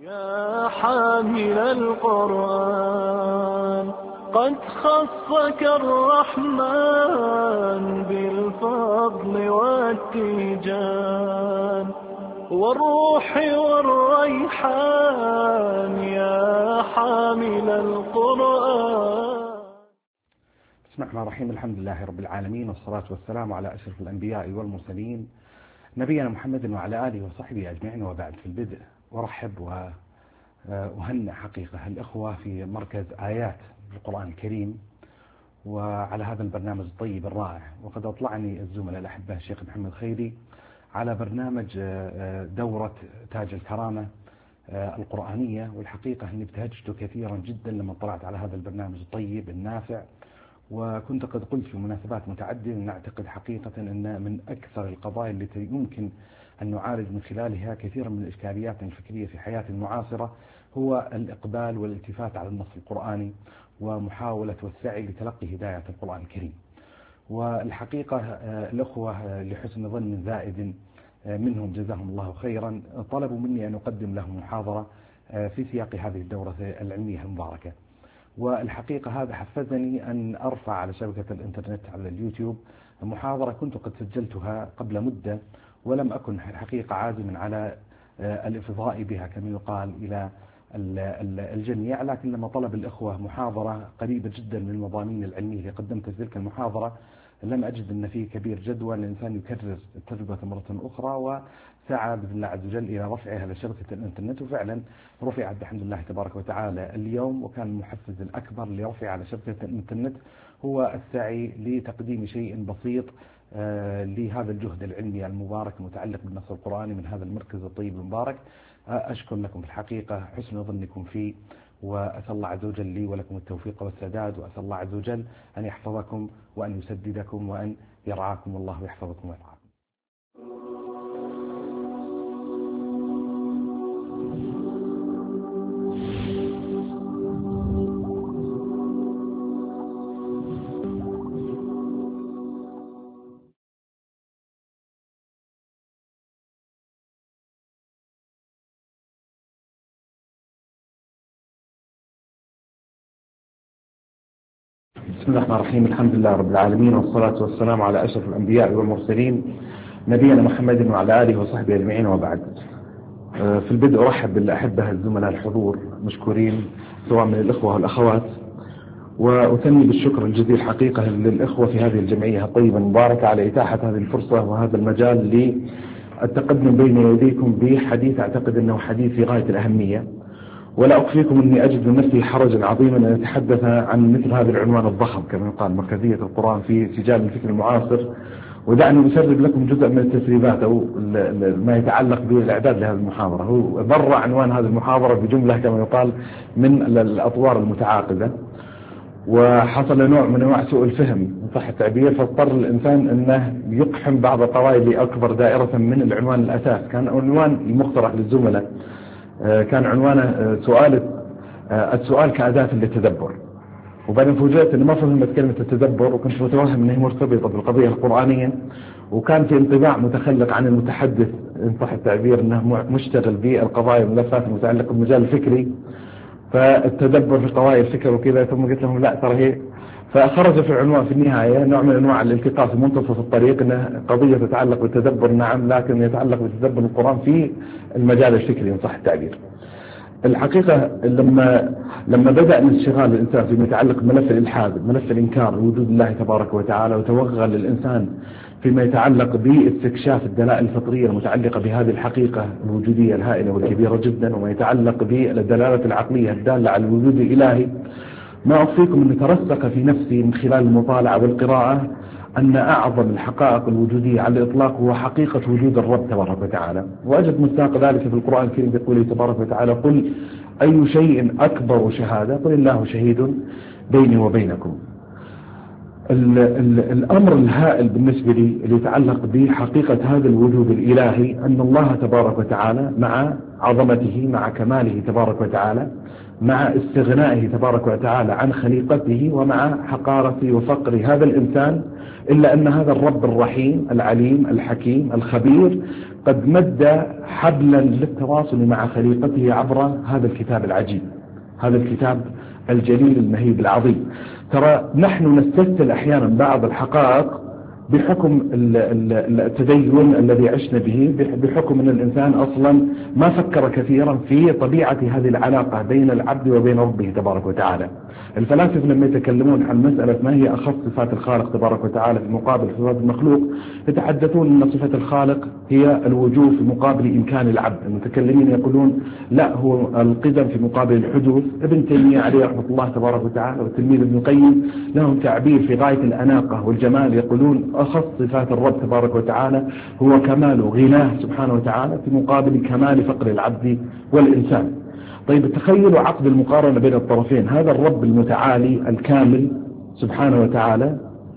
يا حامل القرآن قد خصك الرحمن بالفضل والتيجان والروح والريحان يا حامل القرآن. بسم الله الرحمن الرحيم. الحمد لله رب العالمين، والصلاة والسلام على أشرف الأنبياء والمرسلين نبينا محمد وعلى آله وصحبه أجمعين. وبعد، في البدء ورحب وهنئ حقيقة الإخوة في مركز آيات القرآن الكريم وعلى هذا البرنامج الطيب الرائع. وقد أطلعني الزملاء الأحبة الشيخ محمد خيري على برنامج دورة تاج الكرامة القرآنية، والحقيقة أني ابتهجت كثيرا جدا لما طلعت على هذا البرنامج الطيب النافع. وكنت قد قلت في مناسبات متعددة أن نعتقد حقيقة أن من أكثر القضايا التي يمكن أن نعالج من خلالها كثيرا من الإشكاليات الفكرية في حياة المعاصرة هو الإقبال والالتفات على النص القرآني ومحاولة والسعي لتلقي هداية القرآن الكريم. والحقيقة الأخوة لحسن ظن زائد منهم جزاهم الله خيرا طلبوا مني أن أقدم لهم محاضرة في سياق هذه الدورة العلمية المباركة. والحقيقة هذا حفزني أن أرفع على شبكة الإنترنت على اليوتيوب محاضرة كنت قد سجلتها قبل مدة، ولم أكن الحقيقة عازما على الإفضاء بها كما يقال إلى الجميع، لكن لما طلب الإخوة محاضرة قريبة جدا من المضامين العلمية اللي قدمت في تلك المحاضرة لم أجد أن فيه كبير جدوى الإنسان يكرر التجربة مرة أخرى، وسعى بإذن الله عز وجل إلى رفعها على شبكة الإنترنت. وفعلا رفعت بحمد الله تبارك وتعالى اليوم، وكان المحفز الأكبر لرفع على شبكة الإنترنت هو السعي لتقديم شيء بسيط لهذا الجهد العلمي المبارك المتعلق بالنص القرآني من هذا المركز الطيب المبارك. أشكر لكم في الحقيقة حسن ظنكم فيه، وأسأل الله عز وجل لي ولكم التوفيق والسداد، وأسأل الله عز وجل أن يحفظكم وأن يسددكم وأن يرعاكم الله ويحفظكم ويرعاكم. بسم الله الرحمن الرحيم. الحمد لله رب العالمين، والصلاة والسلام على أشرف الأنبياء والمرسلين نبينا محمد وعلى آله وصحبه أجمعين. وبعد، في البدء أرحب بالأحبة الزملاء الحضور مشكورين سواء من الإخوة والأخوات، وأثني بالشكر الجزيل حقيقة للإخوة في هذه الجمعية الطيبة المباركة على إتاحة هذه الفرصة وهذا المجال للتقدم بين يديكم بحديث أعتقد أنه حديث في غاية الأهمية. ولا أخفيكم أني أجد من نفسي حرجا عظيما أن أتحدث عن مثل هذا العنوان الضخم كما يقال مركزية القرآن في سجال الفكر المعاصر. ودعني أسرب لكم جزء من التسريبات أو ما يتعلق بالإعداد لهذه المحاضرة. هو ضر عنوان هذه المحاضرة بجملة كما يقال من الأطوار المتعاقدة، وحصل نوع من أنواع سوء الفهم إن صح التعبير، فاضطر الإنسان أنه يقحم بعض القضايا لأكبر دائرة من العنوان الأساس. كان عنوان المقترح للزملاء كان عنوانه السؤال كأداة للتدبر، وبعدين فوجئت أن ما فهمت كلمة التدبر، وكنت متوهم أنها مرتبطة بالقضية القرآنية، وكان في انطباع متخلق عن المتحدث إن صح التعبير أنه مشتغل بالقضايا والملفات المتعلقة بالمجال الفكري، فالتدبر في قضايا الفكر وكذا. ثم قلت لهم لا ترى هي، فخرج في العنوان في النهاية نوع من أنواع الالتقاء في منتصف الطريق، أنه قضية تتعلق بالتدبر نعم، لكن يتعلق بتدبر القرآن في المجال الفكري إن صح التعبير. الحقيقة لما بدأ انشغال الإنسان فيما يتعلق بملف الإلحاد، ملف الإنكار وجود الله تبارك وتعالى، وتوغل الإنسان فيما يتعلق باستكشاف الدلائل الفطرية المتعلقة بهذه الحقيقة الوجودية الهائلة والكبيرة جدا، وما يتعلق بالدلالة العقلية الدالة على الوجود الإلهي، ما أخفيكم أن ترسخ في نفسي من خلال المطالعة والقراءة أن أعظم الحقائق الوجودية على الإطلاق هو حقيقة وجود الرب تبارك وتعالى. وأجد مصداق ذلك في القرآن الكريم بقوله تبارك وتعالى: قل أي شيء أكبر شهادة قل الله شهيد بيني وبينكم. الأمر الهائل بالنسبة لي اللي يتعلق بحقيقة هذا الوجود الإلهي أن الله تبارك وتعالى مع عظمته مع كماله تبارك وتعالى مع استغنائه تبارك وتعالى عن خليقته ومع حقارة وفقر هذا الإنسان، إلا أن هذا الرب الرحيم العليم الحكيم الخبير قد مد حبلا للتواصل مع خليقته عبر هذا الكتاب العجيب، هذا الكتاب الجليل المهيب العظيم. ترى نحن نستسهل أحيانا بعض الحقائق بحكم التدين الذي عشنا به، بحكم أن الإنسان أصلا ما فكر كثيرا في طبيعة هذه العلاقة بين العبد وبين ربه تبارك وتعالى. الفلاسفة لما يتكلمون عن مسألة ما هي أخص صفات الخالق تبارك وتعالى في مقابل صفات المخلوق، يتحدثون أن صفة الخالق هي الوجود في مقابل إمكان العبد. المتكلمين يقولون لا، هو القدم في مقابل الحدوث. ابن تيمية عليه رحمة الله تبارك وتعالى والتلميذ ابن القيم لهم تعبير في غاية الأناقة والجمال، يقولون أخص صفات الرب تبارك وتعالى هو كمال غناه سبحانه وتعالى في مقابل كمال فقر العبد والإنسان. طيب تخيلوا عقد المقارنة بين الطرفين، هذا الرب المتعالي الكامل سبحانه وتعالى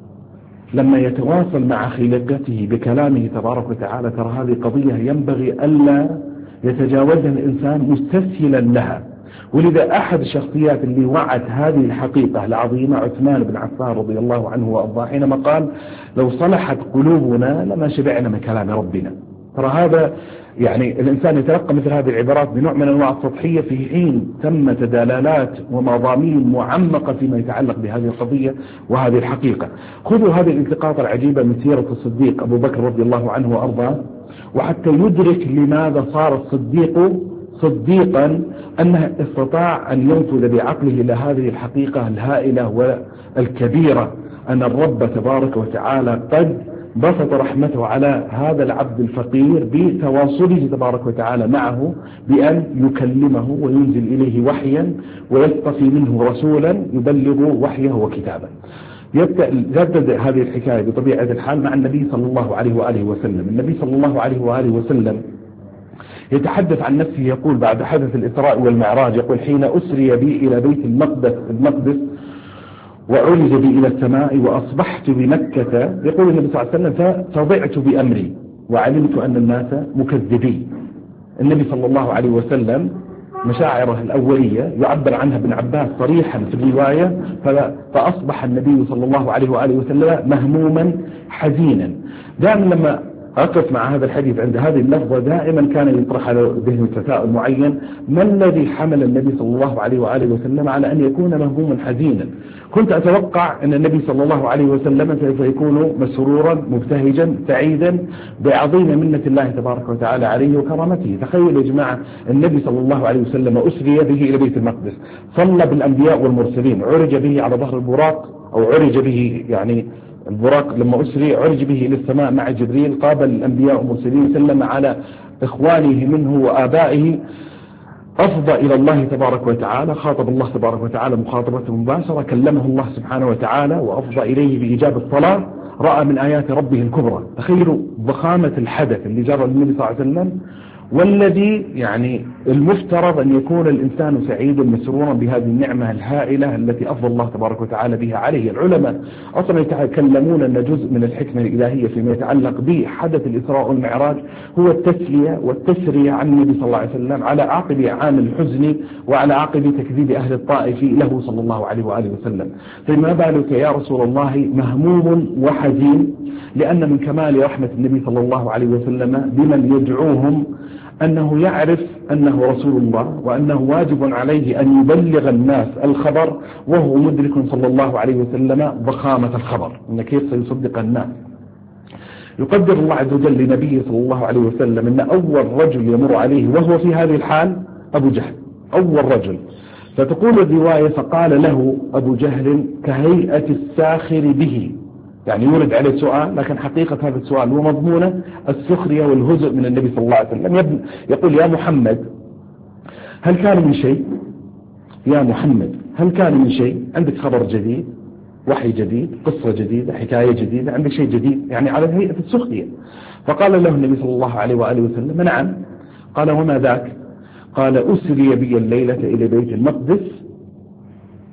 لما يتواصل مع خلقته بكلامه تبارك وتعالى، ترى هذه قضية ينبغي ألا يتجاوزها الإنسان مستسهلا لها. ولذا أحد الشخصيات اللي وعت هذه الحقيقة العظيمة عثمان بن عفان رضي الله عنه وأرضاه، حينما قال لو صلحت قلوبنا لما شبعنا من كلام ربنا. ترى هذا يعني الإنسان يتلقى مثل هذه العبارات بنوع من أنواع السطحية في حين ثمة دلالات ومضامين معمقة فيما يتعلق بهذه القضية وهذه الحقيقة. خذوا هذه الالتقاط العجيبة من سيرة الصديق أبو بكر رضي الله عنه وأرضاه، وحتى يدرك لماذا صار الصديق صديقا، أنه استطاع أن ينفذ بعقله إلى هذه الحقيقة الهائلة والكبيرة، أن الرب تبارك وتعالى قد بسط رحمته على هذا العبد الفقير بتواصله تبارك وتعالى معه، بأن يكلمه وينزل إليه وحيا ويصطفي منه رسولا يبلغ وحيه وكتابه. يبدأ هذه الحكاية بطبيعة الحال مع النبي صلى الله عليه وآله وسلم. النبي صلى الله عليه وآله وسلم يتحدث عن نفسه، يقول بعد حدث الإسراء والمعراج، يقول حين أسري بي إلى بيت المقدس وعرج بي إلى السماء وأصبحت بمكة، يقول النبي صلى الله عليه وسلم فضعت بأمري وعلمت أن الناس مكذبين. النبي صلى الله عليه وسلم مشاعره الأولية يعبر عنها ابن عباس صريحا في الرواية، فأصبح النبي صلى الله عليه وآله وسلم مهموما حزينا. دائما لما أقف مع هذا الحديث عند هذه اللفظة دائما كان يطرح على ذهن تساؤل معين: ما الذي حمل النبي صلى الله عليه وآله وسلم على أن يكون مهموما حزينا؟ كنت أتوقع أن النبي صلى الله عليه وسلم سوف يكون مسرورا مبتهجا سعيدا بعظيم منة الله تبارك وتعالى عليه وكرامته. تخيلوا يا جماعة، النبي صلى الله عليه وسلم أسري به إلى بيت المقدس، صلى بالأنبياء والمرسلين، عرج به على ظهر البراق، أو عرج به يعني البراق لما أسري عرج به إلى السماء مع جبريل، قابل الأنبياء والمرسلين، سلم على إخوانه منه وآبائه، أفضى إلى الله تبارك وتعالى، خاطب الله تبارك وتعالى مخاطبة مباشرة، كلمه الله سبحانه وتعالى وأفضى إليه بإجابة الصلاة، رأى من آيات ربه الكبرى. تخيلوا ضخامة الحدث اللي جرى النبي صلى الله عليه وسلم، والذي يعني المفترض أن يكون الإنسان سعيدا مسرورا بهذه النعمة الهائلة التي أفضل الله تبارك وتعالى بها عليه. العلماء أصلا يتكلمون أن جزء من الحكمة الإلهية فيما يتعلق بحدث الإسراء والمعراج هو التسلية والتسرية عن النبي صلى الله عليه وسلم على عقب عام الحزن وعلى عقب تكذيب أهل الطائف له صلى الله عليه وآله وسلم. فما بالك يا رسول الله مهموم وحزين، لأن من كمال رحمة النبي صلى الله عليه وسلم بمن يدعوهم أنه يعرف أنه رسول الله وأنه واجب عليه أن يبلغ الناس الخبر، وهو مدرك صلى الله عليه وسلم ضخامة الخبر، أن كيف سيصدق الناس. يقدر الله عز وجل لنبيه صلى الله عليه وسلم أن أول رجل يمر عليه وهو في هذه الحال أبو جهل، أول رجل. فتقول الرواية: فقال له أبو جهل كهيئة الساخر به، يعني يورد عليه سؤال، لكن حقيقة هذا السؤال هو مضمونه السخرية والهزء من النبي صلى الله عليه وسلم. يقول: يا محمد هل كان من شيء؟ يا محمد هل كان من شيء؟ عندك خبر جديد، وحي جديد، قصة جديدة، حكاية جديدة، عندك شيء جديد، يعني على هيئة السخرية. فقال له النبي صلى الله عليه وآله وسلم: نعم. قال: وما ذاك؟ قال: أسري بي الليلة إلى بيت المقدس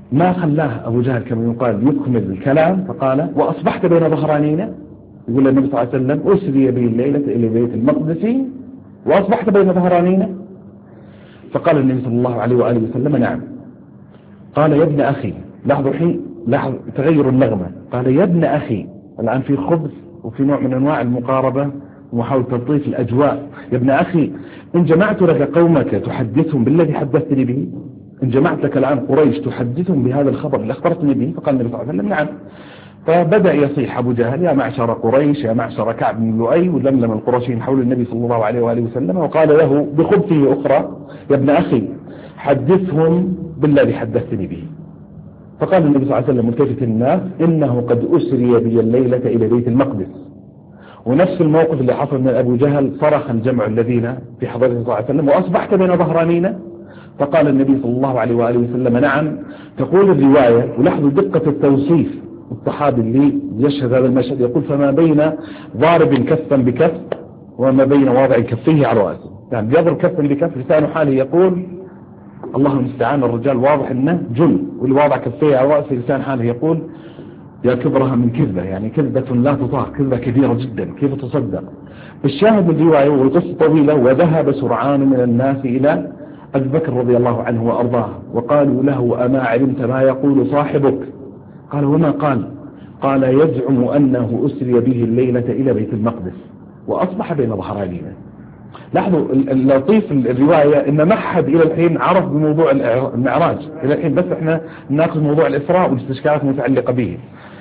ما خلاه أبو جهل كما يقال يكمل الكلام، فقال وأصبحت بين ظهرانينا. يقول النبي صلى الله عليه وسلم أسري بي الليلة إلى بيت المقدس وأصبحت بين ظهرانينا. فقال النبي صلى الله عليه وآله وسلم نعم. قال يا ابن أخي، لاحظوا الحين لاحظ تغير اللغمة، قال يا ابن أخي. الآن في خبث وفي نوع من أنواع المقاربة ومحاولة تلطيف الأجواء. يا ابن أخي إن جمعت لك قومك تحدثهم بالذي حدثتني به، إن جمعت لك الآن قريش تحدثهم بهذا الخبر اللي أخبرتني به. فقال النبي صلى الله عليه وسلم نعم. فبدأ يصيح أبو جهل يا معشر قريش يا معشر كعب بن لؤي، ولملم القرشين حول النبي صلى الله عليه وآله وسلم، وقال له بخبثه أخرى يا ابن أخي حدثهم بالذي حدثتني به. فقال النبي صلى الله عليه وسلم ملتفت الناس إنه قد أسري بي الليلة إلى بيت المقدس. ونفس الموقف اللي حصل من أبو جهل صرخ الجمع الذين في حضرته صلى الله عليه وسلم وأصبحت بين ظهرانينا. فقال النبي صلى الله عليه وآله وسلم نعم. تقول الرواية، ولاحظوا دقة التوصيف، الصحابي اللي يشهد هذا المشهد يقول فما بين ضارب كفا بكف وما بين واضع كفيه على رأسه، يعني يضرب كفا بكف لسان حاله يقول الله المستعان. الرجال واضح انه جن، واللي واضع كفيه على رأسه لسان حاله يقول يا كبرها من كذبة، يعني كذبة لا تطاق، كذبة كبيرة جدا كيف تصدق. الشاهد من الرواية والقصة طويلة. وذهب سرعان من الناس إلى أبي بكر رضي الله عنه وأرضاه وقالوا له أما علمت ما يقول صاحبك؟ قال وما قال؟ قال يزعم أنه أسري به الليلة إلى بيت المقدس وأصبح بين ظهرانينا. لاحظوا اللطيف الرواية إن ما حد إلى الحين عرف بموضوع المعراج إلى الحين، بس إحنا ناخذ موضوع الإسراء والاستشكالات المتعلقة به.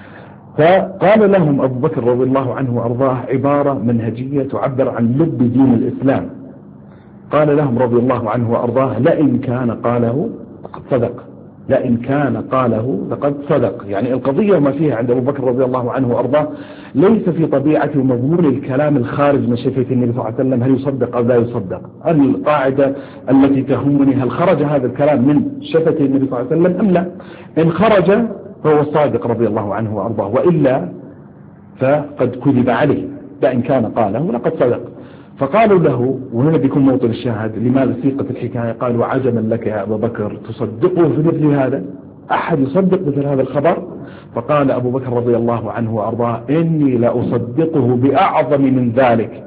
فقال لهم أبو بكر رضي الله عنه وأرضاه عبارة منهجية تعبر عن لب دين الإسلام. قال لهم رضي الله عنه وأرضاه لئن كان قاله لقد صدق، لئن كان قاله لقد صدق. يعني القضية وما فيها عند أبو بكر رضي الله عنه وأرضاه ليس في طبيعة ومضمون الكلام الخارج من شفية النبي صلى الله عليه وسلم هل يصدق أو لا يصدق. القاعدة التي تهمني هل خرج هذا الكلام من شفة النبي صلى الله عليه وسلم أم لا؟ إن خرج فهو الصادق رضي الله عنه وأرضاه، وإلا فقد كذب عليه. لئن كان قاله لقد صدق. فقالوا له، وهنا بيكون موطن الشاهد لماذا سيقة الحكاية، قالوا عجبا لك يا أبا بكر تصدقه في مثل هذا؟ أحد يصدق مثل هذا الخبر؟ فقال أبو بكر رضي الله عنه وأرضاه إني لأصدقه بأعظم من ذلك،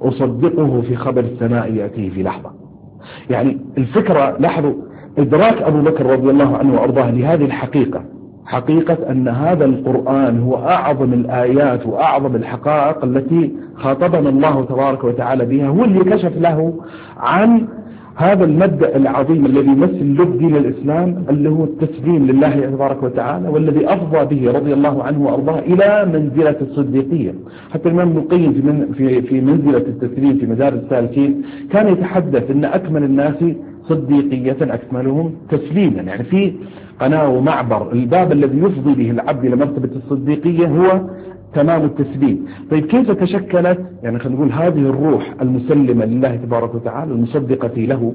أصدقه في خبر السماء يأتيه في لحظة. يعني الفكرة، لاحظوا إدراك أبو بكر رضي الله عنه وأرضاه لهذه الحقيقة، حقيقة أن هذا القرآن هو أعظم الآيات وأعظم الحقائق التي خاطبنا الله تبارك وتعالى بها، هو اللي كشف له عن هذا المبدأ العظيم الذي يمثل لب دين الإسلام اللي هو التسليم لله تبارك وتعالى، والذي أفضى به رضي الله عنه وأرضاه إلى منزلة الصديقية. حتى الإمام ابن القيم في منزلة التسليم في مدارج السالكين كان يتحدث أن أكمل الناس صديقية أكملهم تسليما. يعني في قناة ومعبر، الباب الذي يفضي به العبد إلى مرتبة الصديقية هو تمام التسليم. طيب كيف تشكلت، يعني خلينا نقول هذه الروح المسلمة لله تبارك وتعالى المصدقة له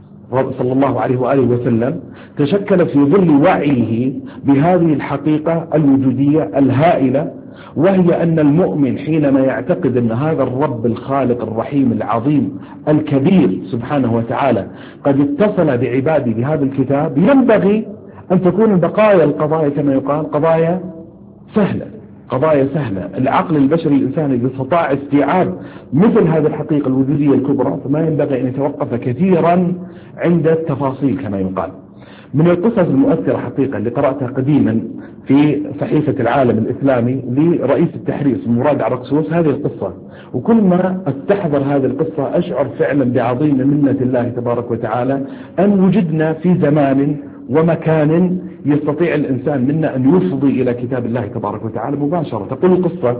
صلى الله عليه وآله وسلم، تشكلت في ظل وعيه بهذه الحقيقة الوجودية الهائلة، وهي أن المؤمن حينما يعتقد أن هذا الرب الخالق الرحيم العظيم الكبير سبحانه وتعالى قد اتصل بعباده بهذا الكتاب، ينبغي أن تكون بقايا القضايا كما يقال قضايا سهلة، قضايا سهلة. العقل البشري الإنساني إذا استطاع استيعاب مثل هذه الحقيقة الوجودية الكبرى فما ينبغي أن يتوقف كثيرا عند التفاصيل كما يقال. من القصص المؤثرة حقيقة اللي قرأتها قديما في صحيفة العالم الإسلامي لرئيس التحرير مراد عرقسوس هذه القصة، وكل ما استحضر هذه القصة أشعر فعلا بعظيم منة الله تبارك وتعالى أن وجدنا في زمان ومكان يستطيع الإنسان منا أن يفضي إلى كتاب الله تبارك وتعالى مباشرة. تقول القصة،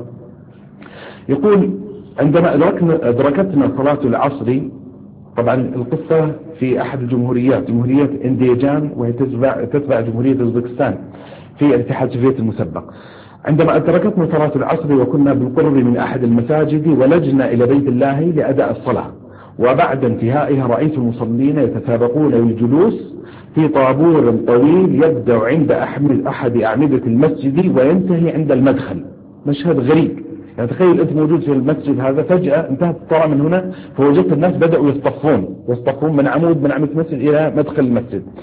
يقول عندما أدركتنا صلاة العصر، طبعا القصة في أحد الجمهوريات، جمهورية انديجان، وهي تتبع جمهورية أوزبكستان في الاتحاد السوفيتي المسبق. عندما أدركتنا صلاة العصر وكنا بالقرب من أحد المساجد ولجنا إلى بيت الله لأداء الصلاة، وبعد انتهائها رأيت المصلين يتسابقون للجلوس في طابور طويل يبدأ عند أحد أعمدة المسجد وينتهي عند المدخل. مشهد غريب، يعني تخيل أنت موجود في المسجد هذا، فجأة انتهت الصلاة من هنا فوجدت الناس بدأوا يصطفون من عمود من أعمدة المسجد إلى مدخل المسجد.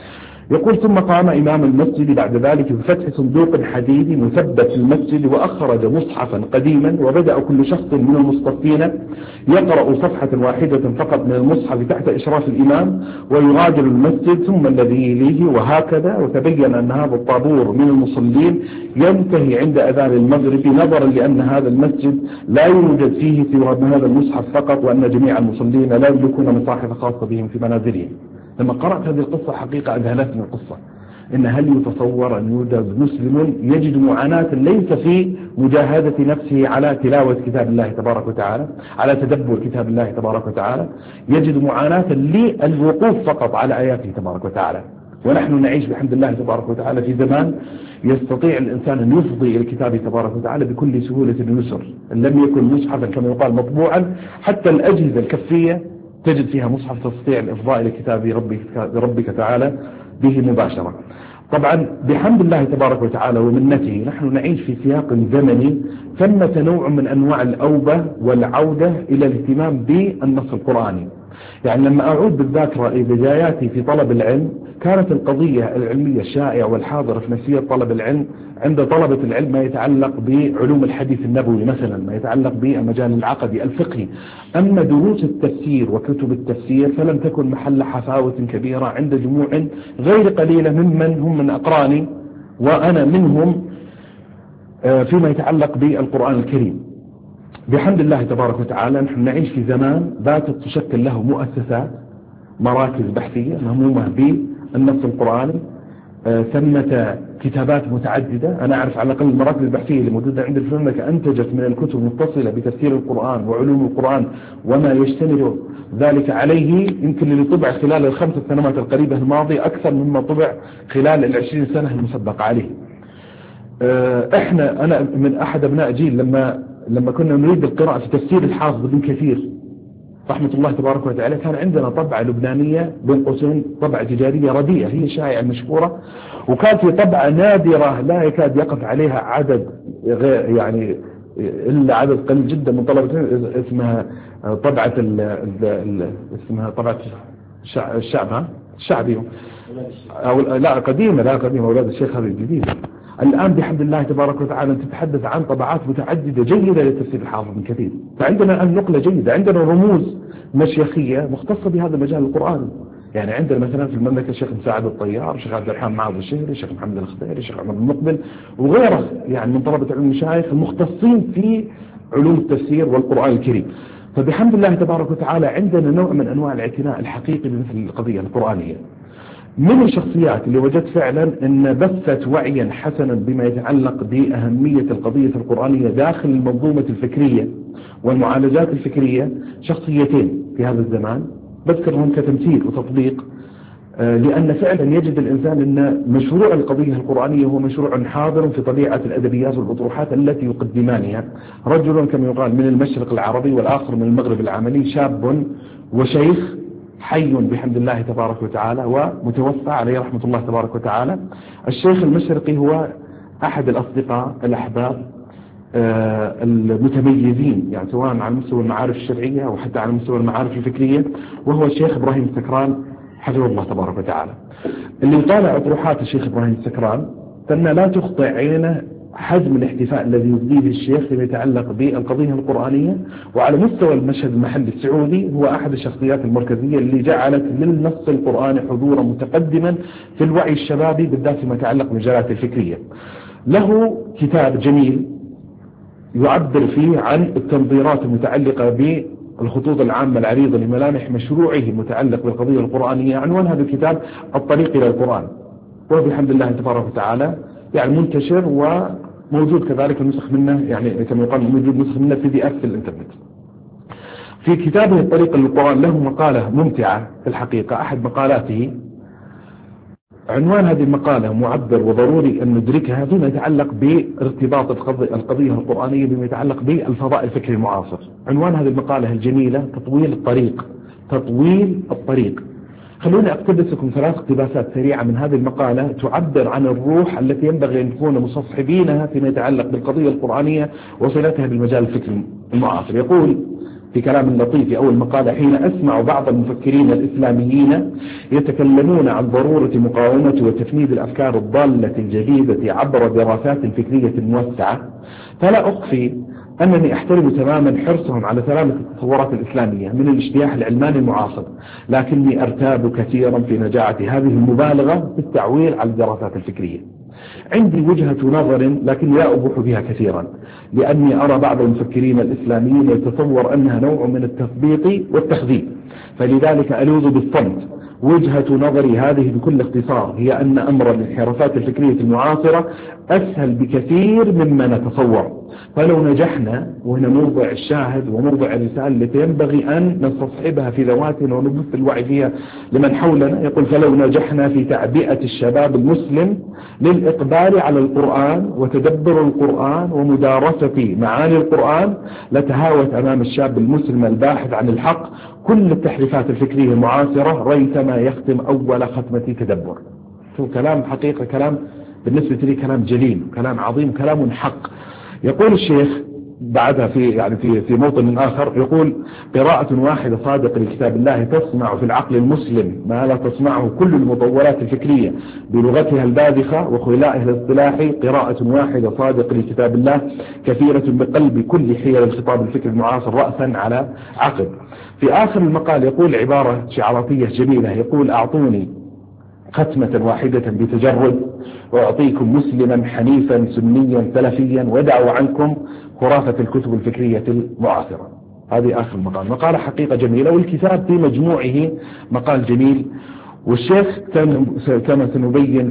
يقول ثم قام إمام المسجد بعد ذلك بفتح صندوق حديدي مثبت في المسجد وأخرج مصحفا قديما، وبدأ كل شخص من المصطفين يقرأ صفحة واحدة فقط من المصحف تحت إشراف الإمام ويغادر المسجد، ثم الذي يليه، وهكذا. وتبين أن هذا الطابور من المصلين ينتهي عند أذان المغرب، نظرا لأن هذا المسجد لا يوجد فيه سوى هذا المصحف فقط، وأن جميع المصلين لا يملكون مصاحف خاصة بهم في منازلهم. لما قرأت هذه القصة حقيقة أذهلتني القصة، إن هل يتصور أن يوجد مسلم يجد معاناة ليس في مجاهدة نفسه على تلاوة كتاب الله تبارك وتعالى، على تدبر كتاب الله تبارك وتعالى، يجد معاناة للوقوف فقط على آياته تبارك وتعالى. ونحن نعيش بحمد الله تبارك وتعالى في زمان يستطيع الإنسان أن يفضي إلى الكتاب تبارك وتعالى بكل سهولة ويسر، إن لم يكن مصحفا كما يقال مطبوعا، حتى الأجهزة الكفية تجد فيها مصحف تستطيع الإفضاء إلى كتاب ربك تعالى به مباشرة. طبعا بحمد الله تبارك وتعالى ومنته نحن نعيش في سياق زمني ثمة نوع من أنواع الأوبة والعودة إلى الاهتمام بالنص القرآني. يعني لما أعود بالذاكرة إلى بداياتي في طلب العلم، كانت القضية العلمية الشائعة والحاضرة في نفسية طلب العلم عند طلبة العلم ما يتعلق بعلوم الحديث النبوي مثلا، ما يتعلق بالمجال العقدي الفقهي. أما دروس التفسير وكتب التفسير فلم تكن محل حفاوة كبيرة عند جموع غير قليلة ممن هم من أقراني وأنا منهم فيما يتعلق بالقرآن الكريم. بحمد الله تبارك وتعالى نحن نعيش في زمان باتت تشكل له مؤسسات، مراكز بحثية مهمومة بالنص القرآني، ثمة كتابات متعددة. أنا أعرف على الأقل المراكز البحثية اللي موجودة عند في المملكة أنتجت من الكتب المتصلة بتفسير القرآن وعلوم القرآن وما يشتمل ذلك عليه يمكن اللي طبع خلال ال5 سنوات القريبة الماضية أكثر مما طبع خلال 20 سنة المسبقة عليه. أنا من أحد أبناء جيل لما كنا نريد القراءة في تفسير الحافظ بن كثير رحمة الله تبارك وتعالى، كان عندنا طبعة لبنانية بين قوسين، طبعة تجارية رديئة هي الشائعة المشهورة، وكانت في طبعة نادرة لا يكاد يقف عليها عدد يعني إلا عدد قليل جدا من طلبة، اسمها طبعة اسمها طبعة الشعبي أو لا قديمة أولاد الشيخ هذه الجديدة. الآن بحمد الله تبارك وتعالى تتحدث عن طبعات متعددة جيدة لتفسير الحافظ بن كثير، فعندنا الآن نقلة جيدة، عندنا رموز مشيخية مختصة بهذا المجال القرآني. يعني عندنا مثلا في المملكة الشيخ مساعد الطيار، الشيخ عبد الرحمن معاذ الشهري، الشيخ محمد الخضيري، الشيخ عمر المقبل وغيره يعني من طلبة علم المشايخ المختصين في علوم التفسير والقرآن الكريم. فبحمد الله تبارك وتعالى عندنا نوع من أنواع الاعتناء الحقيقي بمثل القضية القرآنية. من الشخصيات اللي وجدت فعلا ان بثت وعيا حسنا بما يتعلق بأهمية القضية القرآنية داخل المنظومة الفكرية والمعالجات الفكرية شخصيتين في هذا الزمان بذكرهم كتمثيل وتطبيق، لأن فعلا يجد الإنسان أن مشروع القضية القرآنية هو مشروع حاضر في طبيعة الأدبيات والأطروحات التي يقدمانها. رجل كما يقال من المشرق العربي والآخر من المغرب العملي، شاب وشيخ حي بحمد الله تبارك وتعالى ومتوفى عليه رحمة الله تبارك وتعالى. الشيخ المشرقي هو أحد الأصدقاء الأحباب المتميزين يعني سواء على مستوى المعارف الشرعية وحتى على مستوى المعارف الفكرية، وهو الشيخ إبراهيم السكران حفظه الله تبارك وتعالى. اللي يطالع أطروحات الشيخ إبراهيم السكران فإن لا تخطئ عينه حجم الاحتفاء الذي يبديه الشيخ فيما يتعلق بالقضية القرآنية، وعلى مستوى المشهد المحلي السعودي هو أحد الشخصيات المركزية اللي جعلت للنص القرآني حضورا متقدما في الوعي الشبابي بالذات فيما يتعلق بالمجالات الفكرية. له كتاب جميل يعبر فيه عن التنظيرات المتعلقة بالخطوط العامة العريضة لملامح مشروعه المتعلق بالقضية القرآنية. عنوان هذا الكتاب الطريق إلى القرآن، وهو بحمد الله تبارك وتعالى يعني منتشر وموجود كذلك النسخ منه، يعني كما يقال موجود نسخ منه PDF في الانترنت. في كتابه الطريق للقرآن له مقالة ممتعة في الحقيقة، أحد مقالاته عنوان هذه المقالة معبر وضروري أن ندركها فيما يتعلق بارتباط القضية القرآنية بما يتعلق بالفضاء الفكري المعاصر. عنوان هذه المقالة الجميلة تطويل الطريق. خلوني أقتبس لكم 3 اقتباسات سريعة من هذه المقالة تعبر عن الروح التي ينبغي أن نكون مستصحبينها فيما يتعلق بالقضية القرآنية وصلتها بالمجال الفكري المعاصر. يقول في كلام لطيف في أول مقالة: حين أسمع بعض المفكرين الإسلاميين يتكلمون عن ضرورة مقاومة وتفنيد الأفكار الضالة الجديدة عبر دراسات فكرية موسعة، فلا أخفي أنني أحترم تماما حرصهم على سلامة التصورات الإسلامية من الاجتياح العلماني المعاصر، لكني أرتاب كثيرا في نجاعة هذه المبالغة في التعويل على الدراسات الفكرية. عندي وجهة نظر لكن لا أبوح بها كثيرا، لأني أرى بعض المفكرين الإسلاميين يتصور أنها نوع من التثبيط والتخذيب، فلذلك ألوذ بالصمت. وجهة نظري هذه بكل اختصار هي أن أمر الانحرافات الفكرية المعاصرة أسهل بكثير مما نتصور، فلو نجحنا، وهنا موضع الشاهد وموضع الرسالة التي ينبغي أن نستصحبها في ذواتنا ونبث الوعي فيها لمن حولنا، يقول: فلو نجحنا في تعبئة الشباب المسلم للإقبال على القرآن وتدبر القرآن ومدارسة معاني القرآن، لتهاوت أمام الشاب المسلم الباحث عن الحق كل التحريفات الفكرية المعاصرة ريثما يختم أول ختمة تدبر. شو كلام حقيقة، كلام بالنسبة لي كلام جليل، كلام عظيم، كلام حق. يقول الشيخ بعدها في موطن آخر، يقول: قراءة واحدة صادقة لكتاب الله تصنع في العقل المسلم ما لا تصنعه كل المطورات الفكرية بلغتها الباذخة وخلائها الاصطلاحي. قراءة واحدة صادقة لكتاب الله كثيرة بقلب كل حيل الخطاب الفكري المعاصر رأسا على عقب. في آخر المقال يقول عبارة شعاراتية جميلة، يقول: أعطوني ختمة واحدة بتجرد وأعطيكم مسلما حنيفا سنيا سلفيا ودعوا عنكم خرافة الكتب الفكرية المعاصرة. هذه آخر المقال، مقالة حقيقة جميلة، والكتاب في مجموعه مقال جميل. والشيخ كما سنبين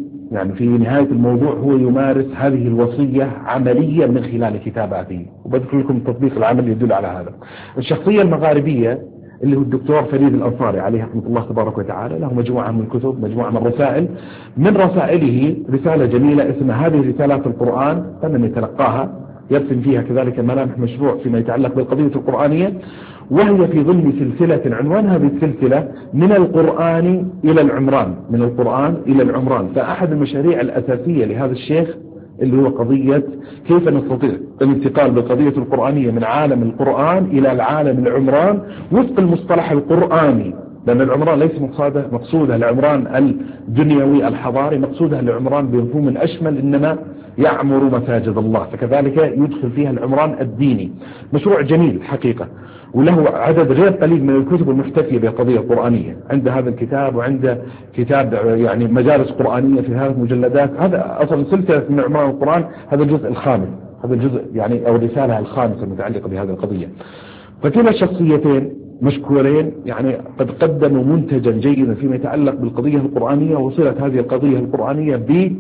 في نهاية الموضوع هو يمارس هذه الوصية عمليا من خلال كتاباته، وبذكر لكم التطبيق العملي يدل على هذا. الشخصية المغاربية اللي هو الدكتور فريد الأنصاري عليه رحمة الله تبارك وتعالى، له مجموعة من الكتب، مجموعة من الرسائل. من رسائله رسالة جميلة اسمها هذه رسالات القرآن، فمن يتلقاها يرسم فيها كذلك ملامح مشروع فيما يتعلق بالقضية القرآنية، وهي في ضمن سلسلة عنوان هذه السلسلة من القرآن إلى العمران، من القرآن إلى العمران. فأحد المشاريع الأساسية لهذا الشيخ اللي هو قضية كيف نستطيع الانتقال بالقضية القرآنية من عالم القرآن إلى العالم العمران وفق المصطلح القرآني، لأن العمران ليس مقصودها العمران الدنيوي الحضاري، مقصودها العمران بمفهوم الأشمل، إنما يعمر مساجد الله، فكذلك يدخل فيها العمران الديني. مشروع جميل حقيقة، وله عدد غير قليل من الكتب المحتفية بالقضية القرآنية. عند هذا الكتاب وعند كتاب مجالس قرآنية في هذه المجلدات. هذا أصلا سلسلة من عمران القرآن، هذا الجزء الخامس، هذا الجزء أو الرسالة الخامسة المتعلقة بهذه القضية. فكلا الشخصيتين مشكورين، قد قدموا منتجا جيدا فيما يتعلق بالقضية القرآنية وصلت هذه القضية القرآنية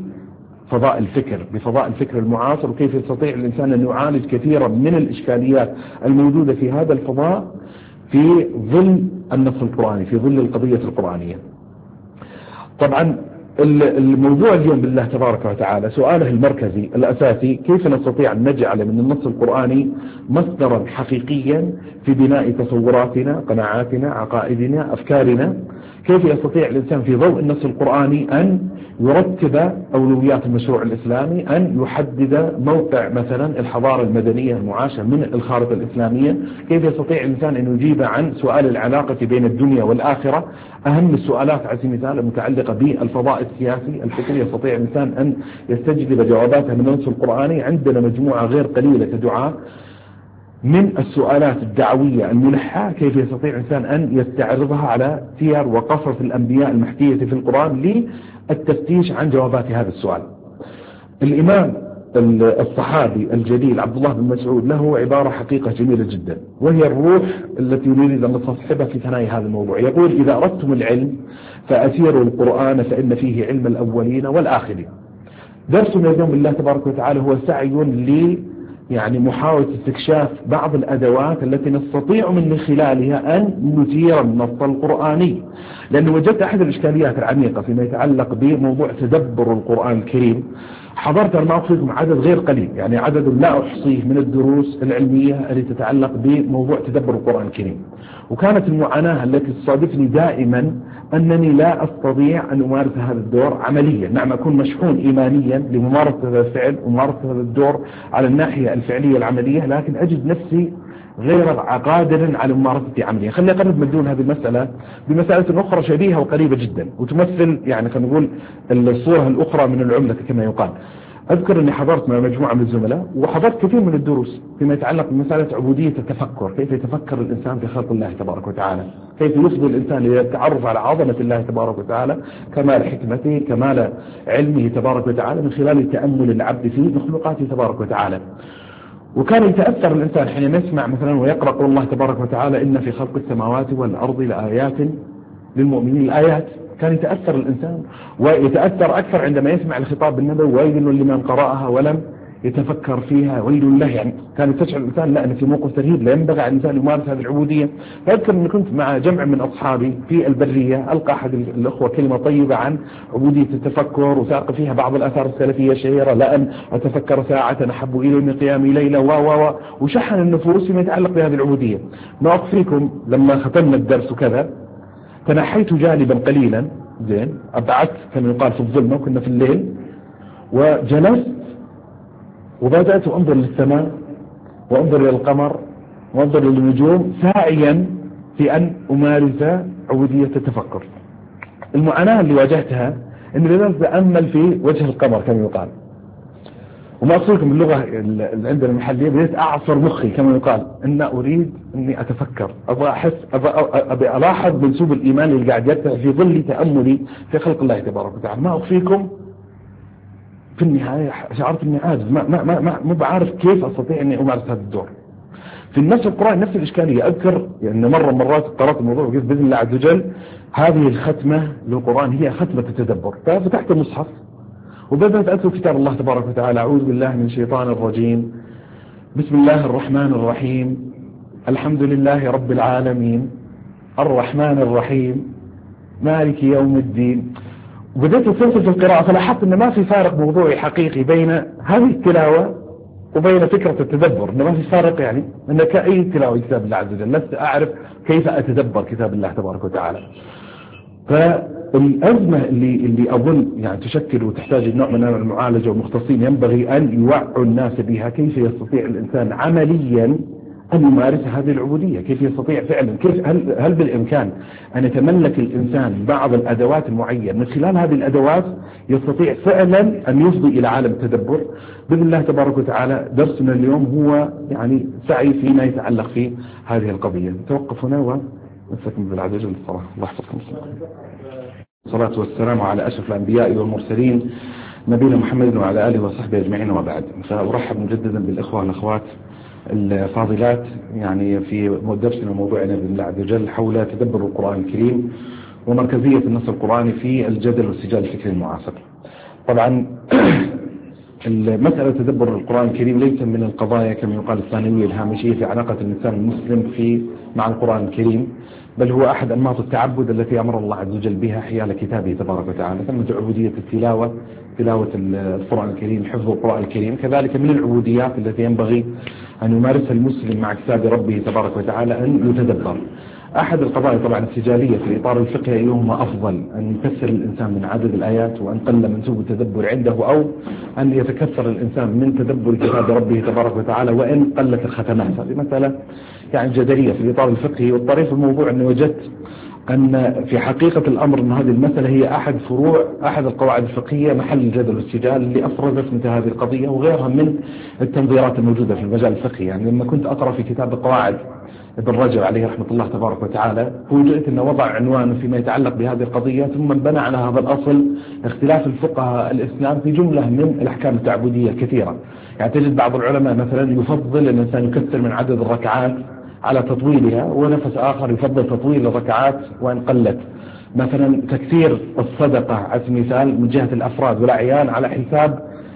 بفضاء الفكر المعاصر، وكيف يستطيع الإنسان أن يعالج كثيرا من الإشكاليات الموجودة في هذا الفضاء في ظل النص القرآني، في ظل القضية القرآنية. طبعا الموضوع اليوم بالله تبارك وتعالى سؤاله المركزي الأساسي: كيف نستطيع أن نجعل من النص القرآني مصدرا حقيقيا في بناء تصوراتنا، قناعاتنا، عقائدنا، أفكارنا؟ كيف يستطيع الإنسان في ضوء النص القرآني أن يرتب أولويات المشروع الإسلامي، أن يحدد موقع مثلا الحضارة المدنية المعاشة من الخارطة الإسلامية؟ كيف يستطيع الإنسان أن يجيب عن سؤال العلاقة بين الدنيا والآخرة، أهم السؤالات على سبيل المثال المتعلقة بالفضاء السياسي الفكري؟ يستطيع الإنسان أن يستجلب جواباتها من النص القرآني. عندنا مجموعة غير قليلة دعاء من السؤالات الدعوية الملحة، كيف يستطيع الإنسان أن يستعرضها على سير وقصص الأنبياء المحكية في القرآن للتفتيش عن جوابات هذا السؤال. الإمام الصحابي الجليل عبد الله بن مسعود له عبارة حقيقة جميلة جدا، وهي الروح التي نريد أن نستصحبها في ثنايا هذا الموضوع. يقول: إذا أردتم العلم فأسيروا القرآن فإن فيه علم الأولين والآخرين. درسنا اليوم بالله تبارك وتعالى هو سعي محاولة استكشاف بعض الأدوات التي نستطيع من خلالها أن نثير النص القرآني، لأنه وجدت أحد الإشكاليات العميقة فيما يتعلق بموضوع تدبر القرآن الكريم. حضرت أنا أقصدكم عدد غير قليل، عدد لا أحصيه من الدروس العلمية التي تتعلق بموضوع تدبر القرآن الكريم، وكانت المعاناة التي تصادفني دائما أنني لا أستطيع أن أمارس هذا الدور عمليا. نعم، أكون مشحون إيمانيا لممارسة هذا الفعل وممارسة هذا الدور على الناحية الفعلية العملية، لكن أجد نفسي غير قادر على ممارسة عملية. خليني أقرب مدون هذه المسألة بمسألة أخرى شبيهة وقريبة جدا وتمثل يعني خلينا نقول الصورة الأخرى من العملة كما يقال. أذكر أني حضرت مع مجموعة من الزملاء وحضرت كثير من الدروس فيما يتعلق بمسألة عبودية التفكر، كيف يتفكر الإنسان في خلق الله تبارك وتعالى، كيف يفضي الإنسان للتعرف على عظمة الله تبارك وتعالى، كمال حكمته، كمال علمه تبارك وتعالى، من خلال تأمل العبد في مخلوقاته تبارك وتعالى. وكان يتأثر الإنسان حين يسمع مثلا ويقرأ قول الله تبارك وتعالى إن في خلق السماوات والأرض لآيات للمؤمنين، الآيات. كان يتأثر الإنسان ويتأثر أكثر عندما يسمع الخطاب بالنبوي ويل لمن قرأها ولم يتفكر فيها، ويل له. يعني كانت تشعر الإنسان لا أن في موقف ترهيب، لا ينبغي على الإنسان يمارس هذه العبودية. فأذكر أني كنت مع جمع من أصحابي في البرية، ألقى أحد الأخوة كلمة طيبة عن عبودية التفكر وساق فيها بعض الآثار السلفية الشهيرة، لأن أتفكر ساعة أحب إلي من قيامي ليلة وشحن النفوس فيما يتعلق بهذه العبودية. ما أخفيكم لما ختمنا الدرس وكذا تنحيت جانبا قليلا، زين، أبعدت كما يقال في الظلمة، وكنا في الليل، وجلست وبدأت أنظر للسماء وأنظر إلى القمر وأنظر إلى النجوم ساعيا في أن أمارس عبودية التفكر. المعاناة اللي واجهتها أني بدأت أتأمل في وجه القمر كما يقال، وما أقولكم باللغة اللي عندنا المحلية بدأت أعصر مخي كما يقال أن أريد أني أتفكر، أبي ألاحظ منسوب الإيمان اللي قاعد يرتفع في ظل تأملي في خلق الله تبارك وتعالى. ما أخفيكم في النهاية شعرت أني عاجز، ما بعرف كيف أستطيع أني أمارس هذا الدور. في نفس القرآن نفس الإشكالية. أذكر يعني مرات اضطرت الموضوع وقلت بإذن الله عز وجل هذه الختمة للقرآن هي ختمة التدبر، ففتحت المصحف وبدأت أتلو كتاب الله تبارك وتعالى. أعوذ بالله من الشيطان الرجيم، بسم الله الرحمن الرحيم، الحمد لله رب العالمين، الرحمن الرحيم، مالك يوم الدين. وبدأت أسلسل في القراءة فلاحظت أن ما في فارق موضوعي حقيقي بين هذه التلاوة وبين فكرة التدبر، أن ما في فارق، يعني أن كأي تلاوة كتاب الله عز وجل لست أعرف كيف أتدبر كتاب الله تبارك وتعالى. فالأزمة اللي أظن يعني تشكل وتحتاج نوع من المعالجة، والمختصين ينبغي أن يوعوا الناس بها، كيف يستطيع الإنسان عمليا أن يمارس هذه العبودية، كيف يستطيع فعلا، كيف هل بالإمكان أن يتملك الإنسان بعض الأدوات المعينة من خلال هذه الأدوات يستطيع فعلا أن يفضي إلى عالم التدبر. بإذن الله تبارك وتعالى درسنا اليوم هو يعني سعي فيما يتعلق في هذه القضية. نتوقف هنا ونستكمل بالعدد الصلاة. الله يحفظكم. الصلاة والسلام على أشرف الأنبياء والمرسلين نبينا محمد وعلى آله وصحبه أجمعين وبعد. فأرحب مجددا بالإخوة والأخوات الفاضلات يعني في درسنا وموضوعنا بإذن الله عز وجل حول تدبر القرآن الكريم ومركزية النص القرآني في الجدل والسجال الفكري المعاصر. طبعا المسألة تدبر القرآن الكريم ليس من القضايا كما يقال الثانوية الهامشية في علاقة الإنسان المسلم مع القرآن الكريم، بل هو أحد أنماط التعبد التي أمر الله عز وجل بها حيال كتابه تبارك وتعالى. ثم عبودية التلاوة، تلاوة القرآن الكريم، حفظ القرآن الكريم، كذلك من العبوديات التي ينبغي أن يمارسها المسلم مع كتاب ربه تبارك وتعالى أن يتدبر. أحد القضايا طبعا السجالية في الإطار الفقهي أيهما أفضل، أن يكثر الإنسان من عدد الآيات وأن قل منسوب التدبر عنده، أو أن يتكثر الإنسان من تدبر كتاب ربه تبارك وتعالى وإن قلت الختمات. هذه مسألة يعني جدلية في الإطار الفقهي. والطريف الموضوع أني وجدت أن في حقيقة الأمر أن هذه المسألة هي أحد القواعد الفقهية محل الجدل والسجال اللي أفرزت مثل هذه القضية وغيرها من التنظيرات الموجودة في المجال الفقهي. يعني لما كنت أقرأ في كتاب القواعد ابن رجب عليه رحمة الله تبارك وتعالى فوجئت أنه وضع عنوان فيما يتعلق بهذه القضية، ثم بنى على هذا الأصل اختلاف الفقهاء الإسلام في جملة من الأحكام التعبدية الكثيرة. يعني تجد بعض العلماء مثلا يفضل أن الإنسان يكثر من عدد الركعات على تطويلها، ونفس آخر يفضل تطويل الركعات وإن قلت. مثلا تكثير الصدقة على سبيل المثال من جهة الأفراد والأعيان على حساب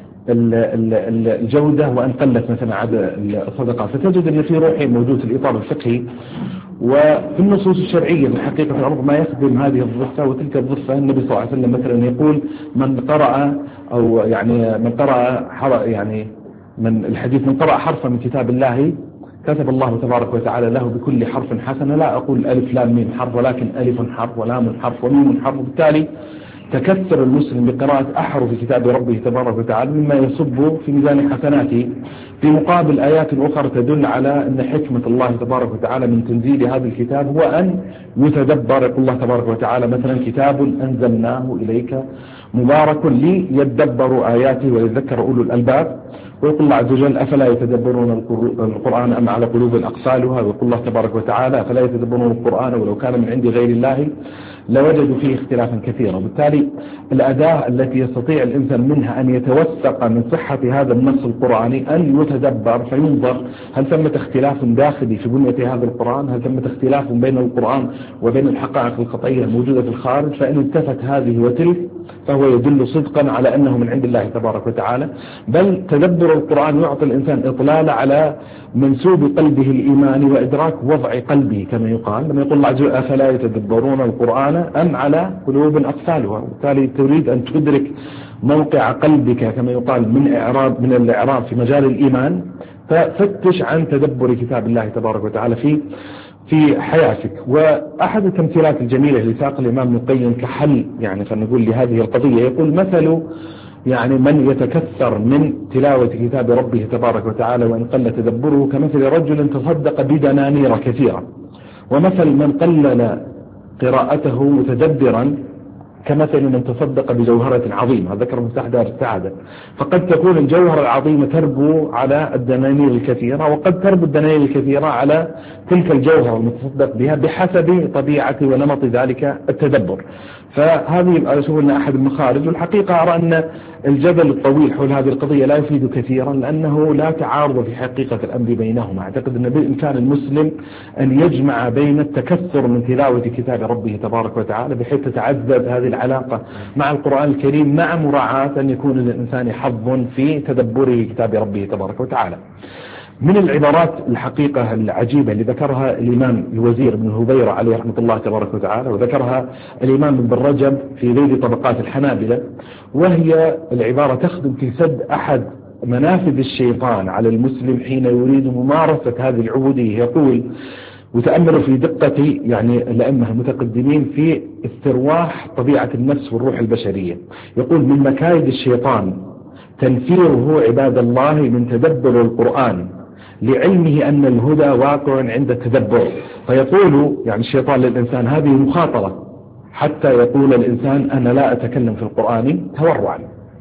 الجودة وأن قلت مثلا عدد الصدقات. فتجد أن في روحي موجود في الإطار الفقهي وفي النصوص الشرعية من حقيقة الأمر ما يخدم هذه الضفة وتلك الضفة. النبي صلى الله عليه وسلم مثلا يقول من قرأ أو يعني من قرأ يعني من الحديث من قرأ حرفا من كتاب الله كتب الله تبارك وتعالى له بكل حرف حسنة. لا أقول ألف لام ميم حرف، ولكن ألف حرف ولام حرف وميم حرف. وبالتالي تكثر المسلم بقراءة أحرف كتاب ربه تبارك وتعالى مما يصب في ميزان حسناته، في مقابل آيات أخرى تدل على أن حكمة الله تبارك وتعالى من تنزيل هذا الكتاب هو أن يتدبر. يقول الله تبارك وتعالى مثلا: كتاب أنزلناه إليك مبارك ليدبروا آياته ويذكر أولو الألباب. ويقول الله عز وجل: أفلا يتدبرون القرآن أم على قلوب أقفالها. ويقول الله تبارك وتعالى: أفلا يتدبرون القرآن ولو كان من عند غير الله لوجدوا فيه اختلافا كثيرا. وبالتالي الأداة التي يستطيع الإنسان منها أن يتوثق من صحة هذا النص القرآني أن يتدبر فينظر هل ثمة اختلاف داخلي في بنية هذا القرآن، هل ثمة اختلاف بين القرآن وبين الحقائق الخطية الموجودة في الخارج. فإن التفت هذه وتلك فهو يدل صدقا على أنه من عند الله تبارك وتعالى. بل تدبر القرآن يعطي الإنسان إطلال على منسوب قلبه الإيماني وإدراك وضع قلبه كما يقال، لما يقول الله عز وجل: أفلا يتدبرون القرآن أم على قلوب أقفالها. وبالتالي تريد أن تدرك موقع قلبك كما يقال من الإعراب في مجال الإيمان، ففتش عن تدبر كتاب الله تبارك وتعالى في حياتك. وأحد التمثيلات الجميلة اللي ساق الإمام ابن القيم كحل يعني فنقول لهذه القضية، يقول: مثل يعني من يتكثر من تلاوة كتاب ربه تبارك وتعالى وإن قل تدبره كمثل رجل تصدق بدنانير كثيرة، ومثل من قلل قراءته متدبرا كمثل من تصدق بجوهرة عظيمة. ذكر مفتاح دار السعادة. فقد تكون الجوهرة العظيمة تربو على الدنانير الكثيرة، وقد تربو الدنانير الكثيرة على تلك الجوهرة المتصدق بها بحسب طبيعة ونمط ذلك التدبر. فهذه أشوف أن أحد المخارج. والحقيقة أرى أن الجدل الطويل حول هذه القضية لا يفيد كثيرا، لأنه لا تعارض في حقيقة الأمر بينهما. أعتقد أن بإمكان المسلم أن يجمع بين التكثر من تلاوة كتاب ربه تبارك وتعالى بحيث تتعزز هذه العلاقة مع القرآن الكريم، مع مراعاة أن يكون للإنسان حظ في تدبره كتاب ربه تبارك وتعالى. من العبارات الحقيقة العجيبة اللي ذكرها الإمام الوزير بن هبيرة عليه رحمة الله تبارك وتعالى، وذكرها الإمام ابن رجب في ذيل طبقات الحنابلة، وهي العبارة تخدم في سد أحد منافذ الشيطان على المسلم حين يريد ممارسة هذه العبودية. يقول: وتأملوا في دقة يعني الأئمة المتقدمين في استرواح طبيعة النفس والروح البشرية. يقول: من مكايد الشيطان تنفيره عباد الله من تدبر القرآن لعلمه أن الهدى واقع عند التدبر. فيقول يعني الشيطان للإنسان هذه مخاطرة حتى يقول الإنسان أنا لا أتكلم في القرآن تورعا.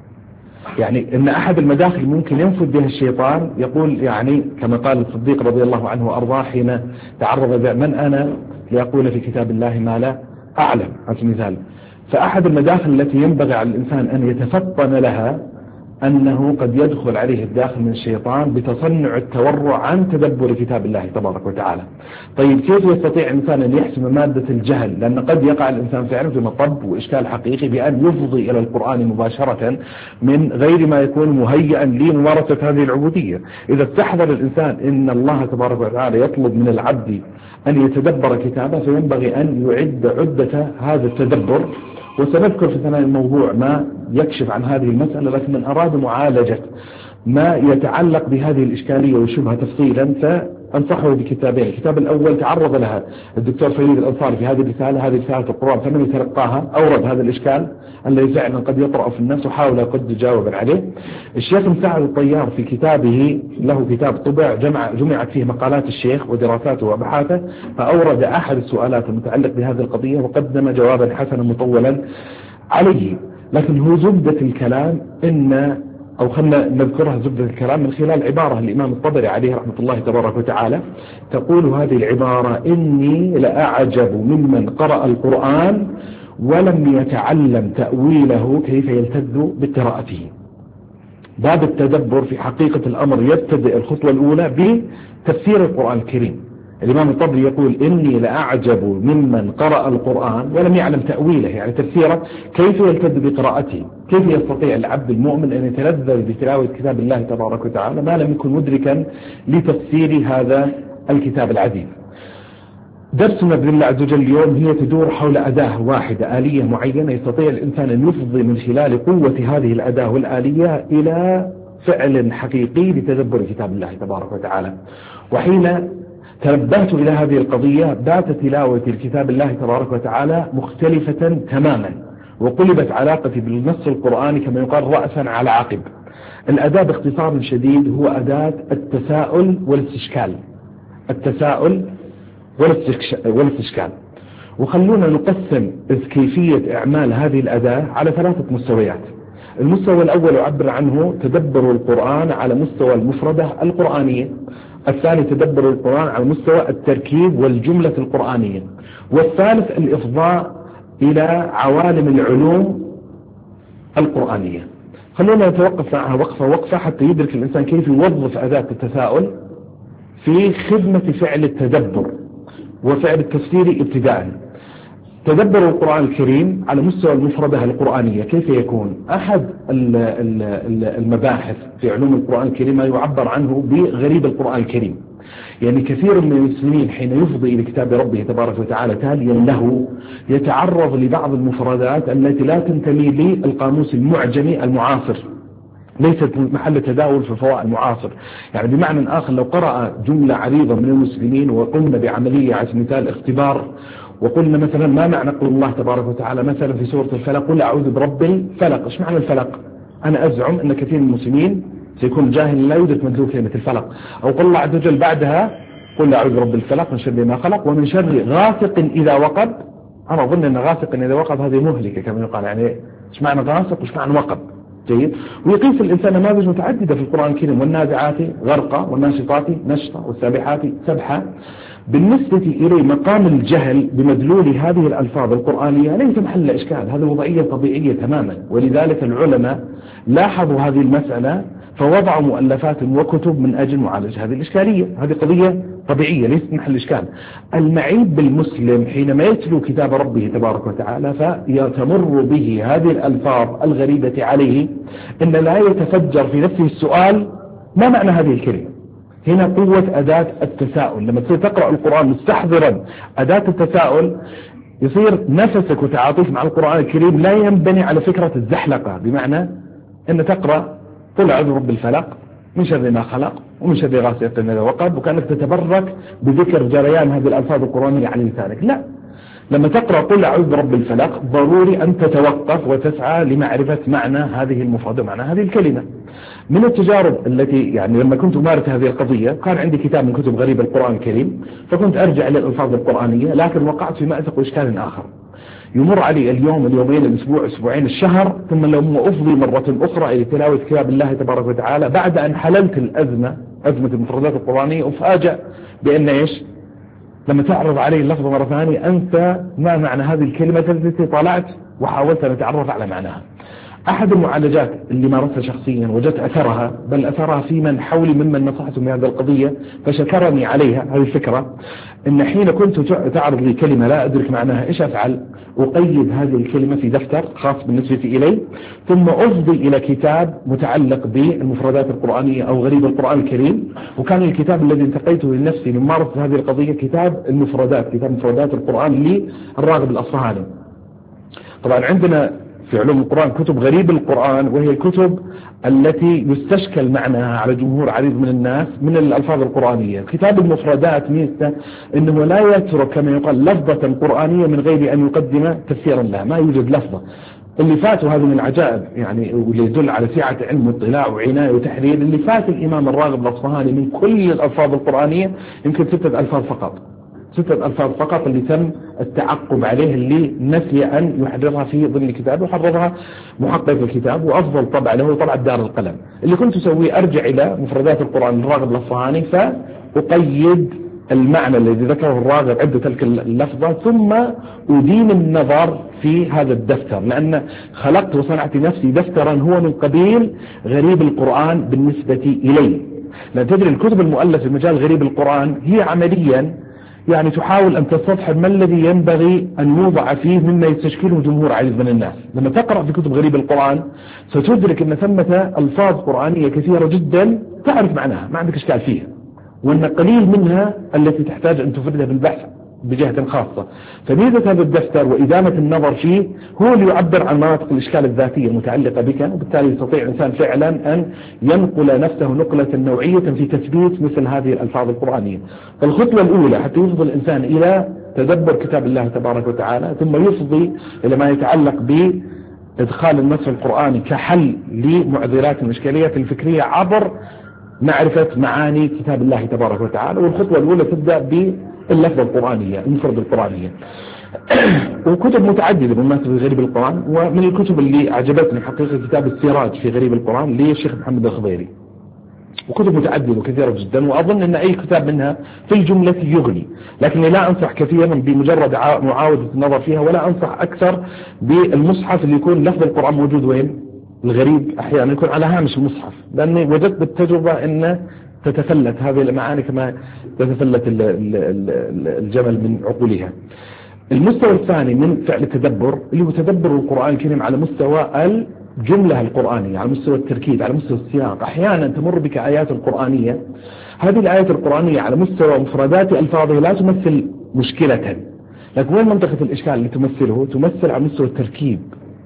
يعني إن أحد المداخل ممكن ينفذ بها الشيطان. يقول يعني كما قال الصديق رضي الله عنه وأرضاه حين تعرض: من أنا ليقول في كتاب الله ما لا أعلم، على سبيل المثال. فأحد المداخل التي ينبغي على الإنسان أن يتفطن لها أنه قد يدخل عليه الداخل من الشيطان بتصنع التورع عن تدبر كتاب الله تبارك وتعالى. طيب كيف يستطيع الإنسان أن يحسم مادة الجهل؟ لأن قد يقع الإنسان فعلا في مطب وإشكال حقيقي بأن يفضي إلى القرآن مباشرة من غير ما يكون مهيئا لممارسة هذه العبودية. إذا استحضر الإنسان إن الله تبارك وتعالى يطلب من العبد أن يتدبر كتابه، فينبغي أن يعد عدة هذا التدبر. وسنذكر في ثناء الموضوع ما يكشف عن هذه المسألة، لكن من أراد معالجة ما يتعلق بهذه الإشكالية وشبهها تفصيلا فأنصحه بكتابين. الكتاب الأول تعرض لها الدكتور فريد الأنصاري في هذه الرسالة، هذه رسالة القرآن، فمن يتلقاها أورد هذا الإشكال الذي فعلا قد يطرأ في الناس وحاول قد جاوبا عليه. الشيخ مساعد الطيار في كتابه له كتاب طبع جمعت فيه مقالات الشيخ ودراساته وأبحاثه، فأورد أحد السؤالات المتعلق بهذه القضية وقدم جوابا حسنا مطولا عليه. لكن هو زبدة الكلام أو خلنا نذكرها زبدة الكلام من خلال عبارة الإمام الطبري عليه رحمة الله تبارك وتعالى. تقول هذه العبارة: إني لأعجب ممن قرأ القرآن ولم يتعلم تأويله كيف يلتذ بقراءته. باب التدبر في حقيقة الأمر يبتدئ الخطوة الأولى بتفسير القرآن الكريم. الإمام الطبري يقول: إني لأعجب ممن قرأ القرآن ولم يعلم تأويله، يعني تفسيره، كيف يلتذ بقراءته، كيف يستطيع العبد المؤمن أن يتلذذ بتلاوة كتاب الله تبارك وتعالى ما لم يكن مدركا لتفسير هذا الكتاب العزيز. درسنا بإذن الله عز وجل اليوم هي تدور حول أداة واحدة، آلية معينة يستطيع الإنسان أن يفضي من خلال قوة هذه الأداة والآلية إلى فعل حقيقي لتدبر كتاب الله تبارك وتعالى. وحين تنبهت إلى هذه القضية بات تلاوة الكتاب الله تبارك وتعالى مختلفة تماما، وقلبت علاقتي بالنص القرآني كما يقال رأسا على عقب. الأداة باختصار شديد هو أداة التساؤل والاستشكال. التساؤل والاستشكال. وخلونا نقسم كيفية إعمال هذه الأداة على 3 مستويات. المستوى الأول أعبر عنه تدبر القرآن على مستوى المفردة القرآنية. الثاني تدبر القرآن على مستوى التركيب والجملة القرآنية. والثالث الإفضاء إلى عوالم العلوم القرآنية. خلونا نتوقف معها وقفة حتى يدرك الإنسان كيف يوظف أداة التساؤل في خدمة فعل التدبر وفعل التفسير ابتداء. تدبر القرآن الكريم على مستوى المفردة القرآنية كيف يكون؟ أحد المباحث في علوم القرآن الكريم ما يعبر عنه بغريب القرآن الكريم. يعني كثير من المسلمين حين يفضي إلى كتاب ربه تبارك وتعالى تاليا له يتعرض لبعض المفردات التي لا تنتمي للقاموس المعجمي المعاصر، ليست محل تداول في الفضاء المعاصر. يعني بمعنى آخر لو قرأ جملة عريضة من المسلمين وقمنا بعملية على سبيل المثال اختبار وقلنا مثلا ما معنى قول الله تبارك وتعالى مثلا في سورة الفلق قل أعوذ برب الفلق، ايش معنى الفلق؟ أنا أزعم أن كثير من المسلمين سيكون جاهل لا يدرك مدلول كلمة الفلق. أو قل الله عز وجل بعدها قل أعوذ برب الفلق من شر ما خلق ومن شر غاسق إذا وقب. أنا أظن أن غاسق إذا وقب هذه مهلكة كما يقال. يعني ايش معنى غاسق وايش معنى وقب؟ جيد. ويقيس الإنسان نماذج متعددة في القرآن الكريم، والنازعات غرقا والناشطات نشطا والسابحات سبحا. بالنسبة إلي مقام الجهل بمدلول هذه الألفاظ القرآنية ليس محل إشكال، هذه وضعية طبيعية تماما. ولذلك العلماء لاحظوا هذه المسألة فوضعوا مؤلفات وكتب من أجل معالجة هذه الإشكالية. هذه قضية طبيعية ليست محل إشكال. المعيب بالمسلم حينما يتلو كتاب ربه تبارك وتعالى فيتمر به هذه الألفاظ الغريبة عليه إن لا يتفجر في نفسه السؤال ما معنى هذه الكلمة. هنا قوة أداة التساؤل. لما تصير تقرأ القرآن مستحضرا أداة التساؤل يصير نفسك وتعاطيك مع القرآن الكريم لا ينبني على فكرة الزحلقة، بمعنى أن تقرأ قل أعوذ برب الفلق من شر ما خلق ومن شر غاسق إذا وقب وكانك تتبرك بذكر جريان هذه الألفاظ القرآنية على لسانك. لا، لما تقرأ قل أعوذ برب الفلق ضروري أن تتوقف وتسعى لمعرفة معنى هذه المفردة ومعنى هذه الكلمة. من التجارب التي يعني لما كنت أمارس هذه القضية كان عندي كتاب من كتب غريب القرآن الكريم فكنت أرجع إلى الألفاظ القرآنية، لكن وقعت في مأزق وإشكال آخر. يمر علي اليوم اليومين الأسبوع أسبوعين الشهر ثم لما أفضي مرة أخرى إلى تلاوة كتاب الله تبارك وتعالى بعد أن حللت أزمة المفردات القرآنية أفاجأ بأن إيش لما تعرض علي اللفظ مرة ثانية أنت ما معنى هذه الكلمة التي طلعت وحاولت أن أتعرف على معناها. أحد المعالجات اللي مارسها شخصيا وجدت أثرها، بل أثرها في من حولي ممن نصحتهم بهذه القضية فشكرني عليها. هذه الفكرة إن حين كنت تعرض لي كلمة لا أدرك معناها إيش أفعل؟ أقيد هذه الكلمة في دفتر خاص بالنسبة إلي ثم أفضي إلى كتاب متعلق بالمفردات القرآنية أو غريب القرآن الكريم. وكان الكتاب الذي انتقيته لنفسي من ممارسة هذه القضية كتاب مفردات القرآن للراغب الأصفهاني. طبعا عندنا في علوم القرآن كتب غريب القرآن وهي الكتب التي يستشكل معناها على جمهور عريض من الناس من الألفاظ القرآنية. كتاب المفردات ميزته إنه لا يترك كما يقال لفظة قرآنية من غير أن يقدم تفسيرا لها، ما يوجد لفظة. اللي فاتوا هذه من العجائب يعني واللي يدل على سعة علم واطلاع وعناية وتحرير. اللي فات الإمام الراغب الأصفهاني من كل الألفاظ القرآنية يمكن 6 ألفاظ فقط، 6 ألفاظ فقط اللي تم التعقب عليه، اللي نسي أن يحررها في ضمن الكتاب وحررها محقق الكتاب وأفضل طبع له طبع دار القلم. اللي كنت أسويه أرجع إلى مفردات القرآن الراغب الأصفهاني فأقيد المعنى الذي ذكره الراغب عند تلك اللفظة ثم أدين النظر في هذا الدفتر، لأن خلقت وصنعت نفسي دفترا هو من قبيل غريب القرآن بالنسبة إلي. لأن تدري الكتب المؤلفة في مجال غريب القرآن هي عمليا يعني تحاول أن تستوضح ما الذي ينبغي أن يوضع فيه مما يستشكله جمهور عديد من الناس. لما تقرأ في كتب غريب القرآن ستدرك أن ثمة ألفاظ قرآنية كثيرة جدا تعرف معناها ما عندك إشكال فيها، وأن قليل منها التي تحتاج أن تفردها بالبحث بجهة خاصة. فميزة هذا الدفتر وإدامة النظر فيه هو اللي يعبر عن مناطق الإشكال الذاتية المتعلقة بك، وبالتالي يستطيع الإنسان فعلا أن ينقل نفسه نقلة نوعية في تثبيت مثل هذه الألفاظ القرآنية. فالخطوة الأولى حتى يفضي الإنسان إلى تدبر كتاب الله تبارك وتعالى، ثم يفضي إلى ما يتعلق بإدخال النص القرآني كحل لمعضلات الإشكاليات الفكرية عبر معرفة معاني كتاب الله تبارك وتعالى. والخطوة الأولى تبدأ باللفظة القرآنية، المفردة القرآنية. وكتب متعددة بالمناسبة في غريب القرآن، ومن الكتب اللي أعجبتني حقيقة كتاب السراج في غريب القرآن للشيخ محمد الخضيري، وكتب متعددة وكثيرة جدا، وأظن أن أي كتاب منها في الجملة يغني، لكني لا أنصح كثيرا بمجرد معاودة النظر فيها، ولا أنصح أكثر بالمصحف اللي يكون لفظ القرآن موجود وين؟ الغريب أحيانا يكون على هامش المصحف، لأني وجدت بالتجربة أن تتفلت هذه المعاني كما تتفلت الجمل من عقولها. المستوى الثاني من فعل التدبر اللي هو تدبر القرآن الكريم على مستوى الجملة القرآنية، على مستوى التركيب، على مستوى السياق. أحيانا تمر بك آيات القرآنية، هذه الآيات القرآنية على مستوى مفردات ألفاظها لا تمثل مشكلة، لكن وين منطقة الإشكال اللي تمثله؟ تمثل على مستوى التركيب.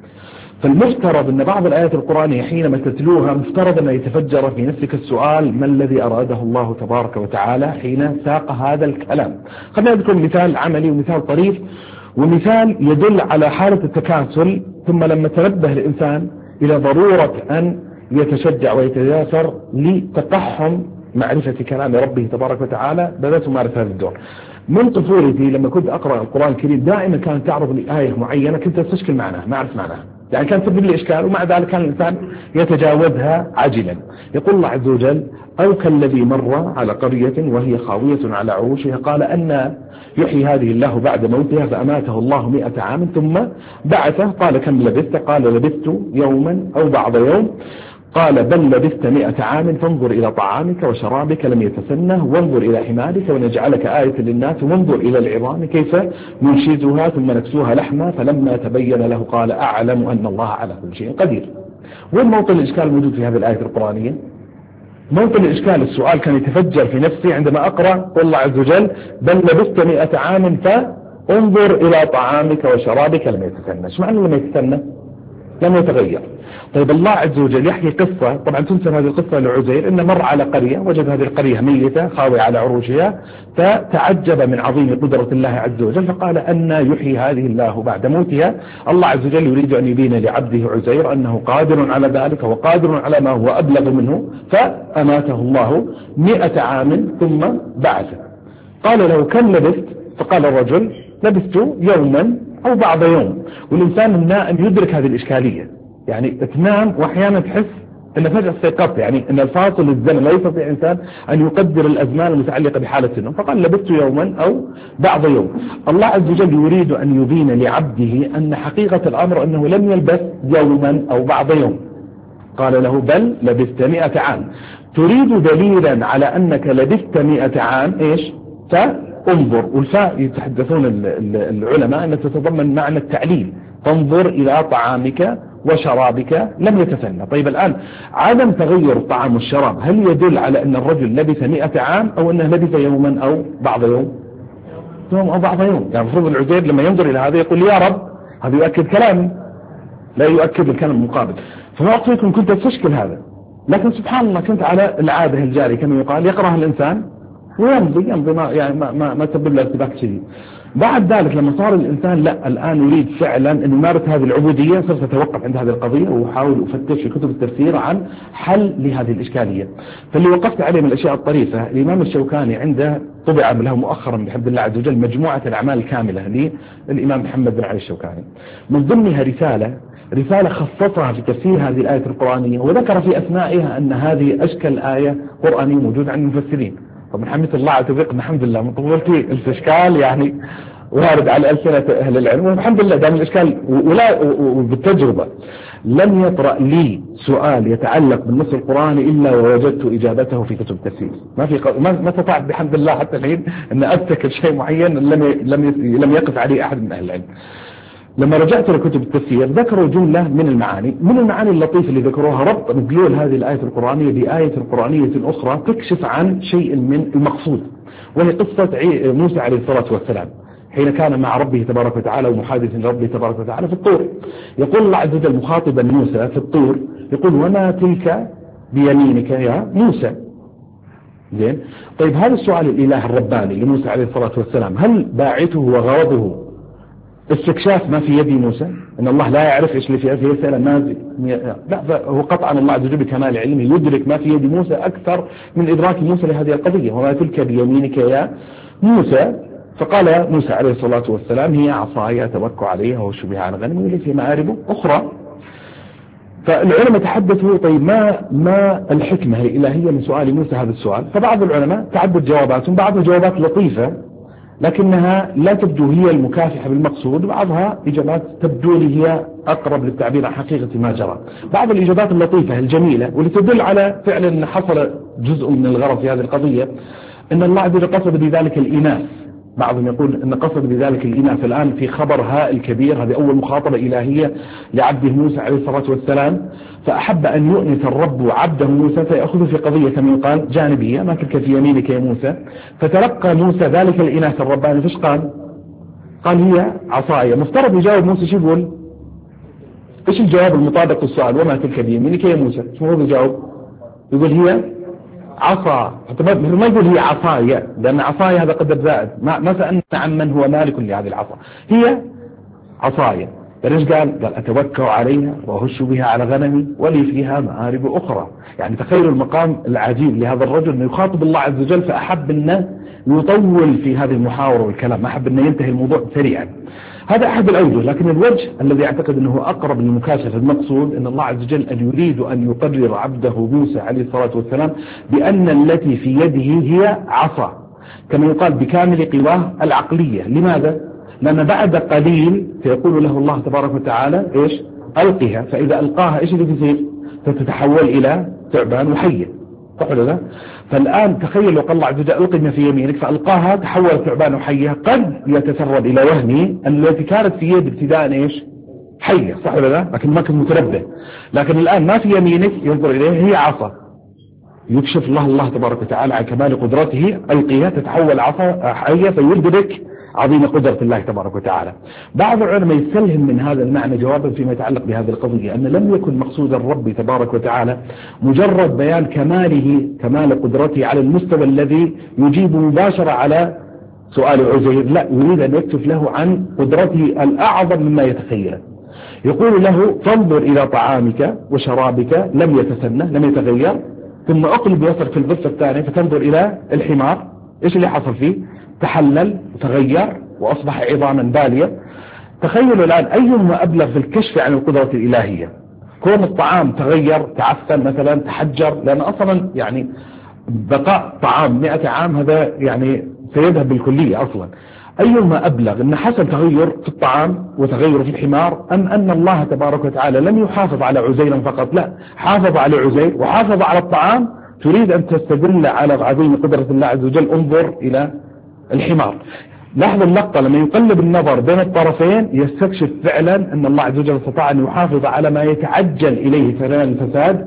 فالمفترض أن بعض الآيات القرآنية حينما تتلوها مفترض أن يتفجر في نفسك السؤال: ما الذي أراده الله تبارك وتعالى حين ساق هذا الكلام؟ خلينا نذكر مثال عملي ومثال طريف ومثال يدل على حالة التكاسل، ثم لما تنبه الإنسان إلى ضرورة أن يتشجع ويتياسر لتقحم معرفة كلام ربه تبارك وتعالى بدأت أمارس هذا الدور. من طفولتي لما كنت أقرأ القرآن الكريم دائما كانت تعرض لي آية معينة كنت أستشكل معناها، ما أعرف معناها، يعني كانت تسبب لي إشكال، ومع ذلك كان الإنسان يتجاوزها عاجلا. يقول الله عز وجل: أو كالذي مر على قرية وهي خاوية على عروشها قال أن يحيي هذه الله بعد موتها فأماته الله 100 عام ثم بعثه قال كم لبثت؟ قال لبثت يوما أو بعض يوم. قال بل لبثت 100 عام فانظر إلى طعامك وشرابك لم يتسنه وانظر إلى حمارك ونجعلك آية للناس وانظر إلى العظام كيف ننشزها ثم نكسوها لحما فلما تبين له قال أعلم أن الله على كل شيء قدير. وين موطن الإشكال الموجود في هذه الآية القرآنية؟ موطن الإشكال السؤال كان يتفجر في نفسي عندما أقرأ قول الله عز وجل: بل لبثت 100 عام فانظر إلى طعامك وشرابك لم يتسنه. ايش معنى لم يتسنه؟ لم يتغير. طيب الله عز وجل يحكي قصة، طبعا تنسب هذه القصة لعزير، إنه مر على قرية وجد هذه القرية ميتة خاوية على عروشها، فتعجب من عظيم قدرة الله عز وجل فقال أن يحيي هذه الله بعد موتها. الله عز وجل يريد أن يبين لعبده عزير أنه قادر على ذلك وقادر على ما هو أبلغ منه، فأماته الله 100 عام ثم بعثه. قال له كم لبثت؟ فقال الرجل لبثت يوما أو بعض يوم. والإنسان النائم يدرك هذه الإشكالية، يعني تنام وأحيانا تحس أن فجأة استيقظت، يعني أن الفاصل الزمن لا يستطيع الإنسان أن يقدر الأزمان المتعلقة بحالة النوم، فقال لبثت يوما أو بعض يوم. الله عز وجل يريد أن يبين لعبده أن حقيقة الأمر أنه لم يلبث يوما أو بعض يوم. قال له بل لبثت 100 عام. تريد دليلا على أنك لبثت 100 عام إيش؟ فانظر. والفاء يتحدثون العلماء أن تتضمن معنى التعليل، تنظر إلى طعامك وشرابك لم يتسنى. طيب الآن عدم تغير الطعام والشراب هل يدل على أن الرجل لبث 100 عام أو أنه لبث يوما أو بعض يوم؟ يوم أو بعض يوم. يعني المفروض العزير لما ينظر إلى هذا يقول يا رب هذا يؤكد كلام لا يؤكد الكلام المقابل. فما أقصيكم كنت تشكل هذا، لكن سبحان الله كنت على العادة الجاري كما يقال يقرأها الإنسان ويمضي ما تسبب له ارتباك شديد. بعد ذلك لما صار الإنسان لا الآن يريد فعلا أن يمارس هذه العبودية، صرت أتوقف عند هذه القضية وأحاول أفتش في كتب التفسير عن حل لهذه الإشكالية. فاللي وقفت عليه من الأشياء الطريفة الإمام الشوكاني عنده طبع له مؤخرا بحمد الله عز وجل مجموعة الأعمال الكاملة للإمام محمد بن علي الشوكاني، من ضمنها رسالة خصصها في تفسير هذه الآية القرآنية، وذكر في أثنائها أن هذه أشكل آية قرآنية موجودة عند المفسرين. طب حمد الله على توفيق الحمد لله من طفولتي الإشكال يعني وارد على ألسنة أهل العلم، والحمد لله دام الإشكال وبالتجربة لم يطرأ لي سؤال يتعلق بالنص القرآني إلا ووجدت إجابته في كتب التفسير. ما استطعت بحمد الله حتى الحين أن أبتكر شيء معين لم يقف عليه أحد من أهل العلم. لما رجعت لكتب التفسير ذكروا جملة من المعاني اللطيفة اللي ذكروها، ربط مدلول هذه الآية القرآنية بآية قرآنية أخرى تكشف عن شيء من المقصود، وهي قصة موسى عليه الصلاة والسلام حين كان مع ربه تبارك وتعالى ومحادث ربه تبارك وتعالى في الطور. يقول الله عز وجل مخاطبا موسى في الطور، يقول وما تلك بيمينك يا موسى. زين، طيب هذا السؤال الإله الرباني لموسى عليه الصلاة والسلام، هل باعثه وغرضه استكشاف ما في يد موسى، ان الله لا يعرف ايش اللي في يده يسأل الناس؟ لا، هو قطعا الله عز وجل بكمال علمه يدرك ما في يد موسى اكثر من ادراك موسى لهذه القضية. وما تلك بيمينك يا موسى، فقال موسى عليه الصلاة والسلام هي عصاي اتوكل عليها وأهش بها على غنمي ولي في مآرب اخرى. فالعلماء تحدثوا طيب ما الحكمة الإلهية من سؤال موسى هذا السؤال؟ فبعض العلماء تعدد جواباتهم، بعضها جوابات لطيفة لكنها لا تبدو هي المكافحة بالمقصود، بعضها إجابات تبدو لي هي أقرب للتعبير عن حقيقة ما جرى. بعض الإجابات اللطيفة الجميلة واللي تدل على فعلا أن حصل جزء من الغرض في هذه القضية، أن الله عز وجل قصد بذلك الإناث. بعضهم يقول أن قصد بذلك الإناث. الآن في خبر هائل كبير، هذه أول مخاطبة إلهية لعبده موسى عليه الصلاة والسلام، فأحب أن يؤنس الرب عبده موسى فيأخذه في قضية كما يقال جانبية، ما تلك في يمينك يا موسى. فتلقى موسى ذلك الإناث الرباني، فايش قال؟ قال هي عصايا. مفترض يجاوب موسى شو يقول؟ ايش الجواب المطابق للسؤال وما تلك بيمينك يا موسى؟ شو المفروض يجاوب؟ يقول هي عصا. ما يقول هي عصايا، لأن عصايا هذا قدر زائد، ما سألنا عن من هو مالك لهذه العصا، هي عصايا. فليش قال أتوكل عليها وأهش بها على غنمي ولي فيها مآرب أخرى. يعني تخيلوا المقام العجيب لهذا الرجل أنه يخاطب الله عز وجل، فأحب أنه يطول في هذه المحاورة والكلام، ما أحب أنه ينتهي الموضوع سريعا. هذا أحد الأوجه، لكن الوجه الذي أعتقد أنه أقرب للمكاشفة المقصود أن الله عز وجل أن يريد أن يقرر عبده موسى عليه الصلاة والسلام بأن التي في يده هي عصا، كما يقال بكامل قواه العقلية. لماذا؟ لأن بعد قليل سيقول له الله تبارك وتعالى إيش؟ ألقها، فإذا ألقاها إيش اللي تصير؟ فتتحول إلى ثعبان وحية، صح ولا لا؟ فالآن تخيل لو قال الله عز وجل ألقي ما في يمينك فألقاها تحول ثعبان وحية، قد يتسرب إلى وهمي التي كانت في يد ابتداء إيش؟ حية، صح ولا لا؟ لكن ما كنت متنبه. لكن الآن ما في يمينك ينظر إليه هي عصا، يكشف الله تبارك وتعالى عن كمال قدرته، ألقيها تتحول عصا حية فيدرك عظيم قدرة الله تبارك وتعالى. بعض العلماء يستلهم من هذا المعنى جوابا فيما يتعلق بهذه القضية، أن لم يكن مقصود الرب تبارك وتعالى مجرد بيان كمال قدرته على المستوى الذي يجيب مباشرة على سؤال عزير، لا، يريد أن يكشف له عن قدرته الأعظم مما يتخيله. يقول له فانظر إلى طعامك وشرابك لم يتسنى، لم يتغير، ثم أقلب بصرك في القصة الثانية فتنظر إلى الحمار، إيش اللي حصل فيه؟ تحلل وتغير وأصبح عظاما بالية. تخيلوا الآن أيهما أبلغ في الكشف عن القدرة الإلهية؟ كون الطعام تغير، تعفن مثلا، تحجر، لأن أصلا يعني بقاء طعام 100 عام هذا يعني سيذهب بالكلية أصلا. أيهما أبلغ، أن حصل تغير في الطعام وتغير في الحمار، أم أن الله تبارك وتعالى لم يحافظ على عزير فقط، لا، حافظ على عزير وحافظ على الطعام؟ تريد أن تستدل على عظيم قدرة الله عز وجل، انظر إلى الحمار. لاحظ اللقطة لما يقلب النظر بين الطرفين يستكشف فعلا أن الله عز وجل استطاع أن يحافظ على ما يتعجل إليه فعلا الفساد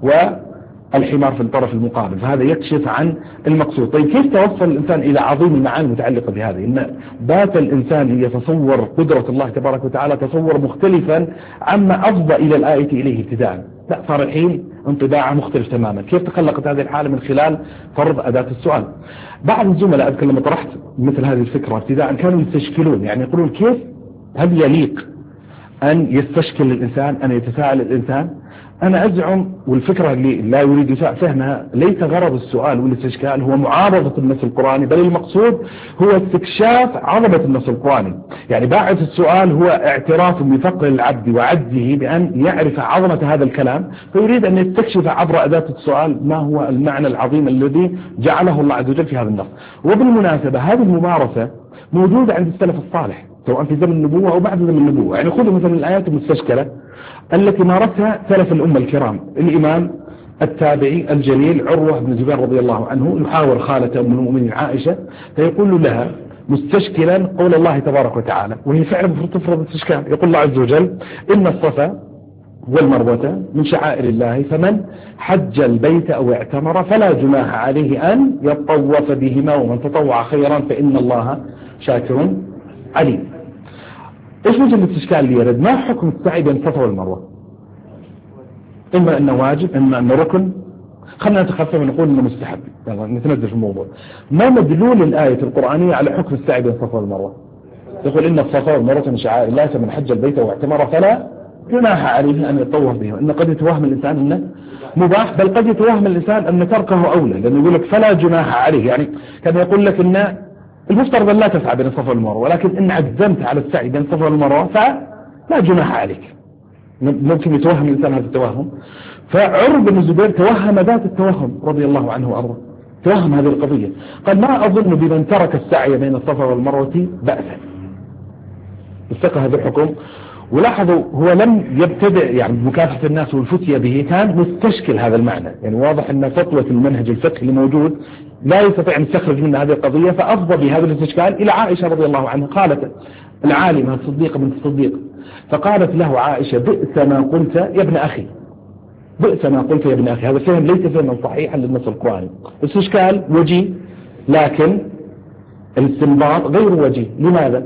والحمار في الطرف المقابل، فهذا يكشف عن المقصود. طيب كيف توصل الإنسان إلى عظيم المعاني المتعلقة بهذه؟ إن بات الإنسان يتصور قدرة الله تبارك وتعالى تصور مختلفا عما أفضى إلى الآية إليه ابتداء، لا، صار الحين انطباعه مختلف تماما. كيف تخلقت هذه الحالة؟ من خلال فرض أداة السؤال. بعض الزملاء أذكر لما طرحت مثل هذه الفكرة ابتداء كانوا يستشكلون، يعني يقولون كيف هل يليق أن يستشكل الإنسان، أن يتساءل الإنسان؟ أنا أزعم، والفكرة اللي لا يريد فهمها، ليس غرض السؤال والاستشكال هو معارضة النص القرآني، بل المقصود هو استكشاف عظمة النص القرآني. يعني باعث السؤال هو اعتراف بفقر العبد وعجزه بأن يعرف عظمة هذا الكلام، فيريد أن يستكشف عبر أداة السؤال ما هو المعنى العظيم الذي جعله الله عز وجل في هذا النص. وبالمناسبة هذه الممارسة موجودة عند السلف الصالح سواء في زمن النبوة أو بعد زمن النبوة. يعني خذوا مثلا الآيات المستشكلة التي مارسها سلف الأمة الكرام. الإمام التابعي الجليل عروة بن الزبير رضي الله عنه يحاور خالته أم المؤمنين عائشة، فيقول لها مستشكلا قول الله تبارك وتعالى، وهي فعلا تفرض استشكال. يقول الله عز وجل: إن الصفا والمروة من شعائر الله فمن حج البيت أو اعتمر فلا جناح عليه أن يطوف بهما ومن تطوع خيرا فإن الله شاكر عليم. إيش وجه الاستشكال اللي يرد؟ ما حكم السعي بين الصفا والمروة؟ إما أنه واجب إما أنه ركن. خلنا نتخفف ونقول أنه مستحب، نتنزل في الموضوع. ما مدلول الآية القرآنية على حكم السعي بين الصفا والمروة؟ يقول: إن الصفا والمروة من شعائر الله فمن حج البيت واعتمر فلا جناح عليه أن يطوف بهم. إن قد يتوهم الإنسان أنه مباح، بل قد يتوهم الإنسان أن تركه أولى، لأنه يقول لك فلا جناح عليه، يعني كان يقول لك أن المفترض أن لا تسعى بين الصفا والمروة، ولكن إن عزمت على السعي بين الصفا والمروة فلا جناح عليك. ممكن يتوهم الإنسان هذا التوهم. فعروة بن الزبير توهم ذات التوهم رضي الله عنه وأرضاه، توهم هذه القضية. قال: ما أظن بمن ترك السعي بين الصفا والمروة بأسا. استقى هذا الحكم. ولاحظوا هو لم يبتدئ يعني بمكافحة الناس والفتية به، كان مستشكل هذا المعنى. يعني واضح أن سطوة المنهج الفقهي الموجود لا يستطيع أن يستخرج منها هذه القضية، فأفضى بهذا الاستشكال إلى عائشة رضي الله عنها. قالت العالمة الصديقة بنت الصديق، فقالت له عائشة: بئس ما قلت يا ابن أخي، بئس ما قلت يا ابن أخي. هذا فهم ليس فهما صحيحا للنص القرآني. الاستشكال وجيه، لكن الاستنباط غير وجيه. لماذا؟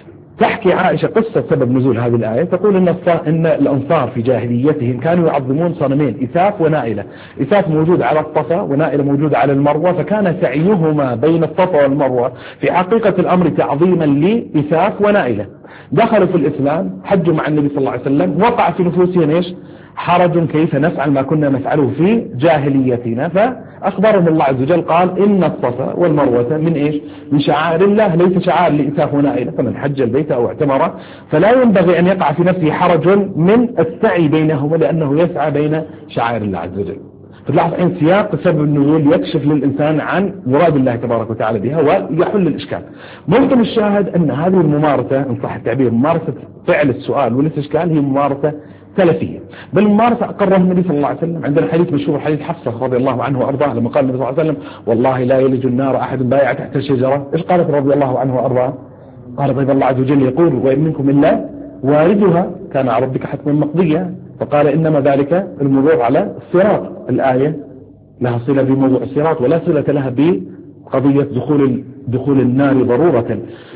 تحكي عائشة قصة سبب نزول هذه الآية، تقول إن الأنصار في جاهليتهم كانوا يعظمون صنمين، إساف ونائلة. إساف موجود على الصفا ونائلة موجود على المروة، فكان سعيهما بين الصفا والمروة في حقيقة الأمر تعظيما لإساف ونائلة. دخلوا في الإسلام، حجوا مع النبي صلى الله عليه وسلم، وقع في نفوسهم إيش؟ حرج، كيف نفعل ما كنا نفعله في جاهليتنا. فأخبرهم الله عز وجل قال: إن الصفا والمروة من إيش؟ من شعائر الله، ليس شعائر لإساف ونائلة، فمن حج البيت أو اعتمر فلا ينبغي أن يقع في نفسه حرج من السعي بينهما، لأنه يسعى بين شعائر الله عز وجل. فتلاحظ أن سياق سبب النزول يكشف للإنسان عن مراد الله تبارك وتعالى بها ويحل الإشكال. ممكن الشاهد أن هذه الممارسة، إن صح التعبير، ممارسة فعل السؤال والاستشكال، هي ممارسة سلفية. بل الممارسة أقرها النبي صلى الله عليه وسلم. عندنا حديث مشهور، حديث حفصة رضي الله عنه وأرضاه، لما قال النبي صلى الله عليه وسلم: والله لا يلج النار أحد بايع تحت الشجرة. إيش قالت رضي الله عنه وأرضاه؟ قال: طيب الله عز وجل يقول: وإن منكم إلا واردها كان على ربك حتما مقضيا. فقال: إنما ذلك المرور على الصراط. الآية لها صلة بموضوع الصراط ولا صلة لها بقضية دخول النار ضرورة.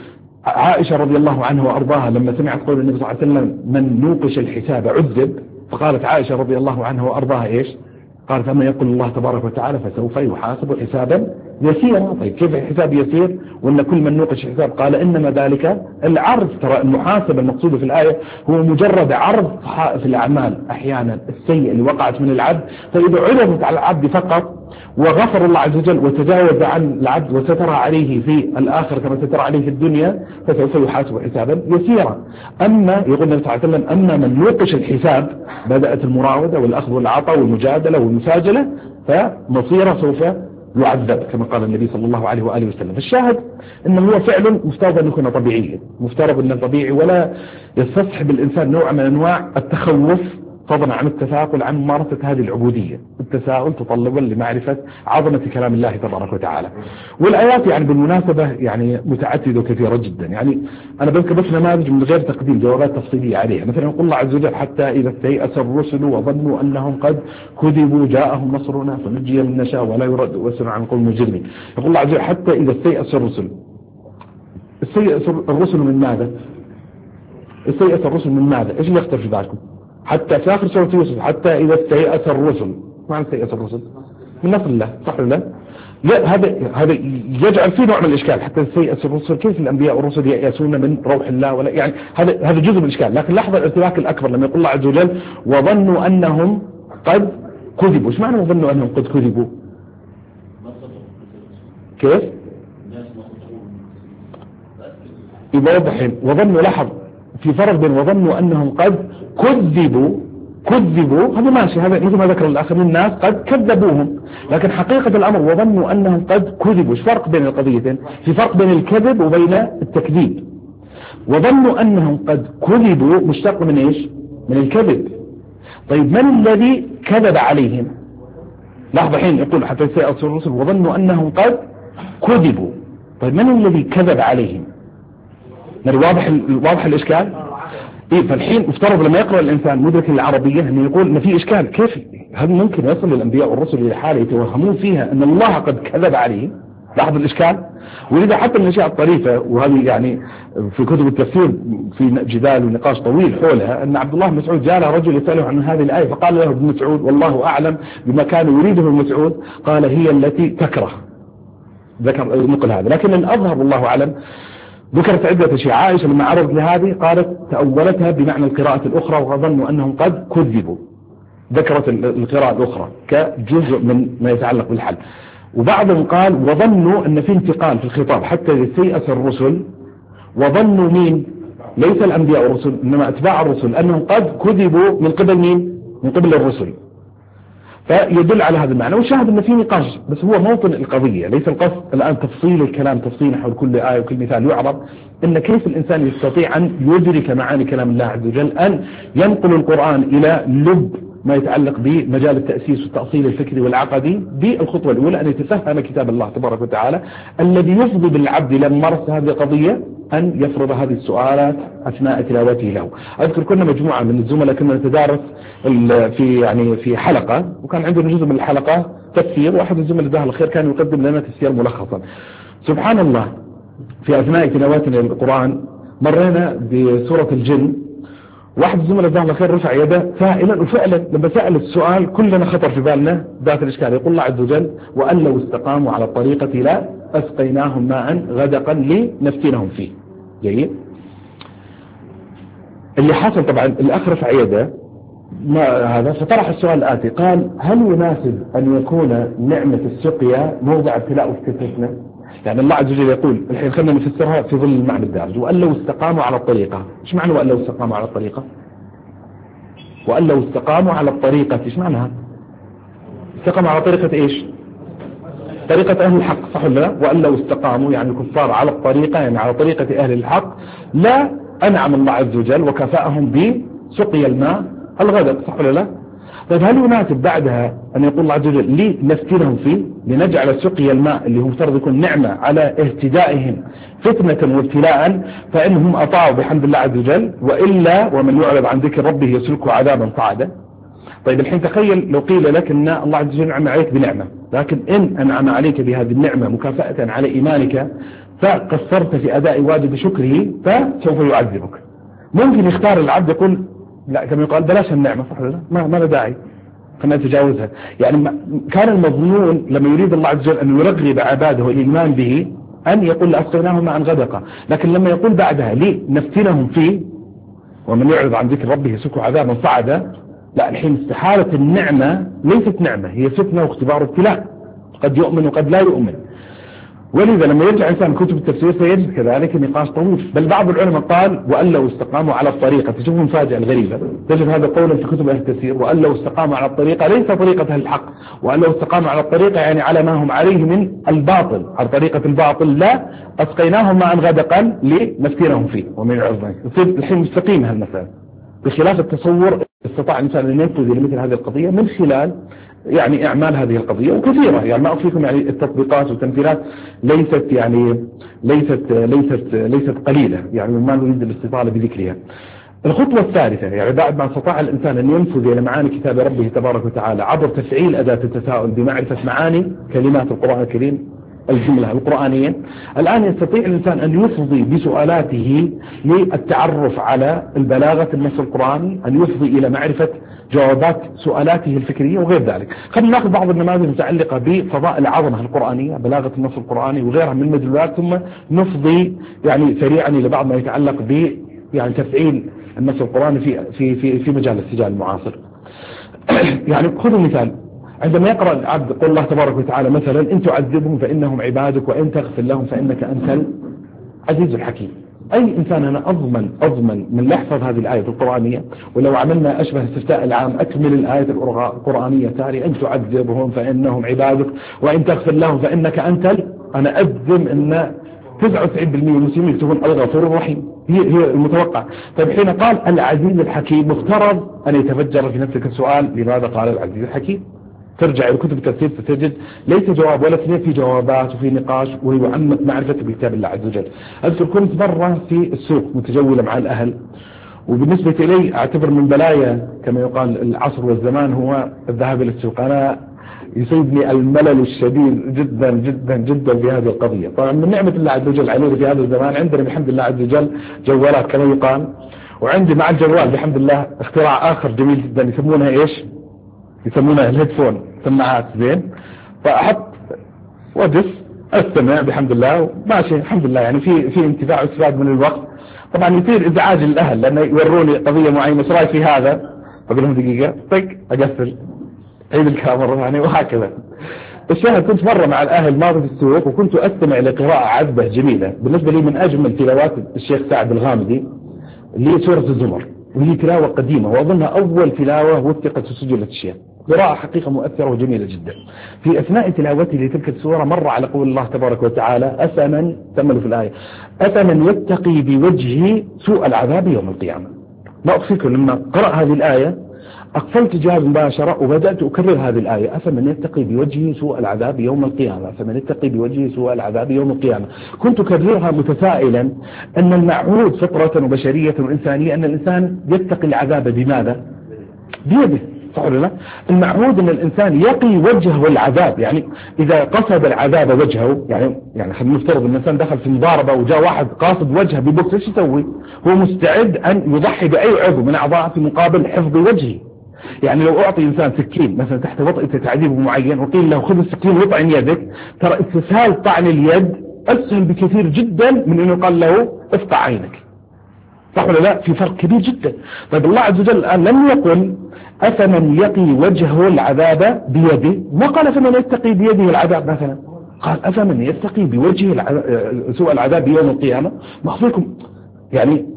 عائشة رضي الله عنها وأرضاها لما سمعت قول النبي صلى الله عليه وسلم: من نوقش الحساب عذب، فقالت عائشة رضي الله عنها وأرضاها إيش؟ قالت: أما يقول الله تبارك وتعالى: فسوف يحاسب حسابا يسيرا. طيب كيف الحساب يسير وأن كل من نوقش الحساب؟ قال: إنما ذلك العرض. ترى المحاسبة المقصودة في الآية هو مجرد عرض صحائف الأعمال أحيانا السيئة اللي وقعت من العبد، فإذا عرضت على العبد فقط وغفر الله عز وجل وتجاوز عن العبد وستر عليه في الآخرة كما ستر عليه في الدنيا، فسوف يحاسب حسابا يسيرا. أما يقول النبي صلى الله عليه وسلم: أما من نوقش الحساب، بدأت المراودة والأخذ والعطاء والمجادلة والمساجلة، فمصيره سوف يعذب كما قال النبي صلى الله عليه وآله وسلم. الشاهد أنه هو فعل مفترض أن يكون طبيعيا، مفترض أنه طبيعي، ولا يستصحب الإنسان نوع من أنواع التخوف فضلا عن التثاقل عن ممارسة هذه العبودية. التساؤل تطلبا لمعرفة عظمة كلام الله تبارك وتعالى. والآيات يعني بالمناسبة يعني متعددة وكثيرة جدا. يعني أنا بذكر بس نماذج من غير تقديم جوابات تفصيلية عليها. مثلا يقول الله عز وجل: حتى إذا استيأس الرسل وظنوا أنهم قد كذبوا جاءهم نصرنا فنجي من نشاء ولا يرد وسر عن القوم المجرمين. يقول الله عز وجل: حتى إذا استيأس الرسل. استيأس الرسل من ماذا؟ استيأس الرسل من ماذا؟ إيش اللي يخطر في بالكم؟ حتى في آخر سورة يوسف: حتى إذا استيأس الرسل. معنى استيأس الرسل؟ من نصر الله، صح ولا لا؟ هذا يجعل فيه نوع من الإشكال. حتى استيأس الرسل، كيف الأنبياء والرسل يأسون من روح الله؟ ولا يعني هذا جزء من الإشكال. لكن لحظة الارتباك الأكبر لما يقول الله عز وجل: وظنوا أنهم قد كذبوا. إيش معنى وظنوا أنهم قد كذبوا؟ كيف؟ يوضح. وظنوا، لاحظ في فرق بين وظنوا أنهم قد كذبوا هذا ماشي، هذا مثل ما ذكر الآخرين الناس قد كذبوهم، لكن حقيقة الأمر وظنوا أنهم قد كذبوا. ايش فرق بين القضيتين؟ في فرق بين الكذب وبين التكذيب. وظنوا أنهم قد كذبوا مشتق من إيش؟ من الكذب. طيب من الذي كذب عليهم؟ لحظة حين يقول: حتى سيأتي الرسل وظنوا أنهم قد كذبوا. طيب من الذي كذب عليهم؟ واضح الإشكال؟ فالحين افترض لما يقرأ الإنسان مدرك العربية أنه يقول ما في إشكال، كيف هل ممكن يصل الأنبياء والرسل إلى حالة يتوهمون فيها أن الله قد كذب عليهم؟ لاحظ الإشكال. ولذا حتى من الأشياء الطريفة، وهذه يعني في كتب التفسير في جدال ونقاش طويل حولها، أن عبد الله بن مسعود جاء له رجل يسأله عن هذه الآية فقال له ابن مسعود والله أعلم بما كان يريده ابن مسعود، قال هي التي تكره، ذكر نقل هذا. لكن الأظهر والله أعلم ذكرت عدة أشياء. عائشة لما عرضت لهذه قالت تأولتها بمعنى القراءة الأخرى وظنوا أنهم قد كذبوا، ذكرت القراءة الأخرى كجزء من ما يتعلق بالحل. وبعضهم قال وظنوا أن في انتقال في الخطاب حتى يستيأس الرسل، وظنوا مين؟ ليس الأنبياء والرسل إنما أتباع الرسل أنهم قد كذبوا من قبل مين؟ من قبل الرسل. فيدل على هذا المعنى. وشاهد أن في نقاش، بس هو موطن القضية، ليس القصد الآن تفصيل الكلام تفصيلا حول كل آية وكل مثال يعرض، إن كيف الإنسان يستطيع أن يدرك معاني كلام الله عز وجل، أن ينقل القرآن إلى لب ما يتعلق بمجال التأسيس والتأصيل الفكري والعقدي. بالخطوة الأولى أن يتفهم كتاب الله تبارك وتعالى الذي يفضي بالعبد لما مارس هذه القضية أن يفرض هذه السؤالات أثناء تلاوته له. أذكر كنا مجموعة من الزملاء كنا نتدارس في حلقة، وكان عندنا جزء من الحلقة تفسير، واحد الزملاء جزاه الله خير كان يقدم لنا تفسير ملخصا. سبحان الله في أثناء تلاوتنا للقرآن مرينا بسورة الجن، واحد الزملاء جزاه الله خير رفع يده سائلا، وفعلا لما سأل السؤال كلنا خطر في بالنا ذات الإشكال. يقول الله عز وجل وأن لو استقاموا على الطريقة لا أسقيناهم ماء غدقا لنفتنهم فيه. جيد. اللي حصل طبعا الأخ رفع يده هذا فطرح السؤال الآتي، قال هل يناسب أن يكون نعمة السقيا موضع ابتلاء واستثناء؟ يعني الله عز وجل يقول الحين خلينا نفسرها في ظل المعنى الدارج، وأن لو استقاموا على الطريقة. ايش معنى وأن لو استقاموا على الطريقة؟ وأن لو استقاموا على الطريقة ايش معناها؟ استقاموا على طريقة ايش؟ طريقة أهل الحق، صح ولا لا؟ وأن لو استقاموا يعني الكفار على الطريقة، يعني على طريقة أهل الحق، لا أنعم الله عز وجل وكفاءهم بسقي الماء الغدق، صح ولا لا؟ طيب هل يناسب بعدها أن يقول الله عز وجل لنفتنهم فيه، لنجعل سقي الماء اللي هو مفترض يكون نعمة على اهتدائهم فتنة وابتلاء، فإنهم أطاعوا بحمد الله عز وجل، وإلا ومن يعرض عن ذكر ربه يسلكه عذابا صعدا. طيب الحين تخيل لو قيل لك أن الله عز وجل أنعم عليك بنعمة، لكن إن أنعم عليك بهذه النعمة مكافأة على إيمانك فقصرت في أداء واجب شكره فسوف يعذبك. ممكن يختار العبد يقول لا كما يقال بلاش النعمة، صح ولا لا؟ ما له داعي، خلينا نتجاوزها. يعني كان المظنون لما يريد الله عز وجل أن يرغب عباده الإيمان به أن يقول لأسقيناهم ماء غدقا، لكن لما يقول بعدها لنفتنهم فيه ومن يعرض عن ذكر ربه يسلكه عذابا صعدا، لا الحين استحالة النعمة ليست نعمة، هي فتنة واختبار وابتلاء، قد يؤمن وقد لا يؤمن. ولذا لما يرجع إنسان كتب التفسير سيجد كذلك نقاش طويل، بل بعض العلماء قال وأن لو استقاموا على الطريقة. تشوف المفاجأة الغريبة، تجد هذا قولا في كتب أهل التفسير، وأن لو استقاموا على الطريقة ليس طريقة أهل الحق، وأن لو استقاموا على الطريقة يعني على ما هم عليه من الباطل، على طريقة الباطل، لا أسقيناهم ماء غدقا لنفتنهم فيه ومن يعرض. يصير الحين مستقيم هالمسألة، بخلاف التصور استطاع الإنسان أن ينفذ لمثل هذه القضية من خلال يعني إعمال هذه القضية، وكثيرة يعني ما أخفيكم يعني التطبيقات والتمثيلات ليست قليلة، يعني ما نريد الاستطالة بذكرها. الخطوة الثالثة يعني بعد ما استطاع الإنسان أن ينفذ إلى معاني كتاب ربه تبارك وتعالى عبر تفعيل أداة التساؤل بمعرفة معاني كلمات القرآن الكريم الجملة القرآنية، الآن يستطيع الإنسان أن يفضي بسؤالاته للتعرف على البلاغة النص القرآني، أن يفضي إلى معرفة جوابات سؤالاته الفكرية وغير ذلك. خلينا نأخذ بعض النماذج المتعلقة بفضاء العظمة القرآنية، بلاغة النص القرآني وغيرها من المدلولات، ثم نفضي يعني سريعا إلى بعض ما يتعلق ب يعني تفعيل النص القرآني في مجال السجال المعاصر. يعني خذوا مثال، عندما يقرأ العبد قول الله تبارك وتعالى مثلا إن تعذبهم فإنهم عبادك وإن تغفر لهم فإنك أنت العزيز الحكيم. أي إنسان أنا أضمن من يحفظ هذه الآية القرآنية، ولو عملنا أشبه استفتاء العام أكمل الآية القرآنية تالي إن تعذبهم فإنهم عبادك وإن تغفر لهم فإنك أنت أنا أجزم أن 99% من المسلمين يكتبون الغفور الرحيم، هي المتوقع. طيب حين قال العزيز الحكيم مفترض أن يتفجر في نفسك السؤال لماذا قال العزيز الحكيم؟ ترجع إلى كتب التفسير ستجد ليس جواب ولا اثنين، في جوابات وفي نقاش ويعمق معرفة بكتاب الله عز وجل. أذكر كنت مرة في السوق متجولة مع الأهل، وبالنسبة إلي أعتبر من بلايا كما يقال العصر والزمان هو الذهاب إلى السوق. أنا يصيبني الملل الشديد جدا جدا جدا في هذه القضية. طبعا من نعمة الله عز وجل علينا في هذا الزمان عندنا بحمد الله عز وجل جوالات كما يقال، وعندي مع الجوال بحمد الله اختراع آخر جميل جدا يسمونها إيش؟ يسمونها الهيدفون، سماعات زين، فأحط وجس أستمع بحمد الله ماشي الحمد لله، يعني في انتفاع واستفاد من الوقت. طبعا يصير ازعاج للاهل لانه يوروني قضيه معينه، ايش رايك في هذا؟ بقول لهم دقيقه طق اقفل عيد الكاميرا يعني، وهكذا. الشاهد كنت مره مع الاهل ماضي في السوق، وكنت استمع لقراءه عذبه جميله بالنسبه لي من اجمل تلاوات الشيخ سعد الغامدي اللي هي سوره الزمر، وهي تلاوه قديمه واظنها اول تلاوه وثقت وسجلت الشيخ. قراءة حقيقة مؤثرة وجميلة جدا. في أثناء تلاوتي لتلك السورة مر على قول الله تبارك وتعالى أفمن تملوا في الآية أفمن يتقي بوجهه سوء العذاب يوم القيامة. ما أخفيكم لما قرأ هذه الآية أقفلت جهاز مباشرة وبدأت أكرر هذه الآية أفمن يتقي بوجهه سوء العذاب يوم القيامة أفمن يتقي بوجهه سوء العذاب يوم القيامة. كنت أكررها متسائلا أن المعهود فطرة وبشرية وإنسانية أن الإنسان يتقي العذاب بماذا؟ بيده، صح ولا لا؟ المعهود ان الانسان يقي وجهه العذاب، يعني اذا قصد العذاب وجهه، يعني خلينا نفترض ان الانسان دخل في مضاربه وجاء واحد قاصد وجهه ببوكس، ايش يسوي؟ هو مستعد ان يضحي باي عضو من اعضائه في مقابل حفظ وجهه. يعني لو اعطي انسان سكين مثلا تحت وطئة تعذيب معين وقيل له خذ السكين واطعن يدك، ترى استسهال طعن اليد اسهل بكثير جدا من انه قال له افتح عينك، صح ولا لا؟ في فرق كبير جدا. طيب الله عز وجل الآن لم يقل أفمن يقي وجهه العذاب بيده، ما قال أفمن يتقي بيده العذاب مثلا، قال أفمن يتقي بوجهه سوء العذاب يوم القيامة. مخفيكم يعني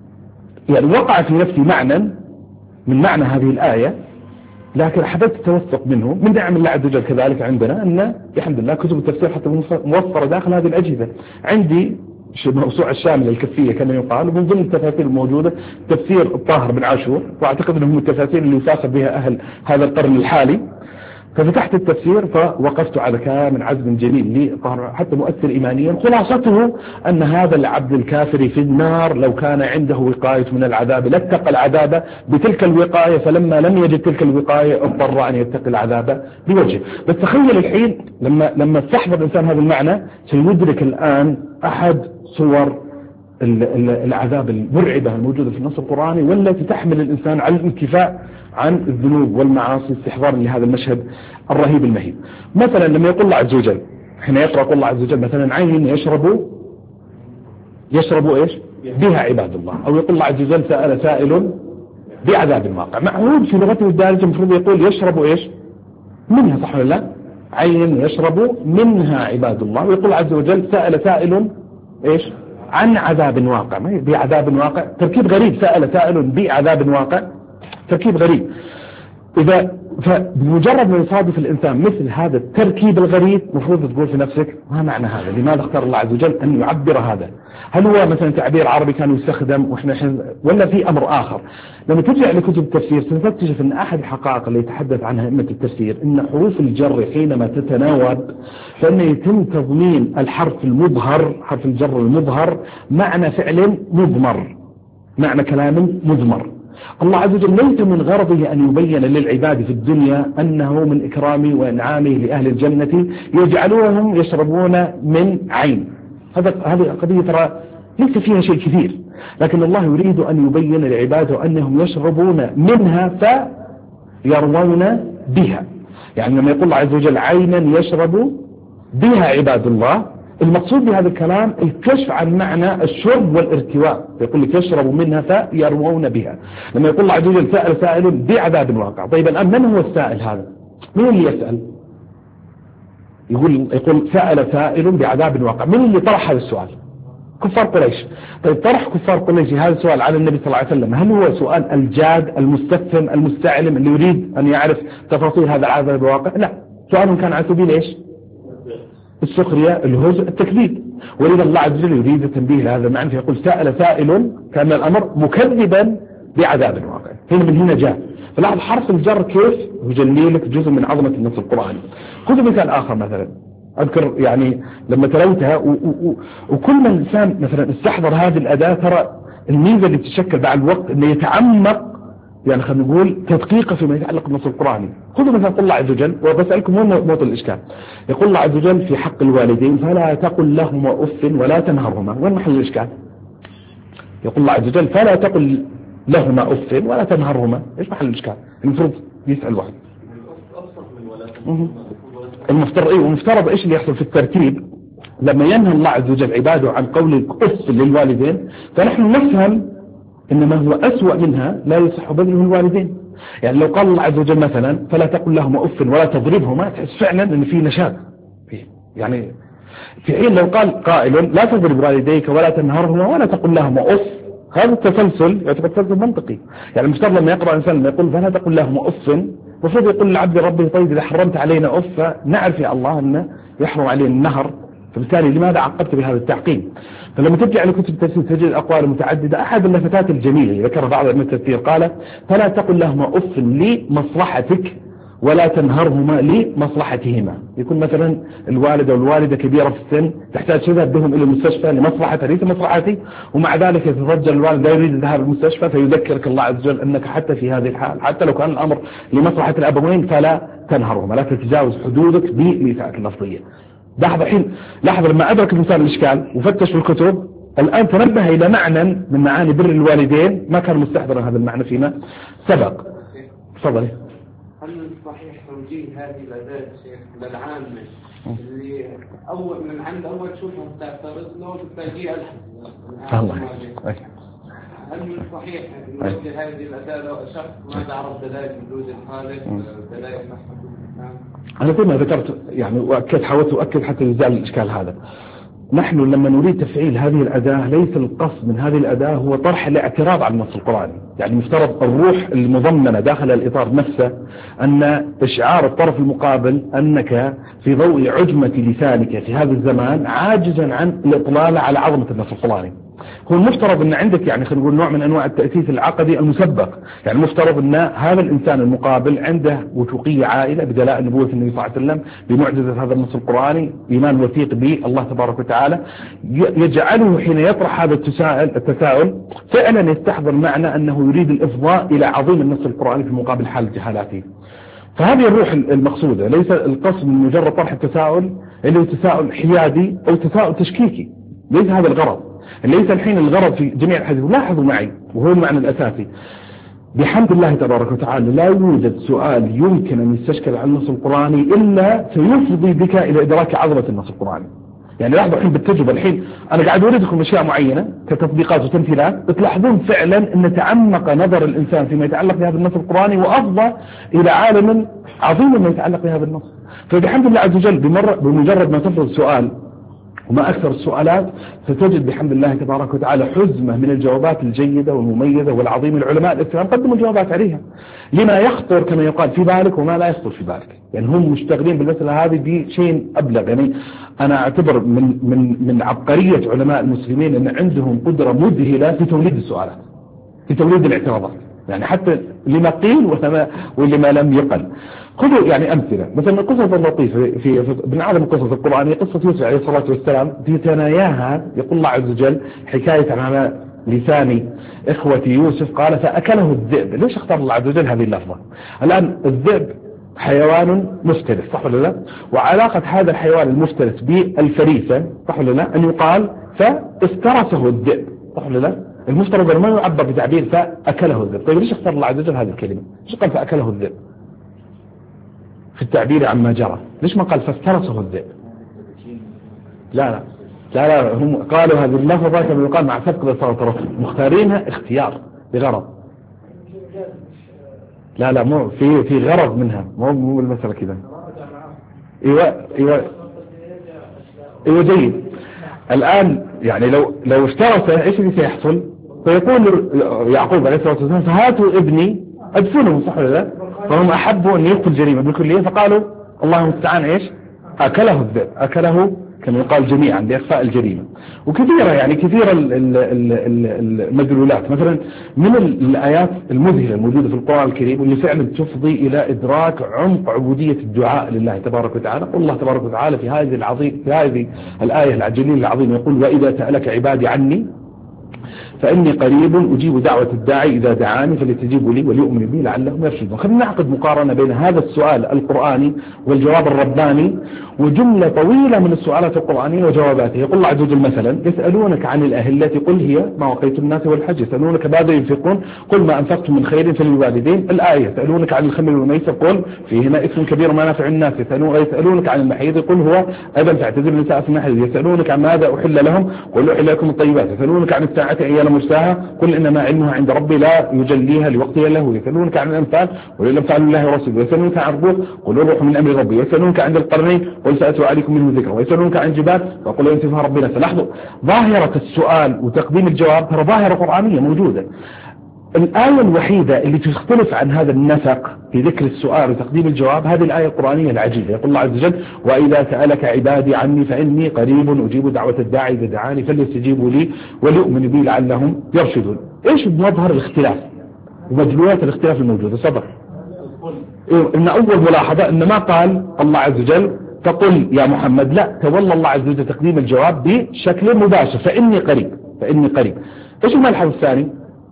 وقع في نفسي معنى من معنى هذه الآية، لكن حبيت التوثق منه. من نعم الله عز وجل كذلك عندنا أن الحمد لله كتب التفسير حتى موفرة داخل هذه الأجهزة. عندي موسوعة الشاملة الكفية كما يقال، ومن ضمن التفاسير الموجودة تفسير الطاهر بن عاشور، واعتقد انهم التفاسير اللي يفاخر بها اهل هذا القرن الحالي. ففتحت التفسير فوقفت على كلام عزم جميل لطاهر حتى مؤثر ايمانيا، خلاصته ان هذا العبد الكافر في النار لو كان عنده وقاية من العذاب لاتقى العذاب بتلك الوقاية، فلما لم يجد تلك الوقاية اضطر ان يتقي العذاب بوجهه. بس تخيل الحين لما استحضر الانسان هذا المعنى سيدرك الان احد صور العذاب المرعبة الموجودة في النص القرآني والتي تحمل الإنسان على الانكفاء عن الذنوب والمعاصي استحضارا لهذا المشهد الرهيب المهيب. مثلا لما يقول الله عز وجل حين يقرأ قول الله عز وجل مثلا عين يشرب إيش بها عباد الله، أو يقول الله عز وجل سأل سائل بعذاب واقع. معهود في لغته الدارجة المفروض يقول يشرب إيش منها، صح ولا لا؟ عين يشرب منها عباد الله. ويقول عز وجل سأل سائل إيش عن عذاب واقع، ما بعذاب واقع. تركيب غريب، سأل سائل بعذاب واقع، تركيب غريب. إذا فبمجرد ما يصادف الإنسان مثل هذا التركيب الغريب مفروض تقول في نفسك ما معنى هذا؟ لماذا اختار الله عز وجل أن يعبر هذا؟ هل هو مثلا تعبير عربي كان يستخدم ولا في أمر آخر؟ لما ترجع لكتب التفسير ستكتشف أن أحد الحقائق اللي يتحدث عنها أئمة التفسير أن حروف الجر حينما تتناوب فإن يتم تضمين الحرف المظهر، حرف الجر المظهر، معنى فعل مضمر، معنى كلام مضمر. الله عز وجل ليس من غرضه أن يبين للعباد في الدنيا أنه من إكرامه وإنعامه لأهل الجنة يجعلونهم يشربون من عين. هذه قضية ترى ليس فيها شيء كثير، لكن الله يريد أن يبين لعباده أنهم يشربون منها فيروون بها. يعني لما يقول الله عز وجل عينا يشرب بها عباد الله، المقصود بهذا الكلام الكشف عن معنى الشرب والارتواء. يقول لك يشرب منها فيروون بها. لما يقول الله عز وجل سأل سائل بعذاب واقع، طيب الآن من هو السائل هذا؟ من اللي يسأل؟ يقول سأل سائل بعذاب واقع. من اللي طرح هذا السؤال؟ كفار قريش. طيب طرح كفار قريش هذا السؤال على النبي صلى الله عليه وسلم، هل هو سؤال الجاد المستفهم المستعلم اللي يريد أن يعرف تفاصيل هذا العذاب الواقع؟ لا، سؤالهم كان على سبيل إيش؟ السخرية، الهزء، التكذيب. ولذا الله عز وجل يريد التنبيه لهذا المعنى فيقول سأل سائل كان الأمر مكذبا بعذاب واقع. من هنا جاء. فلاحظ حرف الجر كيف يجلي لك جزء من عظمة النص القرآني. خذوا مثال آخر مثلا، أذكر يعني لما تلوتها وكل ما الإنسان مثلا استحضر هذه الأداة ترى الميزة اللي تتشكل بعد الوقت أنه يتعمق، يعني خلينا نقول تدقيقه فيما يتعلق بالنص القرآني. خذوا مثلا قل الله عز وجل، وبسألكم وين موطن الإشكال. يقول الله عز وجل في حق الوالدين فلا تقل لهما أف ولا تنهرهما، وين محل الإشكال؟ يقول الله عز وجل فلا تقل لهما أف ولا تنهرهما، إيش محل الإشكال؟ المفروض يسأل واحد. المفترض إيش اللي يحصل في الترتيب لما ينهى الله عز وجل عباده عن قول أف للوالدين، فنحن نفهم إنما هو أسوأ منها لا يصح بذله الوالدين. يعني لو قال الله عز وجل مثلا فلا تقل لهما أف ولا تضربهما، تحس فعلا إن في نشاط يعني في حين لو قال قائل لا تضرب والديك ولا تنهرهما ولا تقل لهما أف، هذا التسلسل يعتبر تسلسل منطقي. يعني المفترض لما يقرأ إنسان لما يقول فلا تقل لهما أف، المفروض يقول لعبد ربي طيب إذا حرمت علينا أف نعرف يا الله أنه يحرم علينا النهر، فبالتالي لماذا عقبت بهذا التعقيم؟ فلما ترجع لكتب التفسير تجد أقوال متعددة. أحد اللفتات الجميلة ذكر بعض علماء التفسير قال فلا تقل لهما أف لمصلحتك ولا تنهرهما لمصلحتهما. يكون مثلا الوالد والوالدة كبيرة في السن تحتاج تذهب بهم إلى المستشفى لمصلحتها ليس مصلحتي، ومع ذلك يتضجر الوالد لا يريد الذهاب المستشفى، فيذكرك الله عز وجل أنك حتى في هذه الحال حتى لو كان الأمر لمصلحة الأبوين فلا تنهرهما، لا تتجاوز حدودك بالإساءة اللفظية. لاحظ لما أدرك الإنسان الإشكال وفتش في الكتب الآن تنبه إلى معنى من معاني بر الوالدين ما كان مستحضرا هذا المعنى فيما سبق. تفضل. هل صحيح توجيه هذه الأداة شيخ للعامة اللي أول من عند أول شوفهم تعترض له بالتوجيه الله. هل من صحيح نوجه هذه الأداة لو شخص ما تعرف دلائل وجود الخالق دلائل محمد الإسلام؟ أنا زي ما ذكرت يعني حاولت أؤكد حتى يزال الإشكال هذا. نحن لما نريد تفعيل هذه الأداة ليس القصد من هذه الأداة هو طرح الاعتراض على النص القرآني. يعني مفترض الروح المضمنة داخل الإطار نفسه أن إشعار الطرف المقابل أنك في ضوء عجمة لسانك في هذا الزمان عاجزا عن الإطلال على عظمة النص القرآني. هو المفترض أن عندك يعني خلينا نقول نوع من أنواع التأسيس العقدي المسبق. يعني المفترض أن هذا الإنسان المقابل عنده وثوقية عائلة بدلائل نبوة النبي صلى الله عليه وسلم بمعجزة هذا النص القرآني، إيمان وثيق به الله تبارك وتعالى يجعله حين يطرح هذا التساؤل فعلا يستحضر معنى أنه يريد الإفضاء إلى عظيم النص القرآني في مقابل حال جهالاته. فهذه الروح المقصودة، ليس القصد من مجرد طرح التساؤل اللي هو تساؤل حيادي أو تساؤل تشكيكي، ليس هذا الغرض. ليس الحين الغرض في جميع الحديث. لاحظوا معي وهو المعنى الأساسي، بحمد الله تبارك وتعالى لا يوجد سؤال يمكن أن يستشكل على النص القرآني إلا سيفضي بك إلى إدراك عظمة النص القرآني. يعني لاحظوا الحين بالتجربة، الحين أنا قاعد أوريكم أشياء معينة كتطبيقات وتمثيلات، تلاحظون فعلا أن تعمق نظر الإنسان فيما يتعلق بهذا النص القرآني وأفضى إلى عالم عظيم ما يتعلق بهذا النص. فبحمد الله عز وجل بمجرد ما تفرض سؤال وما أكثر السؤالات ستجد بحمد الله تبارك وتعالى حزمة من الجوابات الجيدة والمميزة والعظيمة. العلماء الإسلام قدموا الجوابات عليها لما يخطر كما يقال في بالك وما لا يخطر في بالك. يعني هم مشتغلين بالمسألة هذه بشيء أبلغ. يعني أنا أعتبر من عبقرية علماء المسلمين أن عندهم قدرة مذهلة في توليد السؤالات، في توليد الاعتراضات، يعني حتى لما قيل ولما لم يقل. خذوا يعني أمثلة مثلا القصص اللطيفة في من أعظم القصص القرآنية قصة يوسف عليه الصلاة والسلام. في ثناياها يقول الله عز وجل حكاية على لسان إخوة يوسف قال فأكله الذئب. ليش اختار الله عز وجل هذه اللفظة؟ الآن الذئب حيوان مفترس صح ولا لا؟ وعلاقة هذا الحيوان المفترس بالفريسة صح ولا لا؟ أن يقال فافترسه الذئب صح ولا لا؟ المفترض ما يعبر بتعبير فأكله الذئب. طيب ليش اختار الله عز وجل هذه الكلمة؟ ليش قال فأكله الذئب في التعبير عما جرى؟ ليش ما قال فافترسه الذئب؟ لا هم قالوا هذه اللفظة كما يقال مع سبق الإصابة مختارينها اختيار بغرض. لا مو في غرض منها، مو المسألة كذا. ايوه جيد. الآن يعني لو افترسه ايش اللي سيحصل؟ فيقول يعقوب عليه الصلاة والسلام فهاتوا ابني ادفنه صح ولا لا؟ فهم أحبوا أن يقتل جريمة بالكلية فقالوا اللهم المستعان إيش؟ أكله الذئب. أكله كما يقال جميعا لإخفاء الجريمة. وكثيرة يعني كثيرة المدلولات، مثلا من الآيات المذهلة الموجودة في القرآن الكريم واللي فعلا تفضي إلى إدراك عمق عبودية الدعاء لله تبارك وتعالى. قل الله تبارك وتعالى في هذه الآية الجليلة العظيمة يقول: وإذا سألك عبادي عني فإني قريب أجيب دعوة الداعي إذا دعاني فليستجيبوا لي وليؤمنوا بي لعلهم يرشدون. خلينا نعقد مقارنة بين هذا السؤال القرآني والجواب الرباني وجملة طويلة من السؤالات القرآنية وجواباتها. يقول الله عز وجل مثلا: يسألونك عن الأهلة قل هي مواقيت الناس والحج، يسألونك ماذا ينفقون قل ما أنفقتم من خير فللوالدين. الآية: يسألونك عن الخمر والميسر قل فيهما إثم كبير ومنافع الناس. يسألونك عن المحيض قل هو أذى فاعتزلوا النساء في المحيض. يسألونك عن ماذا أحل لهم قل أحل لكم الطيبات. يسألونك عن الساعة أيان مرساها قل إنما علمها عند ربي لا يجليها لوقتها له. يسألونك عن الأنفال قل الأنفال لله ورسوله. يسألونك عن الروح قل الروح من أمر ربي. يسألونك عن القرنين قل سأتلو عليكم منه ذكرا. ويسألونك عن الجبال فقل ينسفها ربنا. فلاحظوا ظاهرة السؤال وتقديم الجواب ترى ظاهرة قرآنية موجودة. الآية الوحيدة اللي تختلف عن هذا النسق في ذكر السؤال وتقديم الجواب هذه الآية القرآنية العجيبة. يقول الله عز وجل: وإذا سألك عبادي عني فإني قريب أجيب دعوة الداعي إذا دعاني فليستجيبوا لي وليؤمنوا بي لعلهم يرشدون. إيش مظهر الاختلاف ومدلولات الاختلاف الموجودة؟ صدق إن أول ملاحظة إن ما قال الله عز وجل تقل يا محمد، لا، تولى الله عز وجل تقديم الجواب بشكل مباشر: فإني قريب. فإني قريب. إيش الملحظ الثاني؟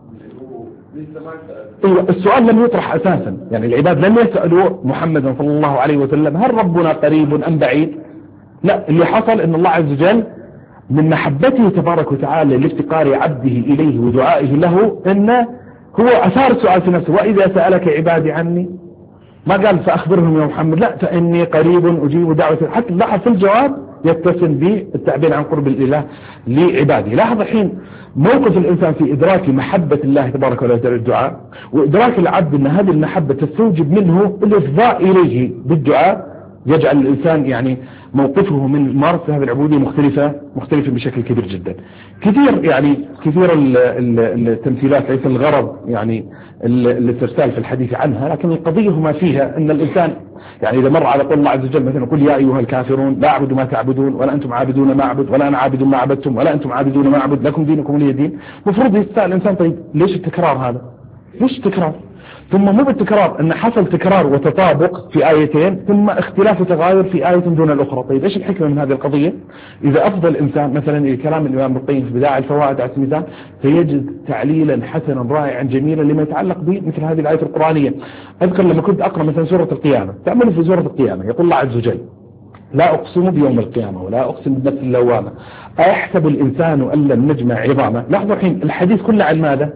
السؤال لم يطرح أساسا، يعني العباد لم يسألوا محمد صلى الله عليه وسلم هل ربنا قريب أم بعيد؟ لا، اللي حصل أن الله عز وجل من محبته تبارك وتعالى لافتقار عبده إليه ودعائه له أن هو أثار السؤال في نفسه: وإذا سألك عبادي عني، ما قال فأخبرهم يا محمد، لا، فإني قريب أجيب دعوة. حتى لاحظ في الجواب يتسم بالتعبير عن قرب الإله لعباده. لاحظ الحين موقف الإنسان في إدراك محبة الله تبارك وتعالى الدعاء، وإدراك العبد أن هذه المحبة تستوجب منه الإفضاء إليه بالدعاء، يجعل الإنسان يعني موقفه من ممارسة هذه العبودية مختلفة بشكل كبير جدا. كثير التمثيلات ليس الغرض يعني الاسترسال في الحديث عنها، لكن القضية ما فيها أن الإنسان يعني إذا مر على قول الله عز وجل مثلا: قل يا أيها الكافرون لا أعبد ما تعبدون ولا أنتم عابدون ما أعبد ولا أنا عابد ما عبدتم ولا أنتم عابدون ما أعبد لكم دينكم ولي دين. مفروض يسأل الإنسان: طيب ليش التكرار هذا؟ ليش التكرار؟ ثم مو بالتكرار أن حصل تكرار وتطابق في آيتين ثم اختلاف وتغاير في آية دون الأخرى. طيب إيش الحكمة من هذه القضية؟ إذا أفضل الإنسان مثلا كلام الإمام ابن القيم في بدائع الفوائد على سبيل المثال سيجد تعليلا حسنا رائعا جميلا لما يتعلق بمثل هذه الآية القرآنية. أذكر لما كنت أقرأ مثلا سورة القيامة، تعمل في سورة القيامة يقول الله عز وجل: لا أقسم بيوم القيامة ولا أقسم بالنفس اللوامة أيحسب الإنسان أن لن نجمع عظامه. لاحظوا الحين الحديث كله عن ماذا؟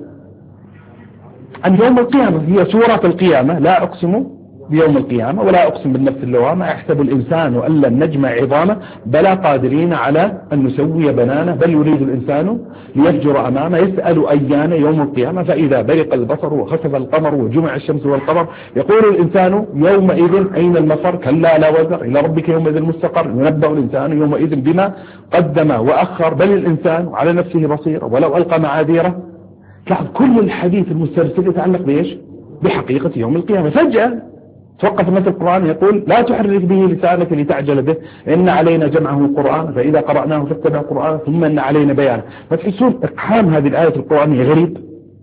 عن يوم القيامة. هي سورة القيامة: لا أقسم بيوم القيامة ولا أقسم بالنفس اللوامة يحسب الإنسان أن لن نجمع عظامه بلى قادرين على أن نسوي بنانه بل يريد الإنسان ليفجر أمامه يسأل أيان يوم القيامة فإذا برق البصر وخسف القمر وجمع الشمس والقمر يقول الإنسان يومئذ أين المفر كلا لا وزر إلى ربك يومئذ المستقر ينبأ الإنسان يومئذ بما قدم وأخر بل الإنسان على نفسه بصير ولو ألقى معاذيره. لاحظ كل الحديث المسترسل يتعلق بإيش؟ بحقيقة يوم القيامة. فجأة توقف مثل القرآن يقول: لا تحرك به لسانك لتعجل به إن علينا جمعه قرآن فإذا قرأناه فاتبع قرآن ثم إن علينا بيانه. فتحسون إقحام هذه الآية القرآنية غريب.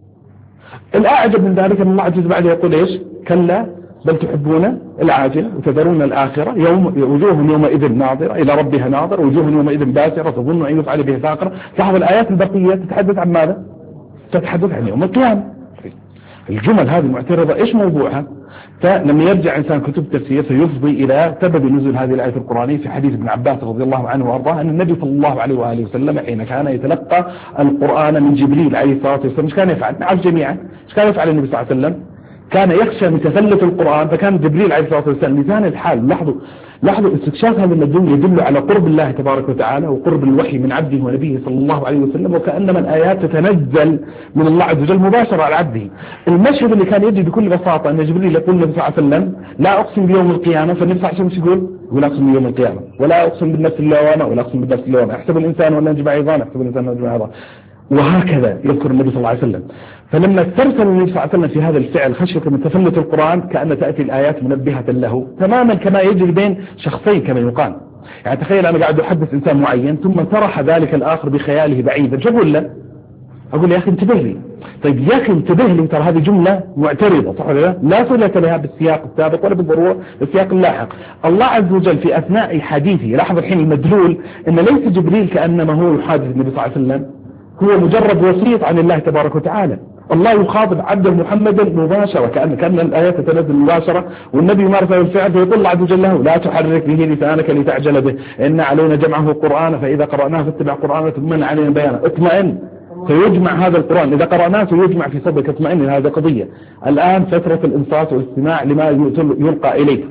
الأعجب من ذلك أن الله عز وجل يقول إيش؟ كلا بل تحبون العاجلة وتذرون الآخرة وجوه يومئذ ناظرة إلى ربها ناظر وجوه يومئذ باسرة تظن أن يفعل بها فاقرة. لاحظ الآيات البقية تتحدث عن ماذا؟ تتحدث عن يوم القيامة. الجمل هذه المعترضة إيش موضوعها؟ فلما يرجع إنسان كتب التفسير سيفضي إلى سبب نزول هذه الآية القرآنية في حديث ابن عباس رضي الله عنه وأرضاه أن النبي صلى الله عليه وآله وسلم حين كان يتلقى القرآن من جبريل عليه الصلاة والسلام إيش كان يفعل؟ نعرف جميعا إيش كان يفعل النبي صلى الله عليه وسلم؟ كان يخشى من تثلث القرآن فكان جبريل عليه الصلاة والسلام لسان الحال. لاحظوا استكشاف هذا المدلول يدل على قرب الله تبارك وتعالى وقرب الوحي من عبده ونبيه صلى الله عليه وسلم وكأنما الآيات تتنزل من الله عز وجل مباشرة على عبده. المشهد اللي كان يجي بكل بساطة أن جبريل يقول النبي صلى الله عليه وسلم: لا أقسم بيوم القيامة، فالنبي صلى الله عليه وسلم يقول أقسم بيوم القيامة ولا أقسم بالنفس اللوامة ولا أقسم بالنفس اللوامة يحسب الإنسان ولا نجمع عظامه يحسب الإنسان ولا نجمع عظامه. وهكذا يذكر النبي صلى الله عليه وسلم. فلما استرسل النبي صلى الله عليه وسلم في هذا الفعل خشية من تفلت القرآن كأن تأتي الآيات منبهة له تماما كما يجري بين شخصين كما يقال. يعني تخيل أنا قاعد أحدث إنسان معين ثم سرح ذلك الآخر بخياله بعيدا، شو أقول له؟ أقول له يا أخي انتبه لي. طيب يا أخي انتبه لي، ترى هذه جملة معترضة، صح ولا لا؟ لا صلة لها بالسياق السابق ولا بالضرورة بالسياق اللاحق. الله عز وجل في أثناء حديثه، لاحظ الحين المدلول إن ليس جبريل كأنما هو يحادث النبي صلى الله عليه وسلم، هو مجرد وسيط عن الله تبارك وتعالى. الله يخاطب عبده محمدا مباشرة، كأن الآيات تتنزل مباشرة والنبي يمارس الفعل، فيقول الله عز وجل له لا تحرك به لسانك لتعجل به، إن علينا جمعه قرآن فإذا قرأناه فاتبع قرآنه ثم علينا بيانه. اطمئن، سيجمع هذا القرآن إذا قرأناه سيجمع في صدرك، اطمئن، هذا قضية. الآن فترة الإنصات والاستماع لما يلقى إليك.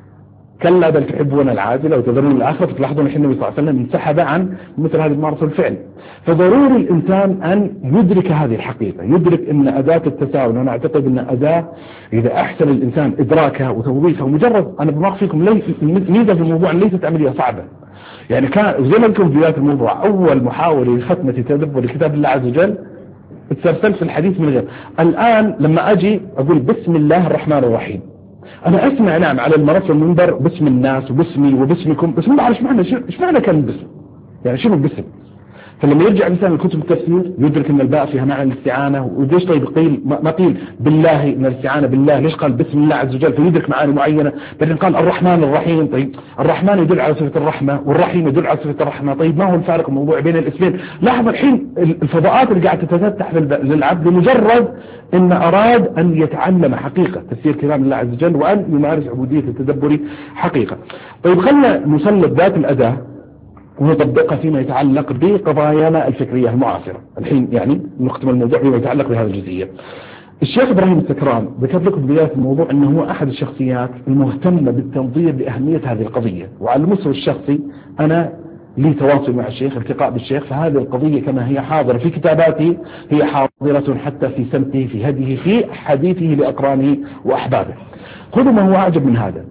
كلا بل تحبون العاجلة وتذرون الآخرة. تلاحظون الحين النبي صلى الله عليه وسلم انسحب عن مثل هذه الممارسة الفعل. فضروري الإنسان أن يدرك هذه الحقيقة، يدرك أن أداة التساؤل، أنا أعتقد أن أداة إذا أحسن الإنسان إدراكها وتوظيفها، ومجرد أنا بمارس فيكم ميزة في الموضوع ليست عملية صعبة. يعني كان زي ما لكم في بداية الموضوع أول محاولة لختمة تدبر لكتاب الله عز وجل اتسلسلت في الحديث من غير. الآن لما أجي أقول بسم الله الرحمن الرحيم، أنا أسمع نعم على المنصة المنبر باسم الناس وباسمي وباسمكم، بس ما بعرف إيش معنى كان باسم، يعني شنو باسم. فلما يرجع الإنسان لكتب التفسير يدرك أن الباء فيها معنى الاستعانة، وليش طيب قيل ما قيل بالله إن الاستعانة بالله، ليش قال بسم الله عز وجل، فيدرك معاني معينة. بعدين قال الرحمن الرحيم، طيب الرحمن يدل على صفة الرحمة والرحيم يدل على صفة الرحمة، طيب ما هو الفارق الموضوع بين الاسمين؟ لاحظ الحين الفضاءات اللي قاعدة تتفتح للعبد لمجرد أن أراد أن يتعلم حقيقة تفسير كلام الله عز وجل وأن يمارس عبودية التدبر حقيقة. طيب خلنا نسلط ذات الأداة ونطبقها فيما يتعلق بقضايانا الفكرية المعاصرة. الحين يعني نختم الموضوع فيما يتعلق بهذه الجزئية. الشيخ إبراهيم السكران ذكر لكم بداية الموضوع أنه هو أحد الشخصيات المهتمة بالتنظير لأهمية هذه القضية، وعلى المستوى الشخصي أنا لي تواصل مع الشيخ، التقاء بالشيخ، فهذه القضية كما هي حاضرة في كتاباته هي حاضرة حتى في سمته، في هديه، في حديثه لأقرانه وأحبابه. خذوا ما هو أعجب من هذا،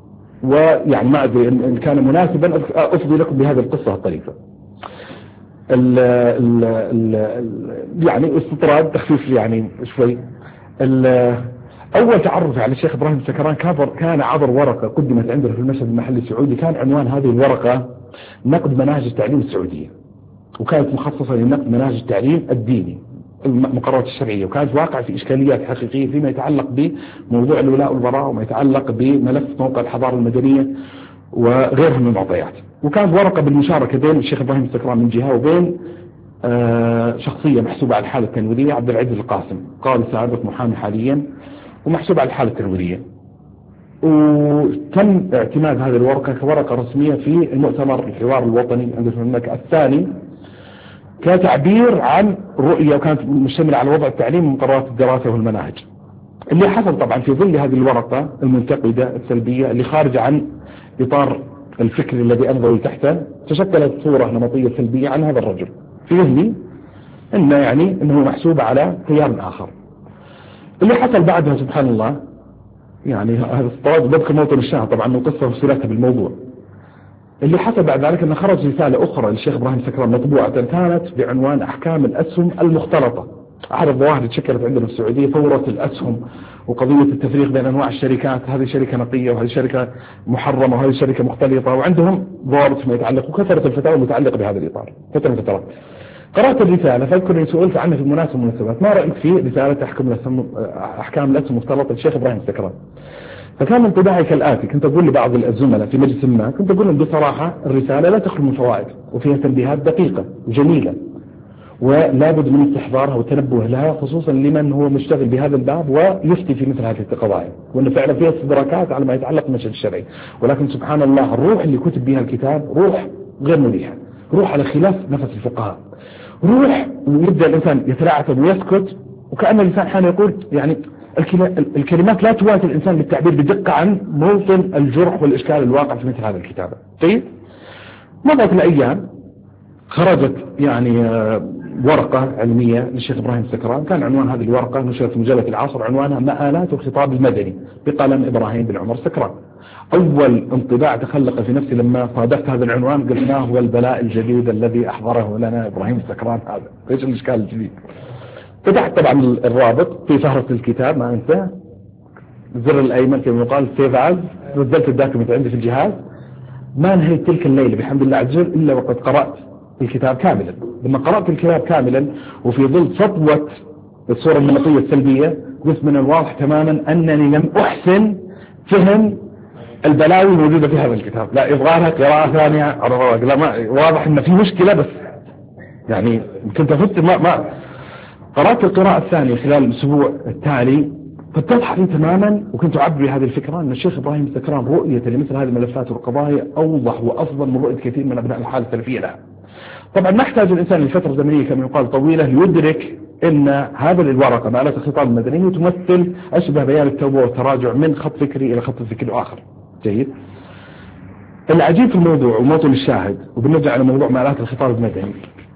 ويعني ما أدري إن كان مناسبا أفضي لكم بهذه القصة الطريفة. يعني استطراد تخفيف يعني شوي. أول تعرف على الشيخ إبراهيم السكران كان عبر ورقة قدمت عندنا في المشهد المحلي السعودي، كان عنوان هذه الورقة نقد مناهج التعليم السعودية، وكانت مخصصة لنقد مناهج التعليم الديني المقررات الشرعية، وكانت واقع في إشكاليات حقيقية فيما يتعلق بموضوع الولاء والبراء وما يتعلق بملف موقع الحضارة المدنية وغيرها من المعطيات. وكانت ورقة بالمشاركة بين الشيخ إبراهيم السكران من جهة وبين شخصية محسوبة على الحالة التنويرية عبد العزيز القاسم، قاضي سابق محامي حاليا ومحسوب على الحالة التنويرية. وتم اعتماد هذه الورقة كورقة رسمية في المؤتمر الحوار الوطني عند المملكة الثاني كتعبير عن رؤية، وكانت مشتملة على وضع التعليم ومقررات الدراسة والمناهج. اللي حصل طبعا في ظل هذه الورقة المنتقدة السلبية اللي خارجة عن إطار الفكر الذي أنظر تحته، تشكلت صورة نمطية سلبية عن هذا الرجل في ذهني إنه محسوب على تيار آخر. اللي حصل بعدها سبحان الله، يعني هذا الطراد بذكر موطن الشاهد طبعا من قصة وصلتها بالموضوع. اللي حصل بعد ذلك أن خرج رسالة أخرى للشيخ إبراهيم السكران مطبوعة كانت بعنوان أحكام الأسهم المختلطة. أحد الظواهر تشكلت عندنا في السعودية ثورة الأسهم وقضية التفريق بين أنواع الشركات، هذه شركة نقية وهذه شركة محرمة وهذه شركة مختلطة، وعندهم ضوابط فيما يتعلق، وكثرة الفتاوى المتعلقة بهذا الإطار فترة من فترات. قرأت الرسالة فأذكر أني سئلت عنها في المناسبات، ما رأيك في رسالة أحكام الأسهم المختلطة للشيخ إبراهيم السكران؟ فكان انطباعي كالآتي، كنت أقول لبعض الزملاء في مجلس ما، كنت أقول لهم بصراحة الرسالة لا تخلو من فوائد وفيها تنبيهات دقيقة وجميلة، ولا بد من استحضارها والتنبه لها، خصوصا لمن هو مشتغل بهذا الباب ويفتي في مثل هذه القضايا، وأنه فعلا فيها استدراكات على ما يتعلق بالمشهد الشرعي. ولكن سبحان الله الروح اللي كتب بها الكتاب روح غير مريحة، روح على خلاف نفس الفقهاء، روح ويبدأ الإنسان يتلعثم ويسكت، وكأن الإنسان حين يقول يعني الكلمات لا تواتي الإنسان بالتعبير بدقة عن موطن الجرح والإشكال الواقع في مثل هذا الكتابة. طيب مضت الأيام، خرجت يعني ورقة علمية للشيخ إبراهيم السكران، كان عنوان هذه الورقة نشرت في مجلة العصر، عنوانها مآلات الخطاب المدني بقلم إبراهيم بن عمر السكران. أول انطباع تخلق في نفسي لما صادفت هذا العنوان، قلت ما هو البلاء الجديد الذي أحضره لنا إبراهيم السكران هذا؟ إيش الإشكال الجديد؟ فتحت طبعا الرابط في فهرس الكتاب، ما أنسى الزر الأيمن كما يقال سيف از، نزلت الداكمنت عندي في الجهاز، ما نهيت تلك الليلة بحمد الله عز وجل إلا وقد قرأت الكتاب كاملا. لما قرأت الكتاب كاملا وفي ظل سطوة الصورة النمطية السلبية قلت من الواضح تماما أنني لم أحسن فهم البلاوي الموجودة في هذا الكتاب. لا يبغى قراءة ثانية، لا ما واضح أن في مشكلة، بس يعني كنت أفت ما قرأت القراءة الثانية خلال الأسبوع التالي فاتضح لي تماما، وكنت أعبر بهذه الفكرة أن الشيخ إبراهيم السكران رؤية لمثل هذه الملفات والقضايا أوضح وأفضل من رؤية كثير من أبناء الحالة السلفية لها. طبعا ما يحتاج الإنسان لفترة زمنية كما يقال طويلة ليدرك أن هذا الورقة مآلات الخطاب المدني تمثل أشبه بيان التوبة والتراجع من خط فكري إلى خط فكري آخر. جيد. العجيب في الموضوع وموطن الشاهد، وبنرجع على موضوع مآلات الخطاب المدني،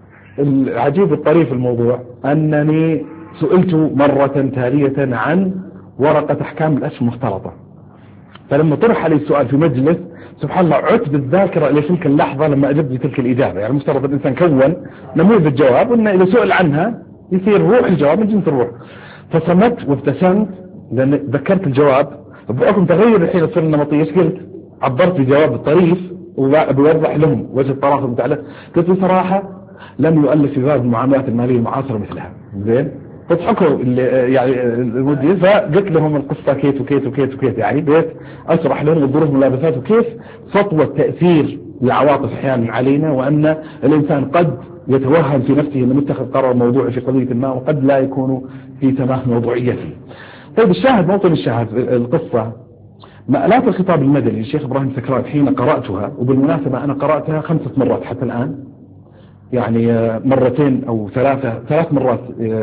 العجيب الطريف الموضوع أنني سئلت مرة تالية عن ورقة أحكام الأسهم المختلطة، فلما طرح علي السؤال في مجلس سبحان الله عدت بالذاكرة إلى تلك اللحظة لما أجبت بتلك الإجابة. يعني مفترض الإنسان كون نموذج جواب أنه إذا سئل عنها يصير روح الجواب من جنس الروح، فصمت وابتسمت لأن ذكرت الجواب. بقولكم تغير الحين الصورة النمطية، ايش قلت؟ عبرت بجواب الطريف وبوضح لهم وجه الطرافة المتعلق. قلت بصراحة لم يؤلف في باب المعاملات المالية المعاصرة مثلها. زين تضحكوا يعني المدير، فقلت لهم القصة كيت وكيت وكيت وكيت، يعني بيت أشرح لهم الظروف والملابسات وكيف سطوة تأثير العواطف أحيانا علينا، وأن الإنسان قد يتوهم في نفسه أنه متخذ قرار موضوعي في قضية ما وقد لا يكون في تمام موضوعيته. طيب الشاهد، موطن الشاهد القصة مآلات الخطاب المدني للشيخ إبراهيم السكران حين قرأتها، وبالمناسبة أنا قرأتها 5 مرات حتى الآن، يعني مرتين أو ثلاث مرات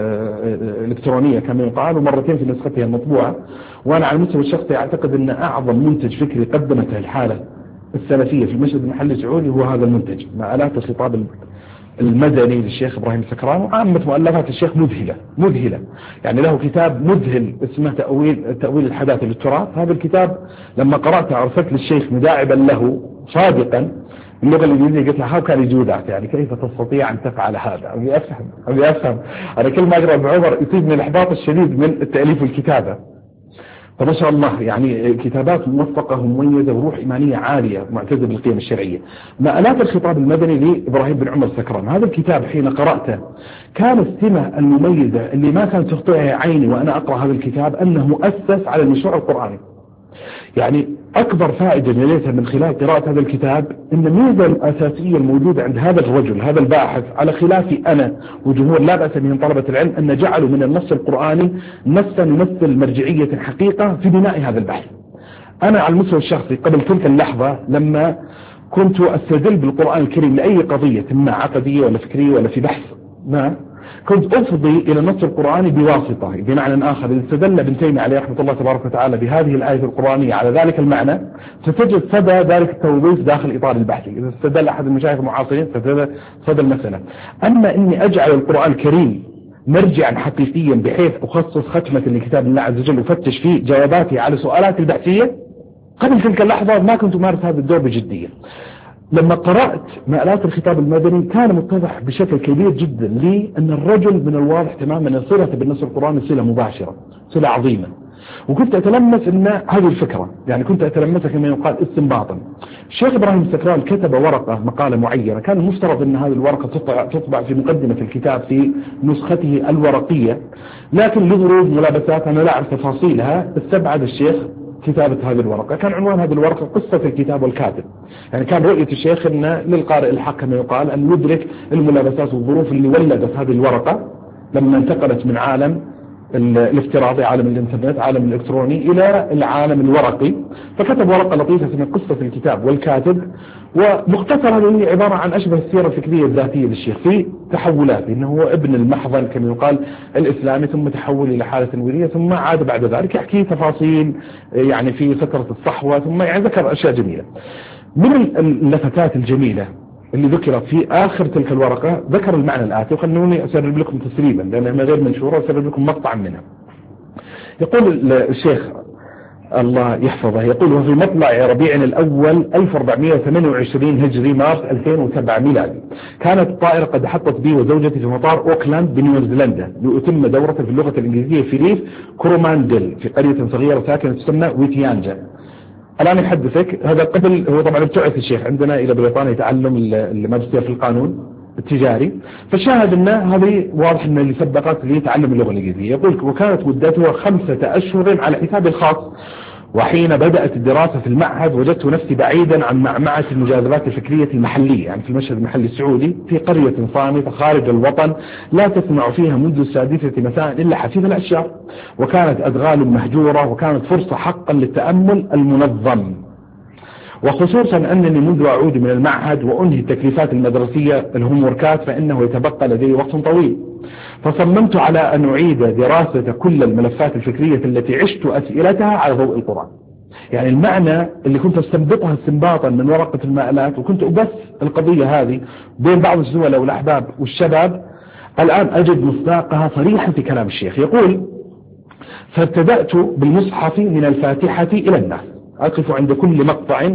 إلكترونية كما يقال، ومرتين في نسختها المطبوعة. وأنا على المستوى الشخصي أعتقد أن أعظم منتج فكري قدمته الحالة السلفية في المشهد المحلي السعودي هو هذا المنتج، مآلات الخطاب المدني للشيخ إبراهيم السكران. وعامة مؤلفات الشيخ مذهلة، يعني له كتاب مذهل اسمه تأويل الحداثة للتراث. هذا الكتاب لما قرأته أرسلت للشيخ مداعبا له صادقا اللغة الإنجليزية، قلت له how can you do that، يعني كيف تستطيع أن تفعل هذا؟ أبي أفهم. أنا كل ما أقرأ بعمر يصيبني الإحباط الشديد من التأليف والكتابة. فما شاء الله يعني كتابات موفقة ومميزة وروح إيمانية عالية معتزة بالقيم الشرعية. مآلات الخطاب المدني لإبراهيم بن عمر السكران، هذا الكتاب حين قرأته كان السمة المميزة اللي ما كانت تخطئها عيني وأنا أقرأ هذا الكتاب أنه مؤسس على المشروع القرآني. يعني أكبر فائدة نليتها من خلال قراءة هذا الكتاب أن الميزة الأساسية الموجودة عند هذا الرجل هذا الباحث، على خلافي أنا وجمهور لا بأس من طلبة العلم، أن جعلوا من النص القرآني نصا يمثل مرجعية حقيقة في بناء هذا البحث. أنا على المستوى الشخصي قبل تلك اللحظة لما كنت أستدل بالقرآن الكريم لأي قضية ما عقدية ولا فكرية ولا في بحث ما، كنت أفضي إلى النص القرآني بواسطة، بمعنى آخر إذا استدل ابن تيمية عليه رحمة الله تبارك وتعالى بهذه الآية القرآنية على ذلك المعنى ستجد صدى ذلك التوظيف داخل إطار البحث. إذا استدل أحد المشايخ المعاصرين ستجد صدى المسألة. أما إني أجعل القرآن الكريم مرجعا حقيقيا بحيث أخصص ختمة لكتاب الله عز وجل وفتش فيه جواباتي على سؤالات البحثية، قبل تلك اللحظة ما كنت أمارس هذا الدور بجدية. لما قرأت مآلات الخطاب المدني كان متضح بشكل كبير جدا لي أن الرجل من الواضح تماما أن صلة بالنص القرآني صلة مباشرة، صلة عظيمة. وكنت أتلمس أن هذه الفكرة، يعني كنت أتلمسها كما يقال استنباطا. الشيخ إبراهيم السكران كتب ورقة مقالة معينة، كان المفترض أن هذه الورقة تطبع في مقدمة الكتاب في نسخته الورقية، لكن لظروف ملابسات أنا لا أعرف تفاصيلها استبعد الشيخ كتابة هذه الورقة. كان عنوان هذه الورقة قصة الكتاب والكاتب، يعني كان رؤية الشيخ أن للقارئ الحق كما يقال أن ندرك الملابسات والظروف اللي ولدت هذه الورقة لما انتقلت من عالم الافتراضي، عالم الانترنت، عالم الالكتروني، إلى العالم الورقي. فكتب ورقة لطيفة اسمها قصة الكتاب والكاتب، ومختصر هذه هي عبارة عن أشبه السيرة الفكرية الذاتية للشيخ في تحولاته، إنه هو ابن المحضن كما يقال الإسلامي، ثم تحول إلى حالة تنويرية، ثم عاد بعد ذلك يحكي تفاصيل يعني في فترة الصحوة، ثم يعني ذكر أشياء جميلة. من اللفتات الجميلة اللي ذكرت في آخر تلك الورقة ذكر المعنى الآتي، وخلوني أسرب لكم تسريبا لأنها غير منشورة، أسرب لكم مقطعا منها. يقول الشيخ الله يحفظه، يقول وفي مطلع ربيع الأول 1428 هجري مارس 2007 ميلادي كانت الطائرة قد حطت بي وزوجتي في مطار أوكلاند بنيوزيلندا لأتم دورة في اللغة الإنجليزية في ريف كورومانديل في قرية صغيرة ساكنة تسمى ويتيانجا. الآن يحدثك هذا قبل، هو طبعا ابتعث الشيخ عندنا إلى بريطانيا يتعلم الماجستير في القانون التجاري، فشاهد أن هذه واضح أن اللي سبقت لتعلم اللغة الإنجليزية. يقول وكانت مدته 5 أشهر على حسابي الخاص، وحين بدأت الدراسة في المعهد وجدت نفسي بعيدا عن معمعة المجاذبات الفكرية المحلية، يعني في المشهد المحلي السعودي، في قرية صامتة خارج الوطن لا تسمع فيها منذ 6 مساء إلا حفيظ الأشجار، وكانت أدغال مهجورة، وكانت فرصة حقا للتأمل المنظم، وخصوصا أنني منذ أعود من المعهد وأنهي التكليفات المدرسية الهوموركات فإنه يتبقى لدي وقت طويل. فصممت على أن أعيد دراسة كل الملفات الفكرية التي عشت أسئلتها على ضوء القرآن. يعني المعنى اللي كنت استنبطها استنباطا من ورقة المقالات، وكنت أبث القضية هذه بين بعض الزملاء والأحباب والشباب، الآن أجد مصداقها صريحا في كلام الشيخ. يقول فابتدأت بالمصحف من الفاتحة إلى الناس، أقف عند كل مقطع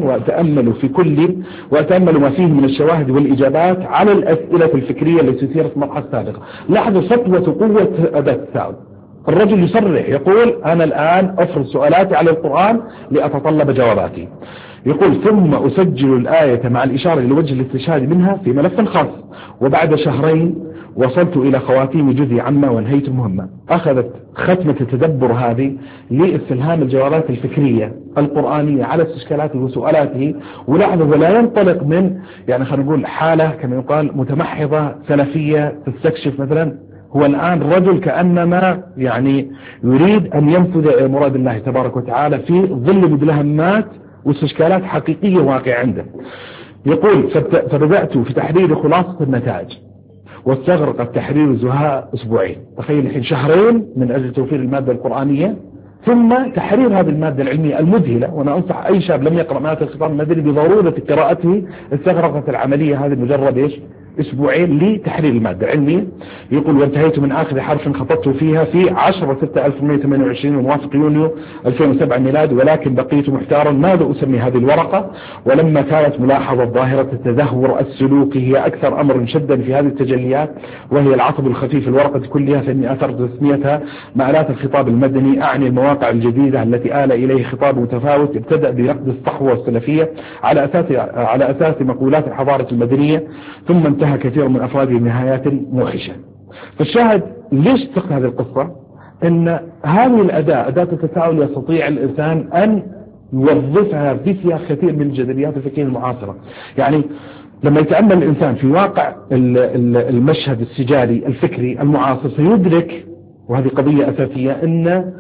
وأتأمل ما فيه من الشواهد والإجابات على الأسئلة الفكرية التي ثيرت مرحلة سابقة. لاحظوا سطوة قوة أداة التساؤل. الرجل يصرح يقول أنا الآن أفرض سؤالاتي على القرآن لأتطلب جواباتي. يقول ثم أسجل الآية مع الإشارة لوجه الاستشهاد منها في ملف خاص، وبعد 2 شهر وصلت إلى خواتيم جزء عما وانهيت المهمة. أخذت ختمة التدبر هذه لاستلهام الجوابات الفكرية القرآنية على استشكالاته وسؤالاته. ولاحظوا ولا ينطلق من يعني خلينا نقول حالة كما يقال متمحضة سلفية تستكشف مثلا. هو الآن رجل كأنما يعني يريد أن ينفذ مراد الله تبارك وتعالى في ظل مدلهمات واستشكالات حقيقية واقعة عنده. يقول فبدأت في تحرير خلاصة النتائج، واستغرق التحرير زهاء 2 أسبوعين. تخيل الحين 2 شهر من أجل توفير المادة القرآنية، ثم تحرير هذه المادة العلمية المذهلة. وأنا أنصح أي شاب لم يقرأ مادة الخطاب المدني بضرورة قراءته. استغرقت العملية هذه مجرد 2 أسبوعين لتحرير المادة العلمية. يقول وانتهيت من آخر حرف خطبت فيها في 10/6/1928 الموافق يونيو 2007 ميلاد، ولكن بقيت محتارا ماذا أسمي هذه الورقة. ولما كانت ملاحظة ظاهرة التدهور السلوكي هي أكثر أمر شدا في هذه التجليات، وهي العصب الخفيف الورقة كلها، فإني أثرت تسميتها مآلات الخطاب المدني، أعني المواقع الجديدة التي آل إليه خطاب متفاوت ابتدأ بنقد الصحوة والسلفية على أساس مقولات الحضارة المدنية، ثم انتهى كثير من أفراده بنهايات موحشة. فالشاهد ليش اتخذ هذه القصة؟ ان هذه الأداة التساؤل يستطيع الإنسان أن يوظفها في سياق كثير من الجدليات الفكرية المعاصرة. يعني لما يتأمل الإنسان في واقع المشهد السجالي الفكري المعاصر سيدرك، وهذه قضية أساسية، أن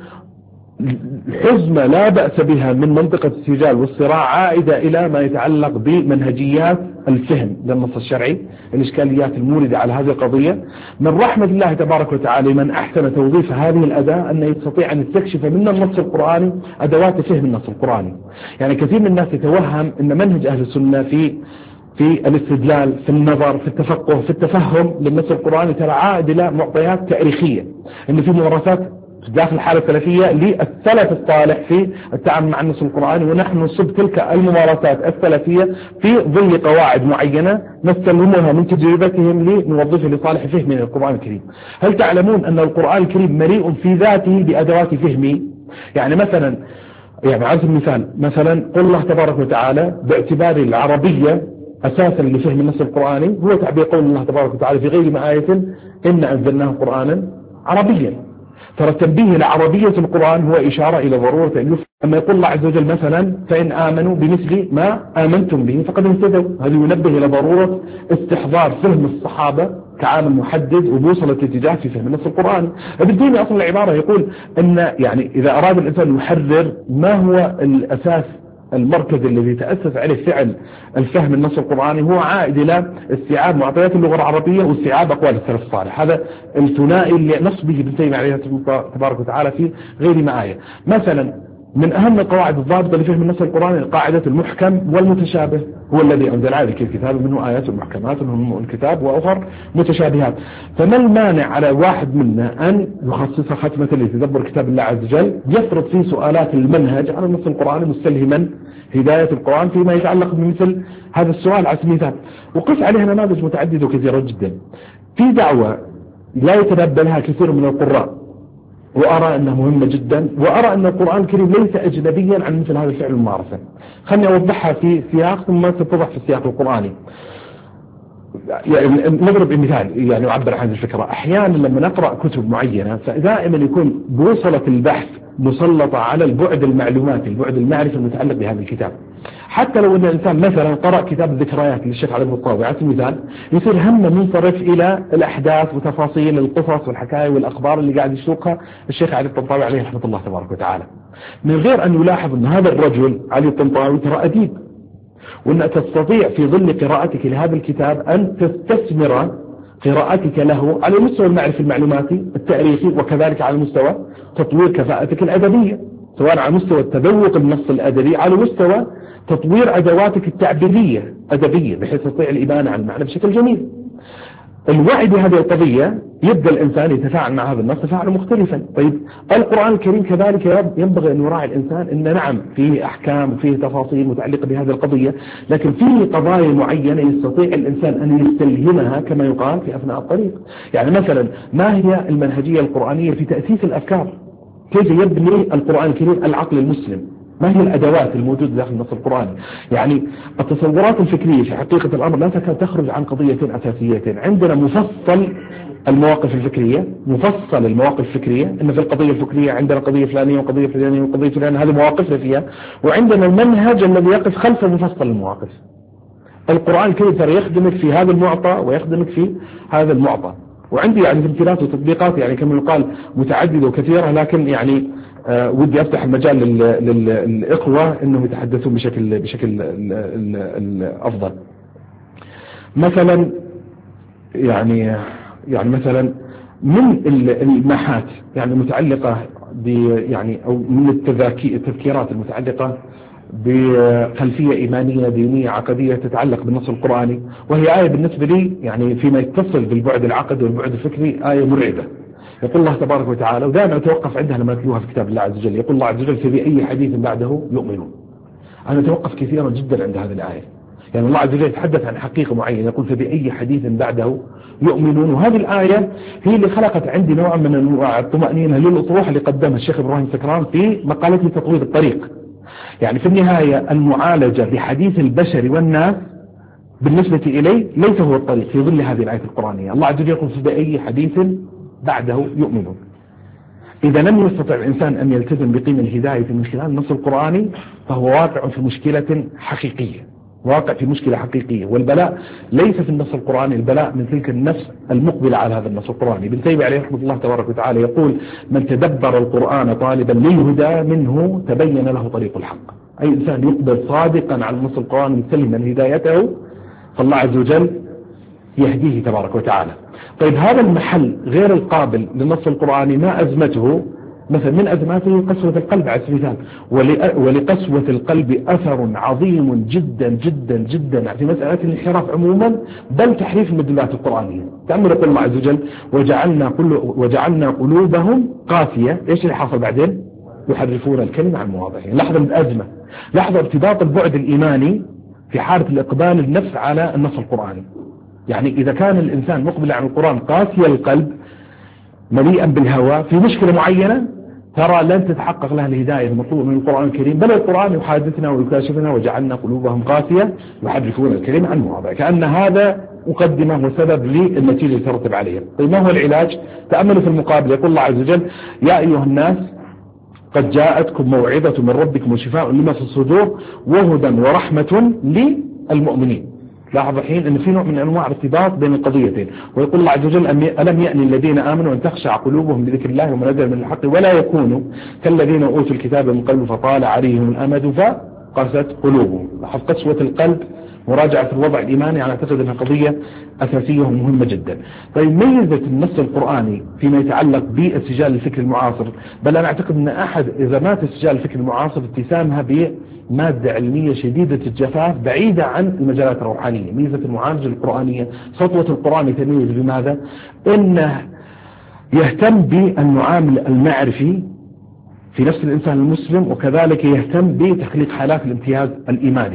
الحزمة لا بأس بها من منطقة السجال والصراع عائدة إلى ما يتعلق بمنهجيات الفهم للنص الشرعي، الإشكاليات الموردة على هذه القضية. من رحمة الله تبارك وتعالى من أحسن توظيف هذه الأداة أن يستطيع أن يستكشف من النص القرآني أدوات فهم النص القرآني. يعني كثير من الناس يتوهم أن منهج أهل السنة في الاستدلال، في النظر، في التفقه، في التفهم للنص القرآني ترى عائد إلى معطيات تاريخية، أن في ممارسات داخل الحالة السلفية للسلف الصالح في التعامل مع النص القرآني، ونحن نصب تلك الممارسات السلفية في ظل قواعد معينة نستلهمها من تجربتهم لنوظفها لصالح فهم القرآن الكريم. هل تعلمون أن القرآن الكريم مليء في ذاته بأدوات فهمي؟ يعني مثلا على سبيل المثال مثلا قل الله تبارك وتعالى باعتبار العربية أساسا لفهم النص القرآني هو تعبير قول الله تبارك وتعالى في غير ما آية إن أنزلناه قرآنا عربيا. ترى التنبيه لعربية القرآن هو إشارة إلى ضرورة أن يفهم. أما يقول الله عز وجل مثلا فإن آمنوا بمثل ما آمنتم به فقد اهتدوا، هذا ينبه إلى ضرورة استحضار فهم الصحابة كعامل محدد وبوصلة الاتجاه في فهم النص القرآني. ابن أصل العبارة يقول أن يعني إذا أراد الإنسان يحرر ما هو الأساس المركز الذي تأسس عليه فعل الفهم النص القرآني، هو عائد إلى استيعاب معطيات اللغة العربية واستيعاب أقوال السلف الصالح. هذا الثنائي اللي نص به ابن تيمية عليه تبارك وتعالى في غير ما آية. مثلا من أهم القواعد الضابطة لفهم النص القرآني قاعدة المحكم والمتشابه، هو الذي أنزل عليك الكتاب منه آيات محكمات ومنه الكتاب وأخر متشابهات. فما المانع على واحد منا أن يخصص ختمة لتدبر كتاب الله عز وجل يفرض فيه سؤالات المنهج على النص القرآني مستلهما هداية القرآن فيما يتعلق بمثل هذا السؤال على سبيل المثال. وقس عليها نماذج متعددة وكثيرة جدا. في دعوة لا يتنبه لها كثير من القراء وأرى أنها مهمة جدا، وأرى أن القرآن الكريم ليس أجنبيا عن مثل هذا الفعل الممارسة. خلني أوضحها في سياق ثم تتضح في السياق القرآني. يعني نضرب بمثال يعني يعبر عن الفكرة. أحيانا لما نقرأ كتب معينة فدائما يكون بوصلة البحث مسلطة على البعد المعلوماتي، البعد المعرفي المتعلق بهذا الكتاب. حتى لو أن الإنسان مثلا قرأ كتاب الذكريات للشيخ علي بن الطاوي على سبيل المثال، يصير همه منصرف إلى الأحداث وتفاصيل القصص والحكاية والأخبار اللي قاعد يسوقها الشيخ علي الطنطاوي عليه رحمة الله تبارك وتعالى، من غير أن يلاحظ أن هذا الرجل علي الطنطاوي ترى أديب، وأن تستطيع في ظل قراءتك لهذا الكتاب أن تستثمر قراءتك له على مستوى المعرفي المعلوماتي التاريخي، وكذلك على مستوى تطوير كفاءتك الأدبية، سواء على مستوى التذوق النص الأدبي، على مستوى تطوير أدواتك التعبيرية أدبية بحيث تستطيع الإبانة عن المعنى بشكل جميل. الوعي بهذه القضية يبدأ الإنسان يتفاعل مع هذا النص تفاعلا مختلفا. طيب القرآن الكريم كذلك ينبغي أن يراعي الإنسان أن نعم فيه أحكام وفيه تفاصيل متعلقة بهذه القضية، لكن فيه قضايا معينة يستطيع الإنسان أن يستلهمها كما يقال في أثناء الطريق. يعني مثلا ما هي المنهجية القرآنية في تأسيس الأفكار؟ كيف يبني القرآن الكريم العقل المسلم؟ ما هي الأدوات الموجودة داخل النص القرآني؟ يعني التصورات الفكرية في حقيقة الأمر لا تكاد تخرج عن قضيتين أساسيتين. عندنا مفصل المواقف الفكرية، مفصل المواقف الفكرية، إن في القضية الفكرية عندنا قضية فلانية وقضية فلانية وقضية فلانية، هذه مواقفنا فيها، وعندنا المنهج الذي يقف خلف مفصل المواقف. القرآن الكريم ترى يخدمك في هذا المعطى ويخدمك في هذا المعطى. وعندي يعني تمثيلات وتطبيقات يعني كما يقال متعددة وكثيرة، لكن يعني ودي أفتح المجال للإخوة أنهم يتحدثون بشكل أفضل. مثلا يعني مثلا من المحات يعني متعلقة يعني أو من التذكيرات المتعلقة بخلفية إيمانية دينية عقدية تتعلق بالنص القرآني، وهي آية بالنسبة لي يعني فيما يتصل بالبعد العقدي والبعد الفكري آية مرعبة. يقول الله تبارك وتعالى، ودائما أتوقف عندها لما أتلوها في كتاب الله عز وجل، يقول الله عز وجل فبأي حديث بعده يؤمنون. أنا أتوقف كثيرا جدا عند هذه الآية. يعني الله عز وجل يتحدث عن حقيقة معينة، يقول فبأي حديث بعده يؤمنون، وهذه الآية هي اللي خلقت عندي نوع من أنواع الطمأنينة للأطروحة اللي قدمها الشيخ إبراهيم سكران في مقالته تطوير الطريق. يعني في النهاية المعالجة بحديث البشر والناس بالنسبة إليه ليس هو الطريق في ظل هذه الآية القرآنية. الله عز وجل يقول فبأي حديث بعده يؤمنون. إذا لم يستطع الإنسان أن يلتزم بقيم الهداية من خلال النص القرآني فهو واقع في مشكلة حقيقية، واقع في مشكلة حقيقية. والبلاء ليس في النص القرآني، البلاء من تلك النفس المقبلة على هذا النص القرآني. ابن تيمية عليه رحمة الله تبارك وتعالى يقول من تدبر القرآن طالبا للهدى منه تبين له طريق الحق. أي إنسان يقبل صادقا على النص القرآني مستلما هدايته فالله عز وجل يهديه تبارك وتعالى. طيب هذا المحل غير القابل للنص القرآني ما أزمته؟ مثلا من أزماته قسوة القلب على سبيل المثال، ولقسوة القلب أثر عظيم جدا جدا جدا في مسألة الانحراف عموما، بل تحريف المدلولات القرآنية. تأمل يقول الله عز وجل وجعلنا قلوبهم قاسية. إيش اللي حصل بعدين؟ يحرفون الكلمة عن مواضعه. لحظة من الأزمة، لحظة ارتباط البعد الإيماني في حالة الإقبال النفس على النص القرآني. يعني إذا كان الإنسان مقبل عن القرآن قاسي القلب مليئا بالهوى في مشكلة معينة، ترى لن تتحقق لها الهداية المطلوبة من القرآن الكريم، بل القرآن يحادثنا ويكاشفنا وجعلنا قلوبهم قاسية يحرفون الكلمة عن مواضعه، كأن هذا مقدمة وسبب للنتيجة يترتب عليها. طيب ما هو العلاج؟ تأملوا في المقابل، يقول الله عز وجل يا أيها الناس قد جاءتكم موعظة من ربكم وشفاء لما في الصدور وهدى ورحمة للمؤمنين. لاحظ الحين أن في نوع من أنواع ارتباط بين القضيتين. ويقول الله عز وجل ألم يأن الذين آمنوا أن تخشع قلوبهم بذكر الله وما نزل من الحق ولا يكونوا كالذين أوتوا الكتاب من قبل فطال عليهم الأمد فقست قلوبهم. لاحظ قسوة القلب، مراجعة الوضع الإيماني، أنا أعتقد أنها قضية أساسية ومهمة جدا. طيب ميزة النص القرآني فيما يتعلق باستسجال الفكر المعاصر، بل أنا أعتقد أن أحد إزمات استسجال الفكر المعاصر اتسامها بمادة علمية شديدة الجفاف بعيدة عن المجالات الروحانية. ميزة المعالجة القرآنية، سطوة القرآن يتميز بماذا؟ إنه يهتم بالمعامل المعرفي في نفس الإنسان المسلم، وكذلك يهتم بتخليق حالات الامتياز الإيماني.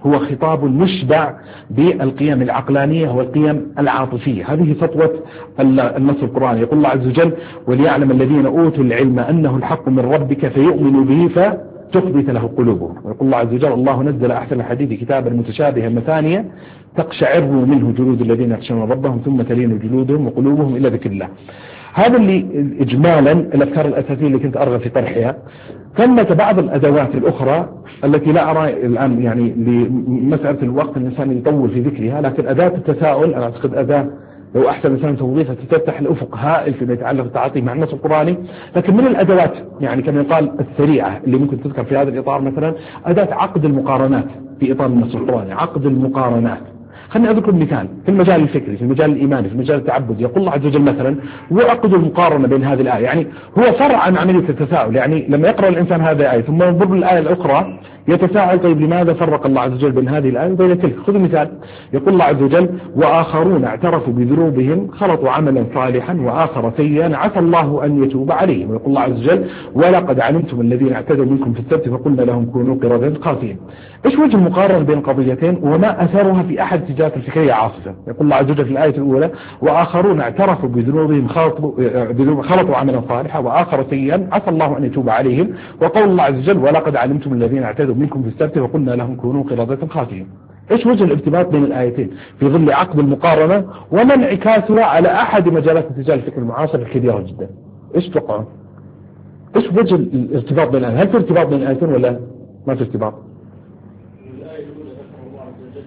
هو خطاب مشبع بالقيم العقلانية والقيم العاطفية. هذه سطوة النص القرآني. يقول الله عز وجل: وليعلم الذين أوتوا العلم أنه الحق من ربك فيؤمنوا به فتخبت له قلوبهم. ويقول الله عز وجل: الله نزل أحسن الحديث كتابا متشابها مثانية تقشعر منه جلود الذين يخشون ربهم ثم تلين جلودهم وقلوبهم إلى ذكر الله. هذا اللي إجمالا الأفكار الأساسية اللي كنت أرغب في طرحها. ثمة بعض الأدوات الأخرى التي لا أرى الآن يعني لمسألة الوقت الإنسان يطول في ذكرها، لكن أداة التساؤل أنا أعتقد أداة لو أحسن الإنسان توظيفها تفتح الأفق هائل فيما يتعلق بالتعاطي مع النص القرآني. لكن من الأدوات يعني كما يقال السريعة اللي ممكن تذكر في هذا الإطار مثلا أداة عقد المقارنات في إطار النص القرآني. عقد المقارنات، خلني أذكر مثال في المجال الفكري، في المجال الإيماني، في المجال التعبدي. يقول الله عز وجل مثلا: وعقد المقارنة بين هذه الآية. يعني هو فرع عن عملية التساؤل. يعني لما يقرأ الإنسان هذه الآية ثم ينظر للآية الأخرى يتساءل: طيب لماذا فرق الله عز وجل بين هذه الآية وبين تلك؟ خذ مثال. يقول الله عز وجل: وآخرون اعترفوا بذنوبهم خلطوا عملا صالحا وآخر سيئا عسى الله أن يتوب عليهم. ويقول الله عز وجل: ولقد علمتم الذين اعتدوا منكم في السبت فقلنا لهم كونوا قردة خاسئين. ايش وجه المقارنة بين القضيتين وما أثرها في أحد الاتجاهات الفكرية عاصفة؟ يقول الله عز وجل في الآية الأولى: وآخرون اعترفوا بذنوبهم خلطوا عملا صالحا وآخر سيئا عسى الله أن يتوب عليهم. وقول الله عز وجل: ولقد علمتم الذين اعتدوا منكم في السبت وقلنا لهم كونوا قردة خاسئين. ايش وجه الارتباط بين الآيتين في ظل عقد المقارنة وما انعكاسها على أحد مجالات اتجاه الفكر المعاصر الكبيرة جدا؟ ايش توقعون؟ ايش وجه الارتباط بين الآيتين؟ هل في ارتباط بين الآيتين ولا ما في ارتباط؟ الآية الأولى ذكر الله عز وجل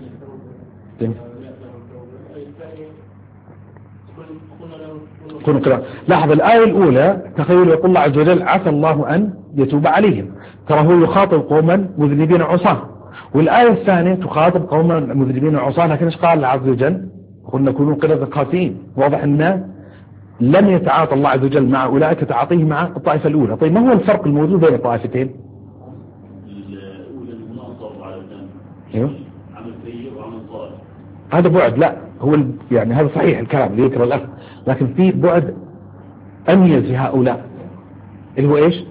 التوبة. لاحظ الآية الأولى تخيل يقول الله عز وجل: عسى الله أن يتوب عليهم. ترى هو يخاطب قوما مذنبين عصاة. والآية الثانية تخاطب قوما مذنبين عصاة، لكن ايش قال الله عز وجل؟ قلنا كونوا قردة خاسئين. واضح أن لم يتعاطى الله عز وجل مع أولئك تعاطيه مع الطائفة الأولى. طيب ما هو الفرق الموجود بين الطائفتين؟ الأولى المناصب على الذنب، ايوه، عمل سيء وعمل صالح. هذا بعد، لا هو يعني هذا صحيح الكلام اللي يذكر الأخ، لكن في بعد أميز هؤلاء اللي هو إيش؟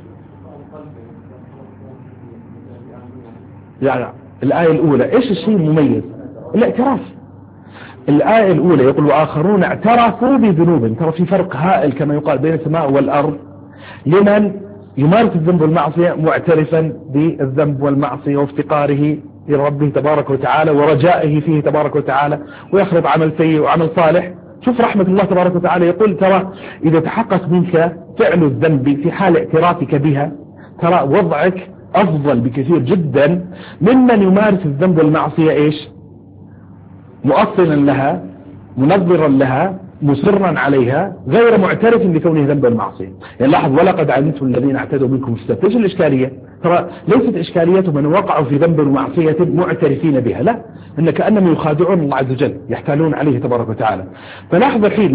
يعني الآية الأولى إيش الشيء المميز؟ الاعتراف. الآية الأولى يقول: وآخرون اعترفوا بذنوبهم. ترى في فرق هائل كما يقال بين السماء والأرض لمن يمارس الذنب والمعصية معترفا بالذنب والمعصية وافتقاره إلى ربه تبارك وتعالى ورجائه فيه تبارك وتعالى، ويخلط عمل سيء وعمل صالح. شوف رحمة الله تبارك وتعالى، يقول: ترى إذا تحقق منك فعل الذنب في حال اعترافك بها ترى وضعك أفضل بكثير جدا ممن يمارس الذنب والمعصية إيش؟ مؤصلا لها، منظرا لها، مصرا عليها، غير معترف بكونه ذنب المعصية. يعني لاحظ: ولقد علمتم الذين اعتدوا منكم في السبت. ايش الإشكالية؟ ترى ليست إشكاليتهم من وقعوا في ذنب ومعصية معترفين بها، لا، إن كأنهم يخادعون الله عز وجل، يحتالون عليه تبارك وتعالى. فلاحظ الحين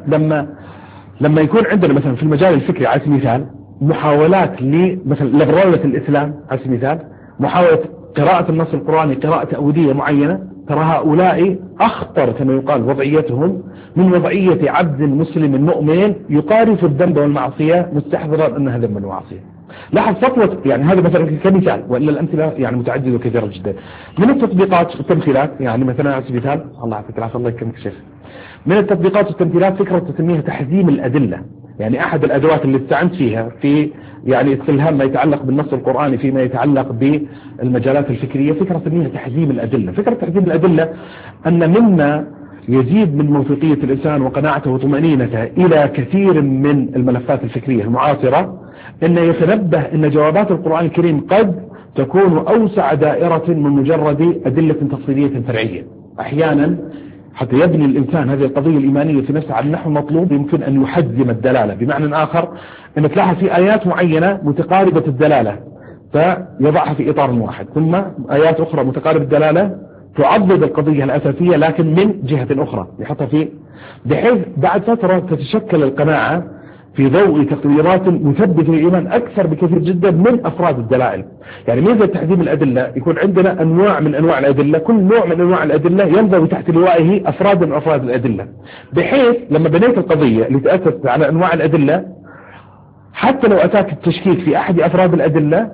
لما يكون عندنا مثلا في المجال الفكري على سبيل المثال محاولات مثلا لبرالة الإسلام على سبيل المثال، محاولة قراءة النص القرآني قراءة تأويلية معينة، ترى هؤلاء أخطر كما يقال وضعيتهم من وضعية عبد مسلم مؤمن يقارف الذنب والمعصية مستحضرا أنها ذنب ومعصية. لاحظ سطوة، يعني هذا مثلا كمثال، وإلا الأمثلة يعني متعددة وكثيرة جدا. من التطبيقات والتمثيلات، يعني مثلا على سبيل المثال، الله يعطيك العافية الله يكرمك شيخ، من التطبيقات والتمثيلات فكرة تسميها تحزيم الأدلة. يعني أحد الأدوات اللي استعنت فيها في يعني استلهام ما يتعلق بالنص القرآني فيما يتعلق بالمجالات الفكرية فكرة تسميها تحزيم الأدلة. فكرة تحزيم الأدلة أن مما يزيد من موثوقية الإنسان وقناعته وطمأنينته إلى كثير من الملفات الفكرية المعاصرة أن يتنبه أن جوابات القرآن الكريم قد تكون أوسع دائرة من مجرد أدلة تفصيلية فرعية. أحيانا حتى يبني الإنسان هذه القضية الإيمانية في نفسه على النحو المطلوب يمكن أن يحزم الدلالة، بمعنى آخر أن تلاحظ في آيات معينة متقاربة الدلالة فيضعها في إطار واحد، ثم آيات أخرى متقاربة الدلالة تعضد القضية الأساسية لكن من جهة أخرى يحطها فيه، بحيث بعد فترة تتشكل القناعة في ضوء تقريرات مثبتة للإيمان أكثر بكثير جدا من أفراد الدلائل. يعني ميزة تحزيم الأدلة يكون عندنا أنواع من أنواع الأدلة، كل نوع من أنواع الأدلة ينضوي تحت لوائه أفراد من أفراد الأدلة، بحيث لما بنيت القضية اللي تأسست على أنواع الأدلة حتى لو أتاك التشكيك في أحد أفراد الأدلة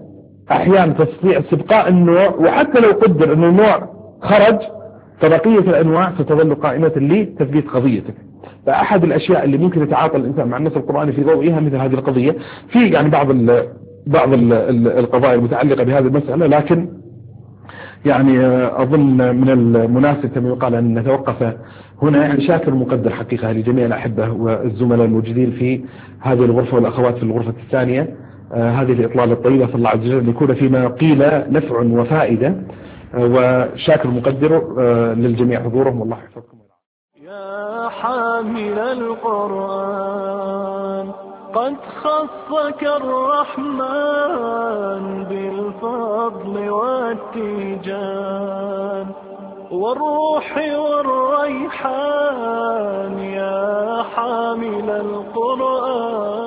أحيانا تستطيع استبقاء النوع، وحتى لو قدر أن النوع خرج فبقية الأنواع ستظل قائمة لتثبيت قضيتك. فأحد الأشياء اللي ممكن يتعاطى الإنسان مع النص القرآني في ضوئها مثل هذه القضية، في يعني بعض القضايا المتعلقة بهذه المسألة، لكن يعني أظن من المناسب كما يقال أن نتوقف هنا. يعني شاكر مقدر حقيقة لجميع الأحبة والزملاء الموجودين في هذه الغرفة والأخوات في الغرفة الثانية هذه الإطلالة الطويلة، فالله عز وجل يكون فيما قيل نفع وفائدة، وشاكر مقدر للجميع حضورهم، والله يحفظكم. يا حامل القرآن قد خصك الرحمن بالفضل والتيجان والروح والريحان، يا حامل القرآن